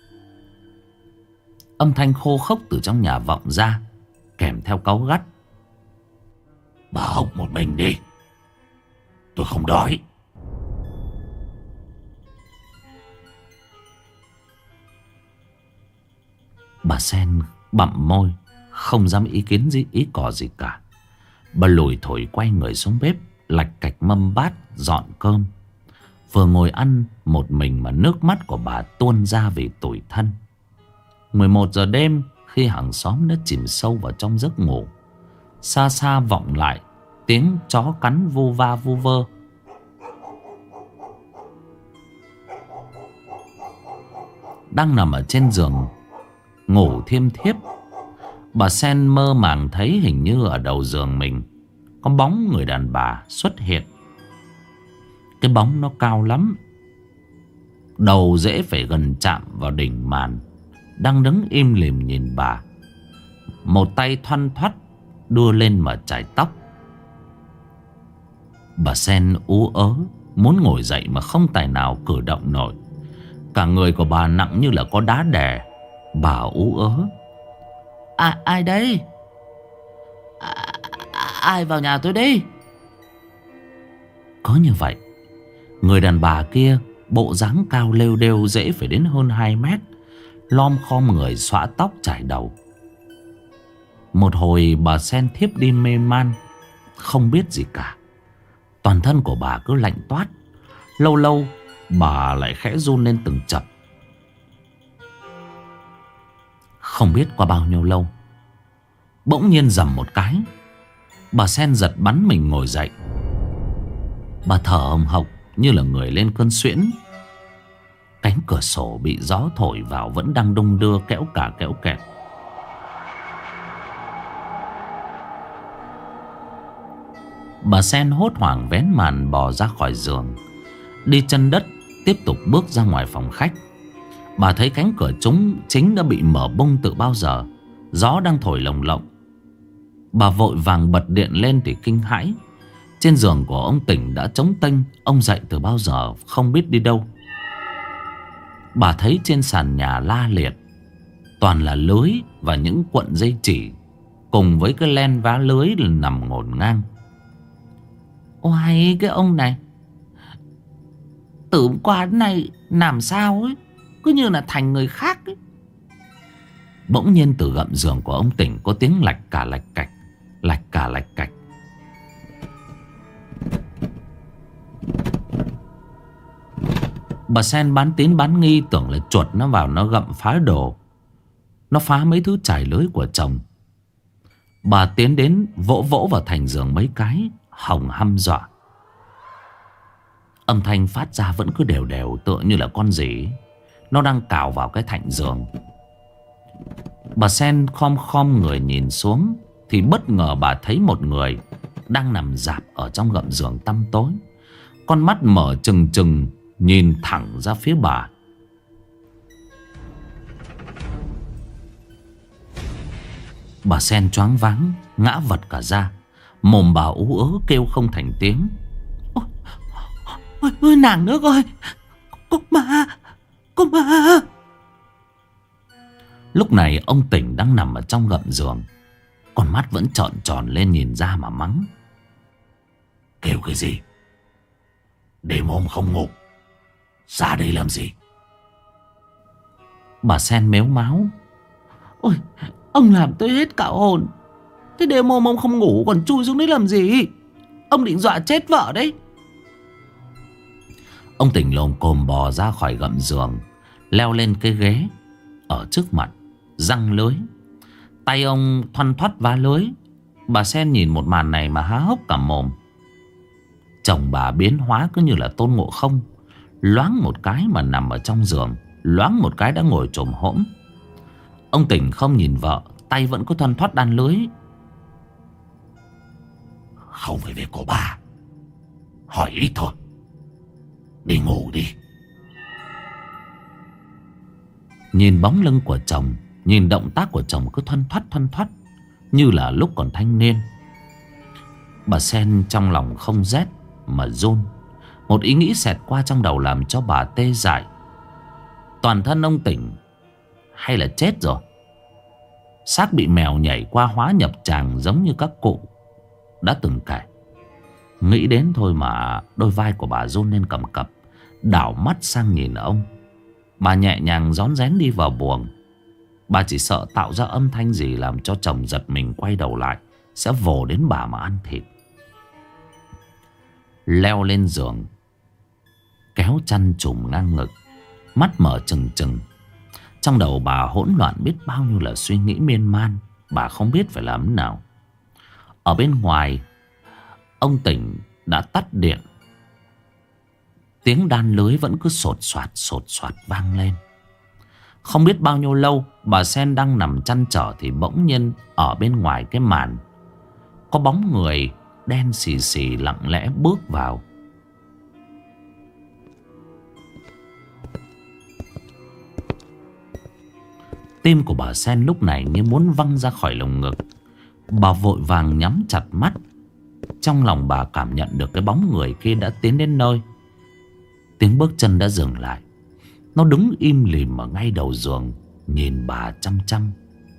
Âm thanh khô khốc từ trong nhà vọng ra, kèm theo cáu gắt: "Bà hộc một mình đi, tôi không đói." Bà Sen bặm môi, không dám ý kiến gì ý cò gì cả. Bà lủi thổi quay người xuống bếp, lạch cạch mâm bát dọn cơm. Vừa ngồi ăn một mình mà nước mắt của bà tuôn ra vì tủi thân. mười một giờ đêm, khi hàng xóm đã chìm sâu vào trong giấc ngủ, xa xa vọng lại tiếng chó cắn vu va vu vơ. Đang nằm ở trên giường ngủ thiêm thiếp, bà Sen mơ màng thấy hình như ở đầu giường mình có bóng người đàn bà xuất hiện. Cái bóng nó cao lắm, đầu dễ phải gần chạm vào đỉnh màn, đang đứng im lìm nhìn bà. một tay thoăn thoắt đưa lên mà chải tóc. Bà Sen ú ớ muốn ngồi dậy mà không tài nào cử động nổi. Cả người của bà nặng như là có đá đè. Bà ú ớ: À, ai đây? À, ai vào nhà tôi đi? Có như vậy, người đàn bà kia bộ dáng cao lêu đêu dễ phải đến hơn hai mét, lom khom người xõa tóc chải đầu. Một hồi bà Sen thiếp đi mê man, không biết gì cả. Toàn thân của bà cứ lạnh toát. Lâu lâu bà lại khẽ run lên từng chập. Không biết qua bao nhiêu lâu, bỗng nhiên rầm một cái, bà Sen giật bắn mình ngồi dậy. Bà thở hồng hộc như là người lên cơn suyễn. Cánh cửa sổ bị gió thổi vào vẫn đang đung đưa kéo cả kéo kẹt. Bà Sen hốt hoảng vén màn bò ra khỏi giường, đi chân đất tiếp tục bước ra ngoài phòng khách. Bà thấy cánh cửa trúng chính đã bị mở bung từ bao giờ, gió đang thổi lồng lộng. Bà vội vàng bật điện lên thì kinh hãi. Trên giường của ông Tỉnh đã trống tênh, ông dậy từ bao giờ không biết đi đâu. Bà thấy trên sàn nhà la liệt toàn là lưới và những cuộn dây chỉ, cùng với cái len vá lưới nằm ngổn ngang. Ôi, cái ông này từ hôm qua đến nay làm sao ấy, cứ như là thành người khác ấy. Bỗng nhiên từ gầm giường của ông Tỉnh có tiếng lạch cả lạch cạch, lạch cả lạch cạch. Bà Sen bán tín bán nghi, tưởng là chuột nó vào nó gặm phá đồ, nó phá mấy thứ trải lưới của chồng. Bà tiến đến vỗ vỗ vào thành giường mấy cái, hòng hăm dọa. Âm thanh phát ra vẫn cứ đều đều, tựa như là con gì nó đang cào vào cái thành giường. Bà Sen khom khom người nhìn xuống, thì bất ngờ bà thấy một người đang nằm rạp ở trong gầm giường tăm tối, con mắt mở trừng trừng nhìn thẳng ra phía bà. Bà Sen choáng váng ngã vật cả ra, mồm bà ú ớ kêu không thành tiếng. Ôi, ôi, ôi nàng nữa rồi, cô ma, cô ma. Lúc này ông Tỉnh đang nằm ở trong gầm giường, con mắt vẫn trợn tròn lên nhìn ra mà mắng. Kêu cái gì? Đêm hôm không ngủ, ra đây làm gì? Bà Sen mếu máo. Ôi, ông làm tôi hết cả hồn. Thế đêm hôm ông không ngủ còn chui xuống đấy làm gì? Ông định dọa chết vợ đấy. Ông Tỉnh lồm cồm bò ra khỏi gầm giường, leo lên cái ghế ở trước mặt, giăng lưới. Tay ông thoăn thoắt vá lưới. Bà Sen nhìn một màn này mà há hốc cả mồm. Chồng bà biến hóa cứ như là Tôn Ngộ Không, loáng một cái mà nằm ở trong giường, loáng một cái đã ngồi chồm hỗn. Ông Tỉnh không nhìn vợ, tay vẫn cứ thoăn thoắt đan lưới. Không phải việc của bà, hỏi ít thôi. Đi ngủ đi. Nhìn bóng lưng của chồng, nhìn động tác của chồng cứ thoăn thoắt thoăn thoắt như là lúc còn thanh niên. Bà Sen trong lòng không rét mà run. Một ý nghĩ xẹt qua trong đầu làm cho bà tê dại. Toàn thân ông Tỉnh hay là chết rồi? Xác bị mèo nhảy qua hóa nhập tràng, giống như các cụ đã từng kể. Nghĩ đến thôi mà đôi vai của bà run lên cầm cập. Đảo mắt sang nhìn ông, bà nhẹ nhàng rón rén đi vào buồng. Bà chỉ sợ tạo ra âm thanh gì làm cho chồng giật mình quay đầu lại, sẽ vồ đến bà mà ăn thịt. Leo lên giường, kéo chăn trùm ngang ngực, mắt mở trừng trừng. Trong đầu bà hỗn loạn biết bao nhiêu là suy nghĩ miên man. Bà không biết phải làm thế nào. Ở bên ngoài, ông Tỉnh đã tắt điện. Tiếng đan lưới vẫn cứ sột soạt sột soạt vang lên. Không biết bao nhiêu lâu, bà Sen đang nằm chăn trở thì bỗng nhiên ở bên ngoài cái màn có bóng người đen xì xì lặng lẽ bước vào. Tim của bà Sen lúc này như muốn văng ra khỏi lồng ngực. Bà vội vàng nhắm chặt mắt. Trong lòng bà cảm nhận được cái bóng người kia đã tiến đến nơi. Tiếng bước chân đã dừng lại. Nó đứng im lìm ở ngay đầu giường, nhìn bà chăm chăm.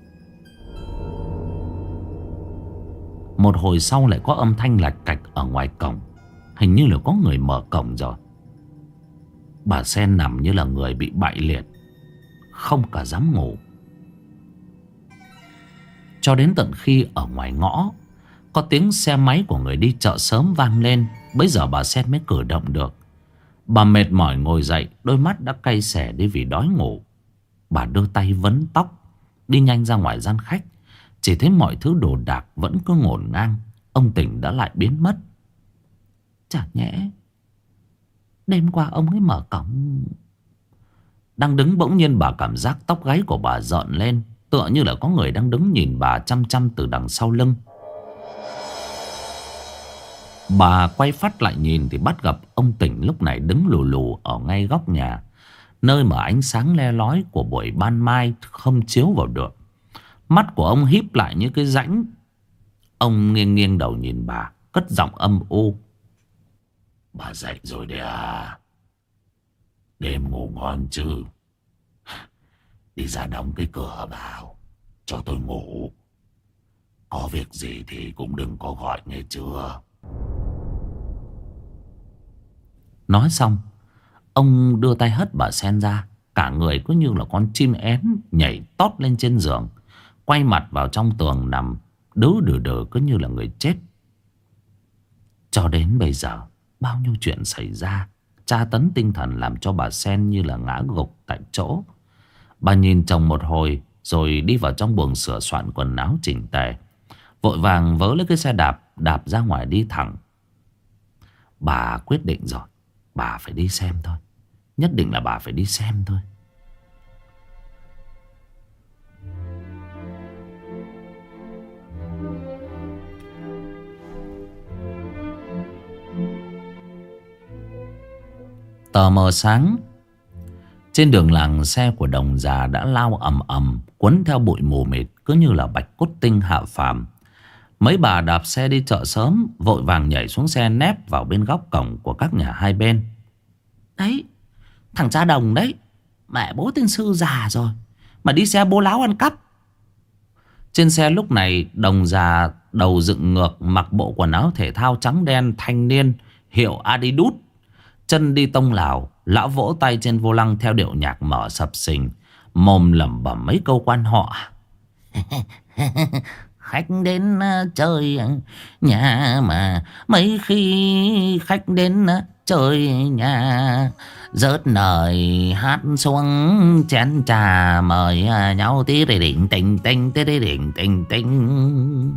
Một hồi sau lại có âm thanh lạch cạch ở ngoài cổng. Hình như là có người mở cổng rồi. Bà Sen nằm như là người bị bại liệt, không cả dám ngủ. Cho đến tận khi ở ngoài ngõ có tiếng xe máy của người đi chợ sớm vang lên, bấy giờ bà Sen mới cử động được. Bà mệt mỏi ngồi dậy, đôi mắt đã cay xè đi vì đói ngủ. Bà đưa tay vấn tóc, đi nhanh ra ngoài gian khách. Chỉ thấy mọi thứ đồ đạc vẫn cứ ngổn ngang. Ông Tỉnh đã lại biến mất. Chả nhẽ đêm qua ông ấy mở cổng. Đang đứng bỗng nhiên bà cảm giác tóc gáy của bà rợn lên, tựa như là có người đang đứng nhìn bà chăm chăm từ đằng sau lưng. Bà quay phát lại nhìn thì bắt gặp ông Tỉnh lúc này đứng lù lù ở ngay góc nhà, nơi mà ánh sáng le lói của buổi ban mai không chiếu vào được. Mắt của ông híp lại như cái rãnh. Ông nghiêng nghiêng đầu nhìn bà, cất giọng âm u. Bà dậy rồi đấy à? Đêm ngủ ngon chứ? Đi ra đóng cái cửa vào cho tôi ngủ. Có việc gì thì cũng đừng có gọi nghe chưa? Nói xong, ông đưa tay hất bà Sen ra. Cả người cứ như là con chim én nhảy tót lên trên giường, quay mặt vào trong tường nằm đứ đừ đừ cứ như là người chết. Cho đến bây giờ, bao nhiêu chuyện xảy ra, tra tấn tinh thần làm cho bà Sen như là ngã gục tại chỗ. Bà nhìn chồng một hồi rồi đi vào trong buồng sửa soạn quần áo chỉnh tề, vội vàng vớ lấy cái xe đạp, đạp ra ngoài đi thẳng. Bà quyết định rồi, bà phải đi xem thôi. Nhất định là bà phải đi xem thôi. Tờ mờ sáng, trên đường làng xe của Đồng già đã lao ầm ầm, quấn theo bụi mù mịt cứ như là bạch cốt tinh hạ phàm. Mấy bà đạp xe đi chợ sớm vội vàng nhảy xuống xe nép vào bên góc cổng của các nhà hai bên. Đấy, thằng cha Đồng đấy, mẹ bố tên sư già rồi mà đi xe bố láo ăn cắp. Trên xe lúc này Đồng già đầu dựng ngược, mặc bộ quần áo thể thao trắng đen thanh niên hiệu Adidas, chân đi tông lào. Lão vỗ tay trên vô lăng theo điệu nhạc mở sập sình, mồm lẩm bẩm mấy câu quan họ. Khách đến chơi nhà mà mấy khi khách đến chơi nhà, rớt nời hát xuống chén trà, mời nhau tí đi đỉnh tình tình tí đi đỉnh tình tình.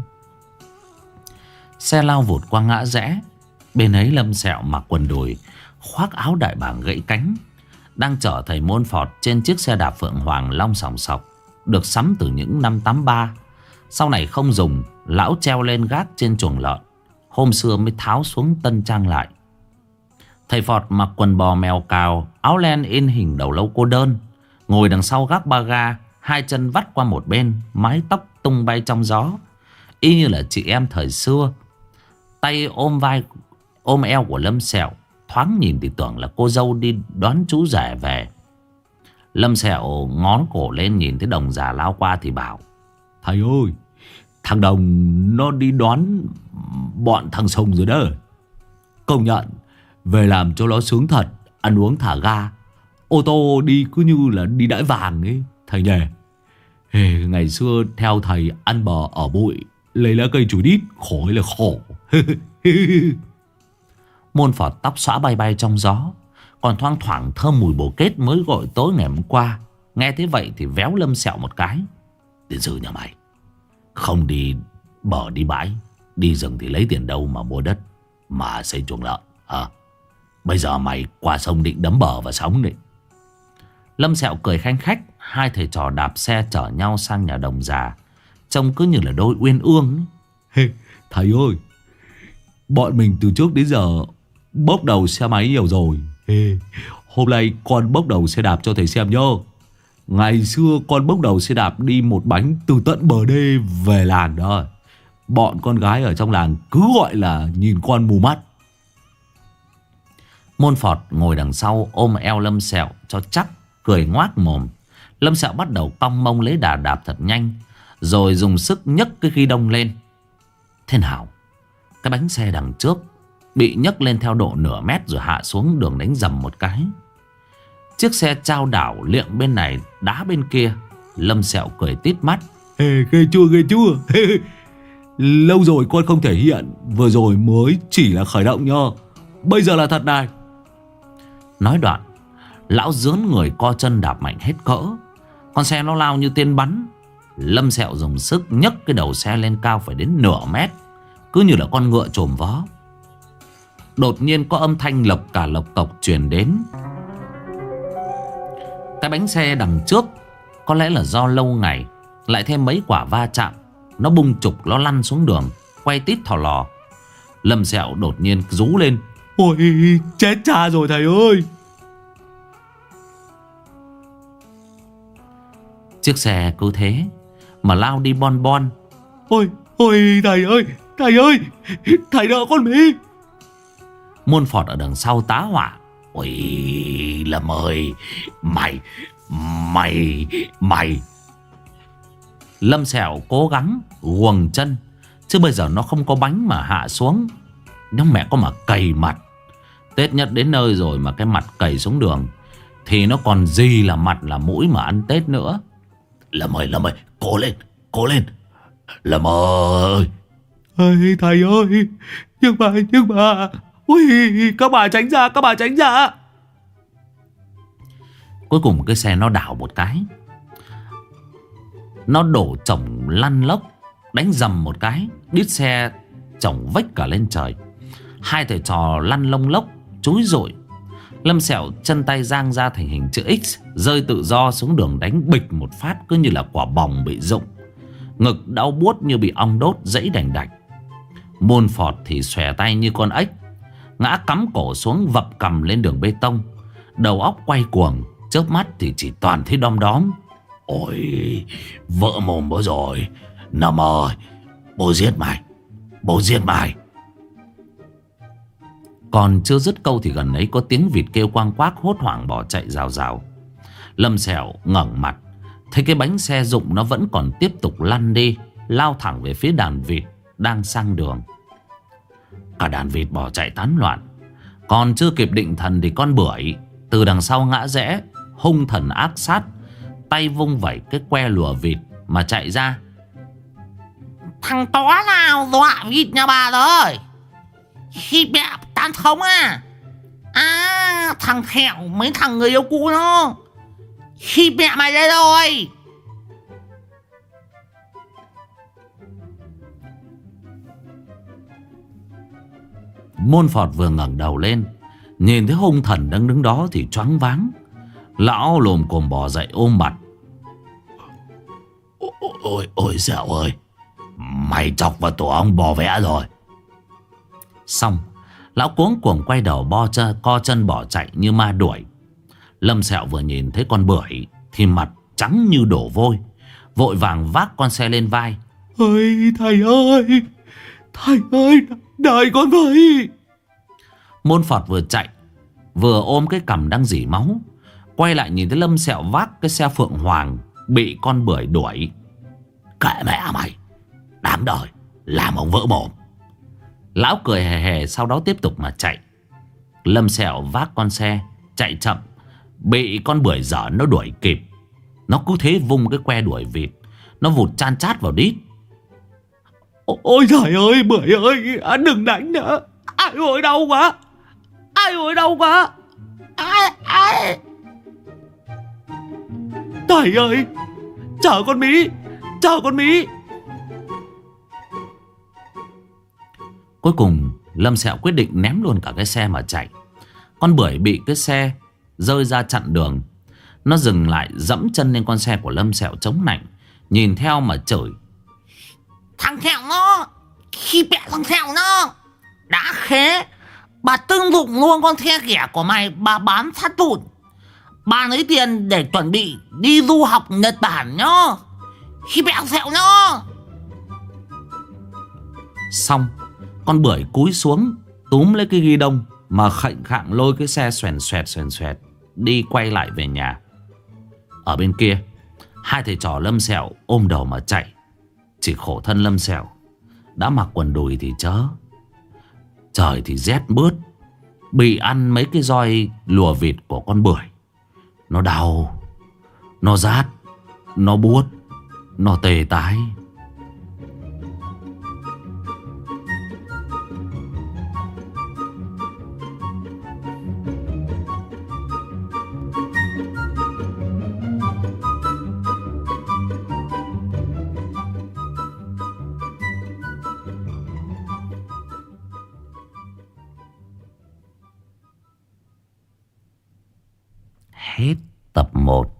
Xe lao vụt qua ngã rẽ. Bên ấy Lâm Sẹo mặc quần đùi, khoác áo đại bàng gãy cánh, đang chở thầy Môn Phọt trên chiếc xe đạp Phượng Hoàng long sòng sọc, được sắm từ những năm tám ba. Sau này không dùng, lão treo lên gác trên chuồng lợn, hôm xưa mới tháo xuống tân trang lại. Thầy Phọt mặc quần bò mèo cào, áo len in hình đầu lâu cô đơn, ngồi đằng sau gác ba ga, hai chân vắt qua một bên, mái tóc tung bay trong gió, y như là chị em thời xưa. Tay ôm vai ôm eo của Lâm Sẹo, thoáng nhìn thì tưởng là cô dâu đi đón chú rể về. Lâm Sẹo ngón cổ lên nhìn thấy Đồng già lao qua thì bảo: Thầy ơi, thằng Đồng nó đi đón bọn thằng Sùng rồi đó. Công nhận, về làm cho nó sướng thật, ăn uống thả ga, ô tô đi cứ như là đi đãi vàng ấy thầy nhỉ. Hey, ngày xưa theo thầy ăn bò ở bụi, lấy lá cây chùi đít, khổ là khổ. Môn Phọt tóc xõa bay bay trong gió, còn thoang thoảng thơm mùi bồ kết mới gọi tối ngày hôm qua. Nghe thế vậy thì véo Lâm Sẹo một cái: Tiền sư nhà mày không đi bờ đi bãi, đi rừng thì lấy tiền đâu mà mua đất mà xây chuồng lợn hả? Bây giờ mày qua sông định đấm bờ và sống đấy. Lâm Sẹo cười khanh khách. Hai thầy trò đạp xe chở nhau sang nhà Đồng già, trông cứ như là đôi uyên ương ấy. Hey, thầy ơi, bọn mình từ trước đến giờ bốc đầu xe máy nhiều rồi. Hey, hôm nay con bốc đầu xe đạp cho thầy xem nhớ. Ngày xưa con bốc đầu xe đạp đi một bánh từ tận bờ đê về làng đó. Bọn con gái ở trong làng cứ gọi là nhìn con mù mắt. Môn Phọt ngồi đằng sau ôm eo Lâm Sẹo cho chắc, cười ngoác mồm. Lâm Sẹo bắt đầu cong mông lấy đà đạp thật nhanh, rồi dùng sức nhấc cái ghi đông lên. Thế nào? Cái bánh xe đằng trước bị nhấc lên theo độ nửa mét rồi hạ xuống đường đánh dầm một cái. Chiếc xe chao đảo liệng bên này đá bên kia. Lâm Sẹo cười tít mắt. Ê, ghê chưa ghê chưa. Lâu rồi con không thể hiện. Vừa rồi mới chỉ là khởi động nhá. Bây giờ là thật này. Nói đoạn, lão dướn người co chân đạp mạnh hết cỡ. Con xe nó lao như tên bắn. Lâm Sẹo dùng sức nhấc cái đầu xe lên cao phải đến nửa mét, cứ như là con ngựa chồm vó. Đột nhiên có âm thanh lộc cả lộc cộc truyền đến. Cái bánh xe đằng trước có lẽ là do lâu ngày lại thêm mấy quả va chạm, nó bung trục, nó lăn xuống đường, quay tít thò lò. Lâm Sẹo đột nhiên rú lên. Ôi chết cha rồi thầy ơi. Chiếc xe cứ thế mà lao đi bon bon. Ôi ôi thầy ơi, thầy ơi, thầy đỡ con Mỹ. Môn Phọt ở đằng sau tá hỏa. Ôi Lâm ơi, mày, mày, mày. Lâm Sẹo cố gắng guồng chân, chứ bây giờ nó không có bánh mà hạ xuống. Nó mẹ có mà cày mặt. Tết nhất đến nơi rồi mà cái mặt cày xuống đường thì nó còn gì là mặt là mũi mà ăn Tết nữa. Lâm ơi, Lâm ơi, cố lên, cố lên. Lâm ơi. Ôi thầy ơi. Nhưng mà, nhưng mà ui, các bà tránh ra, các bà tránh ra. Cuối cùng cái xe nó đảo một cái, nó đổ chổng lăn lóc, đánh dầm một cái, đít xe chổng vách cả lên trời. Hai thầy trò lăn lông lốc chúi rụi. Lâm Sẹo chân tay giang ra thành hình chữ X, rơi tự do xuống đường đánh bịch một phát, cứ như là quả bòng bị rụng. Ngực đau buốt như bị ong đốt dãy đành đạch. Môn Phọt thì xòe tay như con ếch, ngã cắm cổ xuống vập cầm lên đường bê tông. Đầu óc quay cuồng, chớp mắt thì chỉ toàn thấy đom đóm. Ôi vỡ mồm bố rồi. Năm ơi, bố giết mày, bố giết mày. Còn chưa dứt câu thì gần ấy có tiếng vịt kêu quang quác, hốt hoảng bỏ chạy rào rào. Lâm Sẹo ngẩng mặt, thấy cái bánh xe rụng nó vẫn còn tiếp tục lăn đi, lao thẳng về phía đàn vịt đang sang đường. Cả đàn vịt bỏ chạy tán loạn. Còn chưa kịp định thần thì con bưởi từ đằng sau ngã rẽ, hung thần ác sát, tay vung vẩy cái que lùa vịt mà chạy ra. Thằng chó nào dọa vịt nhà bà rồi? Khi mẹ tán thống à? À, thằng Khẹo mấy thằng người yêu cũ nó. Khi mẹ mày đây rồi. Môn Phọt vừa ngẩng đầu lên, nhìn thấy hung thần đang đứng đó thì choáng váng. Lão lồm cồm bò dậy ôm mặt. Ôi, ôi, ôi Sẹo ơi, mày chọc vào tổ ong bò vẽ rồi. Xong, lão cuống cuồng quay đầu bo chân, co chân bỏ chạy như ma đuổi. Lâm Sẹo vừa nhìn thấy con bưởi thì mặt trắng như đổ vôi, vội vàng vác con xe lên vai. Ôi thầy ơi, thầy ơi, đợi con với. Môn Phọt vừa chạy vừa ôm cái cằm đang rỉ máu, quay lại nhìn thấy Lâm Sẹo vác cái xe Phượng Hoàng bị con bưởi đuổi. Kệ mẹ mày, đáng đời, làm ông vỡ mồm. Lão cười hề hề, sau đó tiếp tục mà chạy. Lâm Sẹo vác con xe chạy chậm, bị con bưởi dở nó đuổi kịp. Nó cứ thế vung cái que đuổi vịt, nó vụt chan chát vào đít. Ôi trời ơi, bưởi ơi, đừng đánh nữa. Ai ơi đau quá, ai ơi đau quá. Ai, ai. Thầy ơi, chở con Mỹ, chở con Mỹ. Cuối cùng Lâm Sẹo quyết định ném luôn cả cái xe mà chạy. Con bưởi bị cái xe rơi ra chặn đường. Nó dừng lại dẫm chân lên con xe của Lâm Sẹo chống nạnh, nhìn theo mà chửi. Thằng Khẹo nó, khi mẹ thằng Khẹo nó. Đã khế, bà tương dụng luôn con the ghẻ của mày, bà bán phát vụn. Bà lấy tiền để chuẩn bị đi du học Nhật Bản nhá. Khi bẹo sẹo nhá. Xong, con bưởi cúi xuống túm lấy cái ghi đông mà khệnh khạng lôi cái xe xoèn xoẹt xoèn xoẹt đi quay lại về nhà. Ở bên kia, hai thầy trò Lâm Sẹo ôm đầu mà chạy. Chỉ khổ thân Lâm Sẹo, đã mặc quần đùi thì chớ, trời thì rét bướt, bị ăn mấy cái roi lùa vịt của con bưởi. Nó đau, nó rát, nó buốt, nó tê tái. Hết tập một.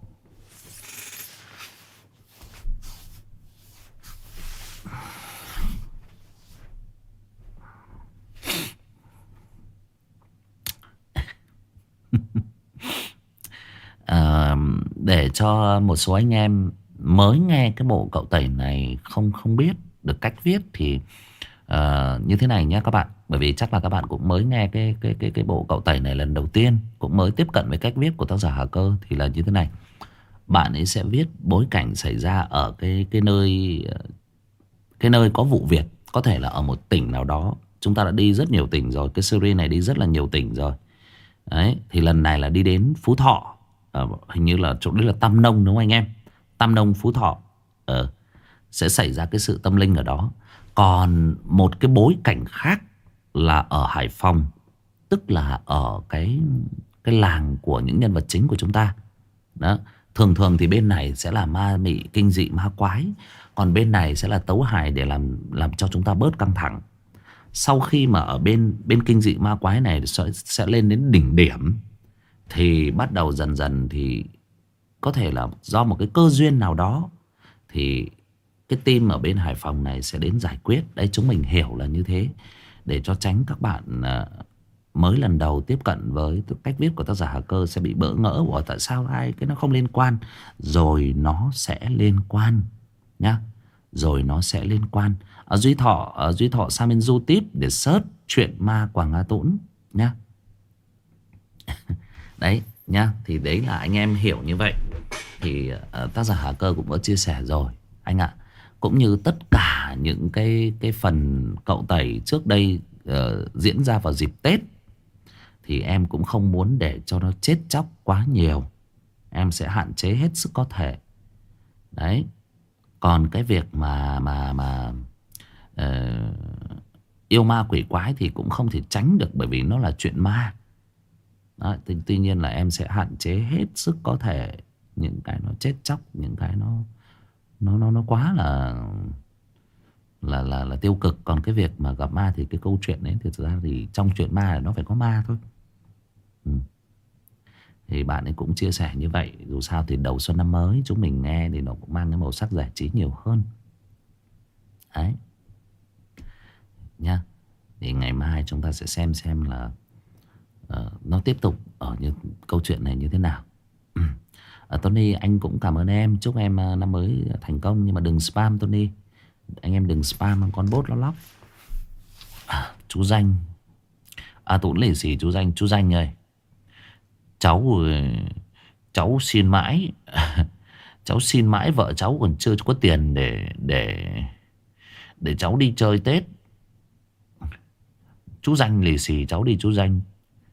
à, Để cho một số anh em mới nghe cái bộ Cậu Tẩy này không không biết được cách viết thì uh, như thế này nhé các bạn. Bởi vì chắc là các bạn cũng mới nghe cái cái cái cái bộ Cậu Tẩy này lần đầu tiên, cũng mới tiếp cận với cách viết của tác giả Hà Cơ. Thì là như thế này, bạn ấy sẽ viết bối cảnh xảy ra ở cái cái nơi cái nơi có vụ việc, có thể là ở một tỉnh nào đó. Chúng ta đã đi rất nhiều tỉnh rồi, cái series này đi rất là nhiều tỉnh rồi. Đấy, thì lần này là đi đến Phú Thọ, à, hình như là chỗ đấy là Tam Nông đúng không anh em? Tam Nông, Phú Thọ. ờ, Sẽ xảy ra cái sự tâm linh ở đó. Còn một cái bối cảnh khác là ở Hải Phòng, tức là ở cái cái làng của những nhân vật chính của chúng ta. Đó. Thường thường thì bên này sẽ là ma mị, kinh dị, ma quái, còn bên này sẽ là tấu hài để làm làm cho chúng ta bớt căng thẳng. Sau khi mà ở bên bên kinh dị ma quái này sẽ, sẽ lên đến đỉnh điểm, thì bắt đầu dần dần thì có thể là do một cái cơ duyên nào đó thì cái team ở bên Hải Phòng này sẽ đến giải quyết. Đấy, chúng mình hiểu là như thế, để cho tránh các bạn uh, mới lần đầu tiếp cận với cách viết của tác giả Hà Cơ sẽ bị bỡ ngỡ. Ủa tại sao hai cái nó không liên quan? Rồi nó sẽ liên quan nhá. Rồi nó sẽ liên quan. Ở Duy Thọ, ở Duy Thọ sang bên YouTube để search chuyện ma Quảng Nga Tũng nhá. Đấy nhá, thì đấy là anh em hiểu như vậy. Thì uh, tác giả Hà Cơ cũng có chia sẻ rồi anh ạ. Cũng như tất cả những cái cái phần Cậu Tẩy trước đây uh, diễn ra vào dịp Tết, thì em cũng không muốn để cho nó chết chóc quá nhiều. Em sẽ hạn chế hết sức có thể. Đấy. Còn cái việc mà mà mà uh, yêu ma quỷ quái thì cũng không thể tránh được, bởi vì nó là chuyện ma. Đó, tuy, tuy nhiên là em sẽ hạn chế hết sức có thể những cái nó chết chóc, những cái nó nó nó nó quá là là là là tiêu cực. Còn cái việc mà gặp ma thì cái câu chuyện đấy thực ra thì trong chuyện ma là nó phải có ma thôi. Ừ. Thì bạn ấy cũng chia sẻ như vậy. Dù sao thì đầu xuân năm mới chúng mình nghe thì nó cũng mang cái màu sắc giải trí nhiều hơn. Đấy nha. Thì ngày mai chúng ta sẽ xem xem là uh, nó tiếp tục ở như câu chuyện này như thế nào. uh, Tony, anh cũng cảm ơn em. Chúc em uh, năm mới thành công. Nhưng mà đừng spam Tony. Anh em đừng spam con bot nó lóc. à, Chú Danh. À tụi lì xì chú Danh. Chú Danh ơi, Cháu Cháu xin mãi Cháu xin mãi vợ cháu còn chưa có tiền để Để Để cháu đi chơi Tết. Chú Danh lì xì cháu đi chú Danh.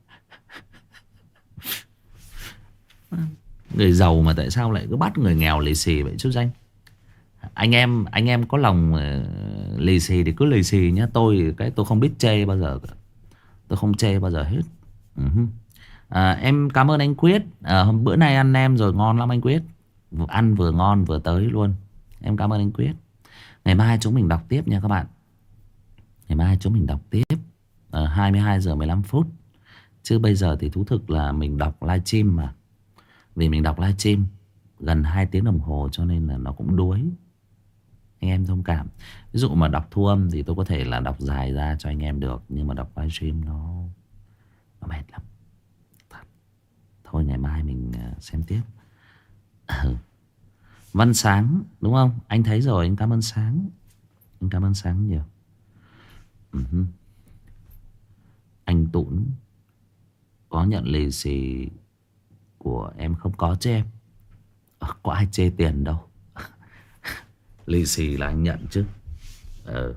Người giàu mà tại sao lại cứ bắt người nghèo lì xì vậy chú Danh? Anh em Anh em có lòng uh, lì xì thì cứ lì xì nhá. Tôi cái tôi không biết chê bao giờ. Tôi không chê bao giờ hết. uh-huh. à, Em cảm ơn anh Quyết. à, Bữa nay ăn nem rồi ngon lắm anh Quyết. Ăn vừa ngon vừa tới luôn. Em cảm ơn anh Quyết. Ngày mai chúng mình đọc tiếp nha các bạn. Ngày mai chúng mình đọc tiếp ở hai mươi hai giờ mười lăm phút. Chứ bây giờ thì thú thực là mình đọc livestream mà. Vì mình đọc livestream gần hai tiếng đồng hồ cho nên là nó cũng đuối. Anh em thông cảm. Ví dụ mà đọc thu âm thì tôi có thể là đọc dài ra cho anh em được. Nhưng mà đọc livestream nó Nó mệt lắm. Thôi ngày mai mình xem tiếp. Ừ. Văn Sáng đúng không? Anh thấy rồi, anh cảm ơn Sáng. Anh cảm ơn Sáng nhiều. uh-huh. Anh Tũng có nhận lì xì của em không? Có chứ em. Ờ, có ai chê tiền đâu. Lì xì là anh nhận chứ. Ờ.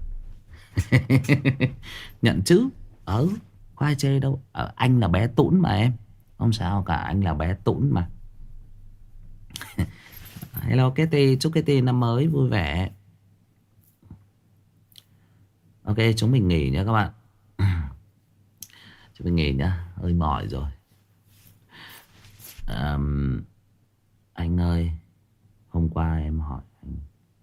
Nhận chứ. Ờ, có ai chê đâu. Ờ, anh là bé Tũng mà em. Không sao cả, anh là bé Tũng mà. Hello Kitty, chúc Kitty năm mới vui vẻ. Ok, chúng mình nghỉ nha các bạn. Chúng mình nghỉ nhá, hơi mỏi rồi. um, Anh ơi, hôm qua em hỏi anh.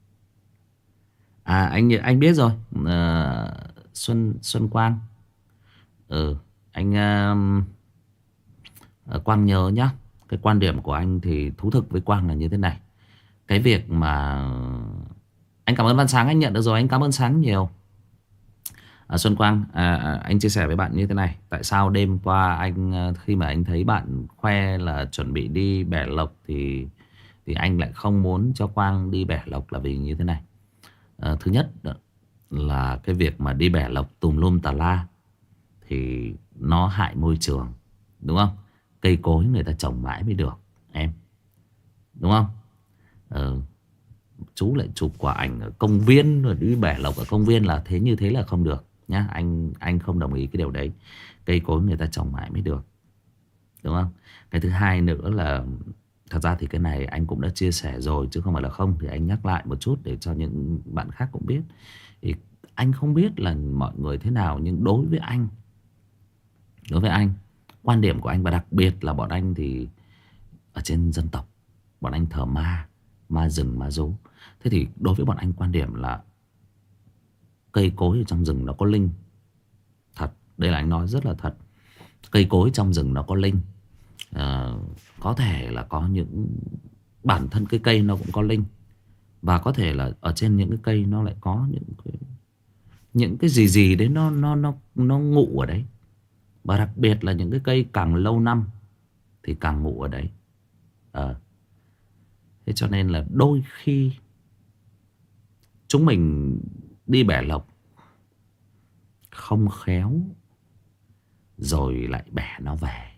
À anh anh biết rồi. uh, Xuân Xuân Quang. Ừ, anh uh, Quang nhớ nhá. Cái quan điểm của anh thì thú thực với Quang là như thế này. Cái việc mà anh cảm ơn Văn Sáng, anh nhận được rồi, anh cảm ơn Sáng nhiều. À, Xuân Quang, à, à, anh chia sẻ với bạn như thế này. Tại sao đêm qua anh khi mà anh thấy bạn khoe là chuẩn bị đi bẻ lộc thì thì anh lại không muốn cho Quang đi bẻ lộc là vì như thế này. À, thứ nhất là cái việc mà đi bẻ lộc tùm lum tà la thì nó hại môi trường, đúng không? Cây cối người ta trồng mãi mới được em, đúng không? Ừ. Chú lại chụp quả ảnh ở công viên rồi đi bẻ lộc ở công viên là thế, như thế là không được nhá. Anh anh không đồng ý cái điều đấy. Cây cối người ta trồng mãi mới được, đúng không? Cái thứ hai nữa là thật ra thì cái này anh cũng đã chia sẻ rồi chứ không phải là không. Thì anh nhắc lại một chút để cho những bạn khác cũng biết. Thì anh không biết là mọi người thế nào, nhưng đối với anh, đối với anh, quan điểm của anh và đặc biệt là bọn anh thì ở trên dân tộc, bọn anh thờ ma, ma rừng ma rú. Thế thì đối với bọn anh quan điểm là cây cối ở trong rừng nó có linh. Thật, đây là anh nói rất là thật. Cây cối trong rừng nó có linh. à, Có thể là có những bản thân cái cây nó cũng có linh. Và có thể là ở trên những cái cây nó lại có những cái, những cái gì gì đấy nó, nó, nó, nó ngụ ở đấy. Và đặc biệt là những cái cây càng lâu năm thì càng ngụ ở đấy. à, Thế cho nên là đôi khi chúng mình đi bẻ lộc không khéo rồi lại bẻ nó về.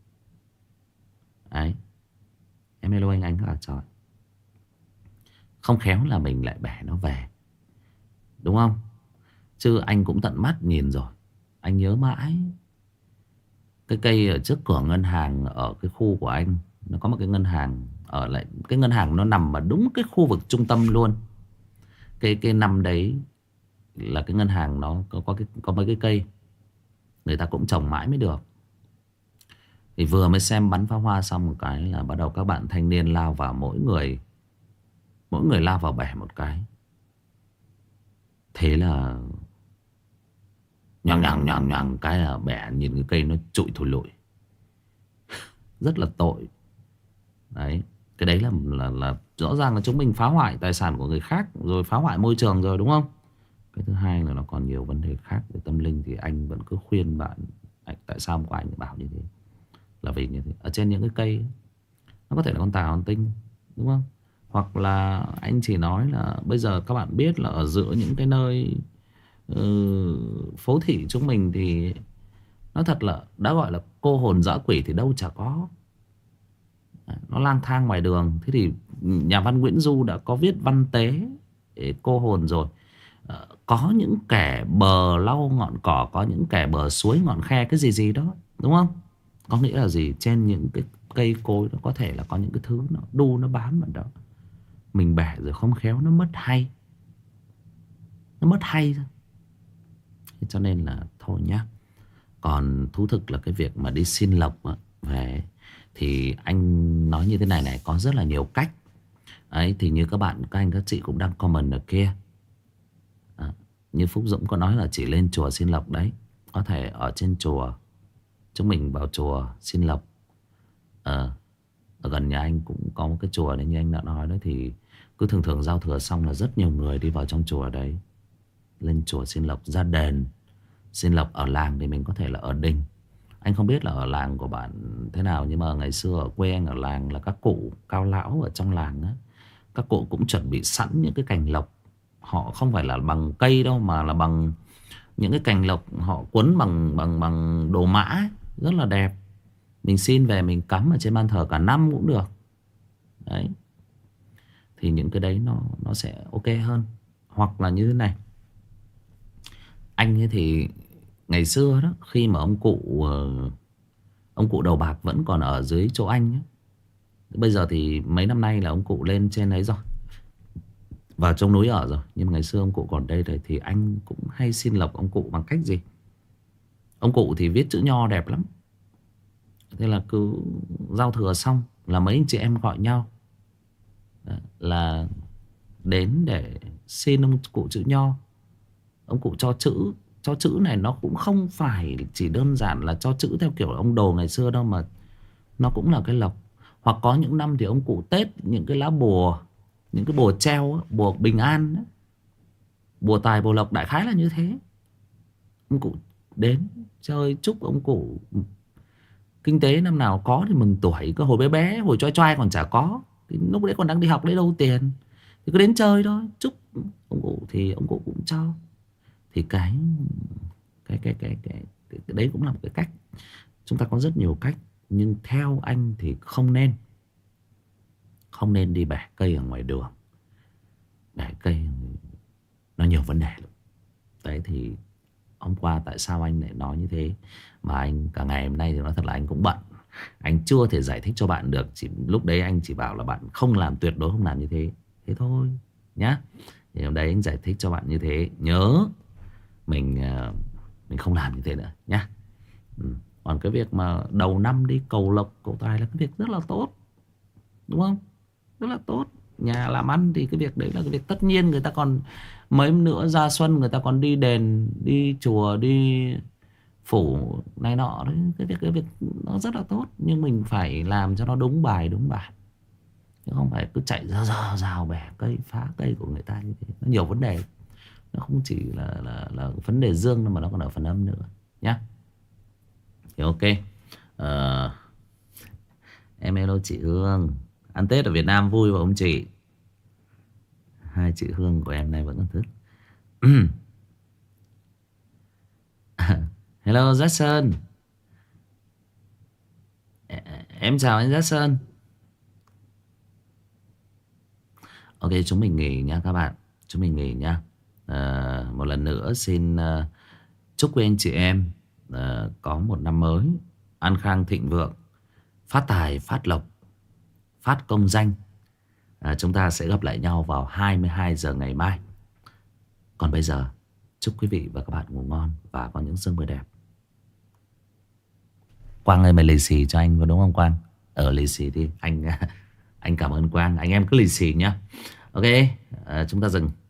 Đấy. Em hello anh anh là trời. Không khéo là mình lại bẻ nó về, đúng không? Chứ anh cũng tận mắt nhìn rồi. Anh nhớ mãi cái cây ở trước cửa ngân hàng ở cái khu của anh. Nó có một cái ngân hàng ở lại, cái ngân hàng nó nằm ở đúng cái khu vực trung tâm luôn. Cái cái năm đấy là cái ngân hàng nó có, có, cái, có mấy cái cây người ta cũng trồng mãi mới được. Thì vừa mới xem bắn pháo hoa xong một cái là bắt đầu các bạn thanh niên lao vào, mỗi người mỗi người lao vào bẻ một cái. Thế là nhằng nhằng nhằng nhằng cái là bẻ, nhìn cái cây nó trụi thùi lụi. Rất là tội. Đấy. Cái đấy là, là, là rõ ràng là chúng mình phá hoại tài sản của người khác, rồi phá hoại môi trường rồi, đúng không? Cái thứ hai là nó còn nhiều vấn đề khác về tâm linh. Thì anh vẫn cứ khuyên bạn, tại sao hôm qua anh bảo như thế là vì như thế. Ở trên những cái cây nó có thể là con tàu, con tinh, đúng không? Hoặc là anh chỉ nói là bây giờ các bạn biết là ở giữa những cái nơi uh, phố thị chúng mình thì nó thật là đã gọi là cô hồn dã quỷ thì đâu chả có. Nó lang thang ngoài đường. Thế thì nhà văn Nguyễn Du đã có viết văn tế cô hồn rồi. à, Có những kẻ bờ lau ngọn cỏ, có những kẻ bờ suối ngọn khe, cái gì gì đó, đúng không? Có nghĩa là gì? Trên những cái cây cối nó có thể là có những cái thứ nó đu nó bám vào đó. Mình bẻ rồi không khéo nó mất hay. Nó mất hay thôi. Cho nên là thôi nhá. Còn thú thực là cái việc mà đi xin lộc về thì anh nói như thế này này, có rất là nhiều cách. Ấy thì như các bạn, các anh các chị cũng đang comment ở kia. à, Như Phúc Dũng có nói là chỉ lên chùa xin lộc đấy. Có thể ở trên chùa, chúng mình vào chùa xin lộc. à, Ở gần nhà anh cũng có một cái chùa đấy, như anh đã nói đấy. Thì cứ thường thường giao thừa xong là rất nhiều người đi vào trong chùa đấy, lên chùa xin lộc, ra đền xin lộc. Ở làng thì mình có thể là ở đình. Anh không biết là ở làng của bạn thế nào, nhưng mà ngày xưa ở quê anh ở làng là các cụ cao lão ở trong làng á, các cụ cũng chuẩn bị sẵn những cái cành lộc. Họ không phải là bằng cây đâu, mà là bằng những cái cành lộc họ quấn bằng bằng bằng đồ mã ấy, rất là đẹp. Mình xin về mình cắm ở trên ban thờ cả năm cũng được. Đấy. Thì những cái đấy nó nó sẽ ok hơn. Hoặc là như thế này. Anh ấy thì ngày xưa đó, khi mà ông cụ ông cụ đầu bạc vẫn còn ở dưới chỗ anh ấy. Bây giờ thì mấy năm nay là ông cụ lên trên ấy rồi, vào trong núi ở rồi. Nhưng mà ngày xưa ông cụ còn đây rồi, thì anh cũng hay xin lộc ông cụ bằng cách gì? Ông cụ thì viết chữ nho đẹp lắm. Thế là cứ giao thừa xong là mấy anh chị em gọi nhau là đến để xin ông cụ chữ nho. Ông cụ cho chữ. Cho chữ này nó cũng không phải chỉ đơn giản là cho chữ theo kiểu ông đồ ngày xưa đâu, mà nó cũng là cái lộc. Hoặc có những năm thì ông cụ tết những cái lá bùa, những cái bùa treo, bùa bình an, bùa tài bùa lộc, đại khái là như thế. Ông cụ đến chơi chúc ông cụ kinh tế năm nào có thì mừng tuổi. Cái hồi bé bé, hồi choai choai còn chả có, thì lúc đấy còn đang đi học lấy đâu tiền, thì cứ đến chơi thôi, chúc ông cụ thì ông cụ cũng cho. Thì cái cái cái cái cái, cái, cái đấy cũng là một cái cách. Chúng ta có rất nhiều cách, nhưng theo anh thì không nên không nên đi bẻ cây ở ngoài đường. Bẻ cây nó nhiều vấn đề lắm. Đấy, thì hôm qua tại sao anh lại nói như thế, mà anh cả ngày hôm nay thì nói thật là anh cũng bận, anh chưa thể giải thích cho bạn được. Chỉ lúc đấy anh chỉ bảo là bạn không làm, tuyệt đối không làm như thế, thế thôi nhá. Thì hôm đấy anh giải thích cho bạn như thế, nhớ mình mình không làm như thế nữa nhá. Ừ. Còn cái việc mà đầu năm đi cầu lộc cầu tài là cái việc rất là tốt, đúng không? Rất là tốt. Nhà làm ăn thì cái việc đấy là cái việc tất nhiên. Người ta còn mấy nữa ra xuân, người ta còn đi đền, đi chùa, đi phủ này nọ đấy. Cái việc cái việc nó rất là tốt, nhưng mình phải làm cho nó đúng bài đúng bản, chứ không phải cứ chạy ra ra rào bẻ cây, phá cây của người ta như thế. Nó nhiều vấn đề. Nó không chỉ là là là vấn đề dương, mà nó còn ở phần âm nữa nhá. Thì ok. uh, Em hello chị Hương. Ăn Tết ở Việt Nam vui và không chị? Hai chị Hương của em này vẫn còn thức. Hello Jackson. Em chào anh Jackson. Ok, chúng mình nghỉ nha các bạn. Chúng mình nghỉ nha. à, Một lần nữa xin uh, chúc quý anh chị em uh, có một năm mới an khang thịnh vượng, phát tài, phát lộc, phát công danh. à, Chúng ta sẽ gặp lại nhau vào hai mươi hai giờ ngày mai. Còn bây giờ chúc quý vị và các bạn ngủ ngon và có những giấc mơ đẹp. Quang ơi, mày lì xì cho anh có đúng không Quang? Ở lì xì đi anh. Anh cảm ơn Quang. Anh em cứ lì xì nhá. Ok, à, chúng ta dừng.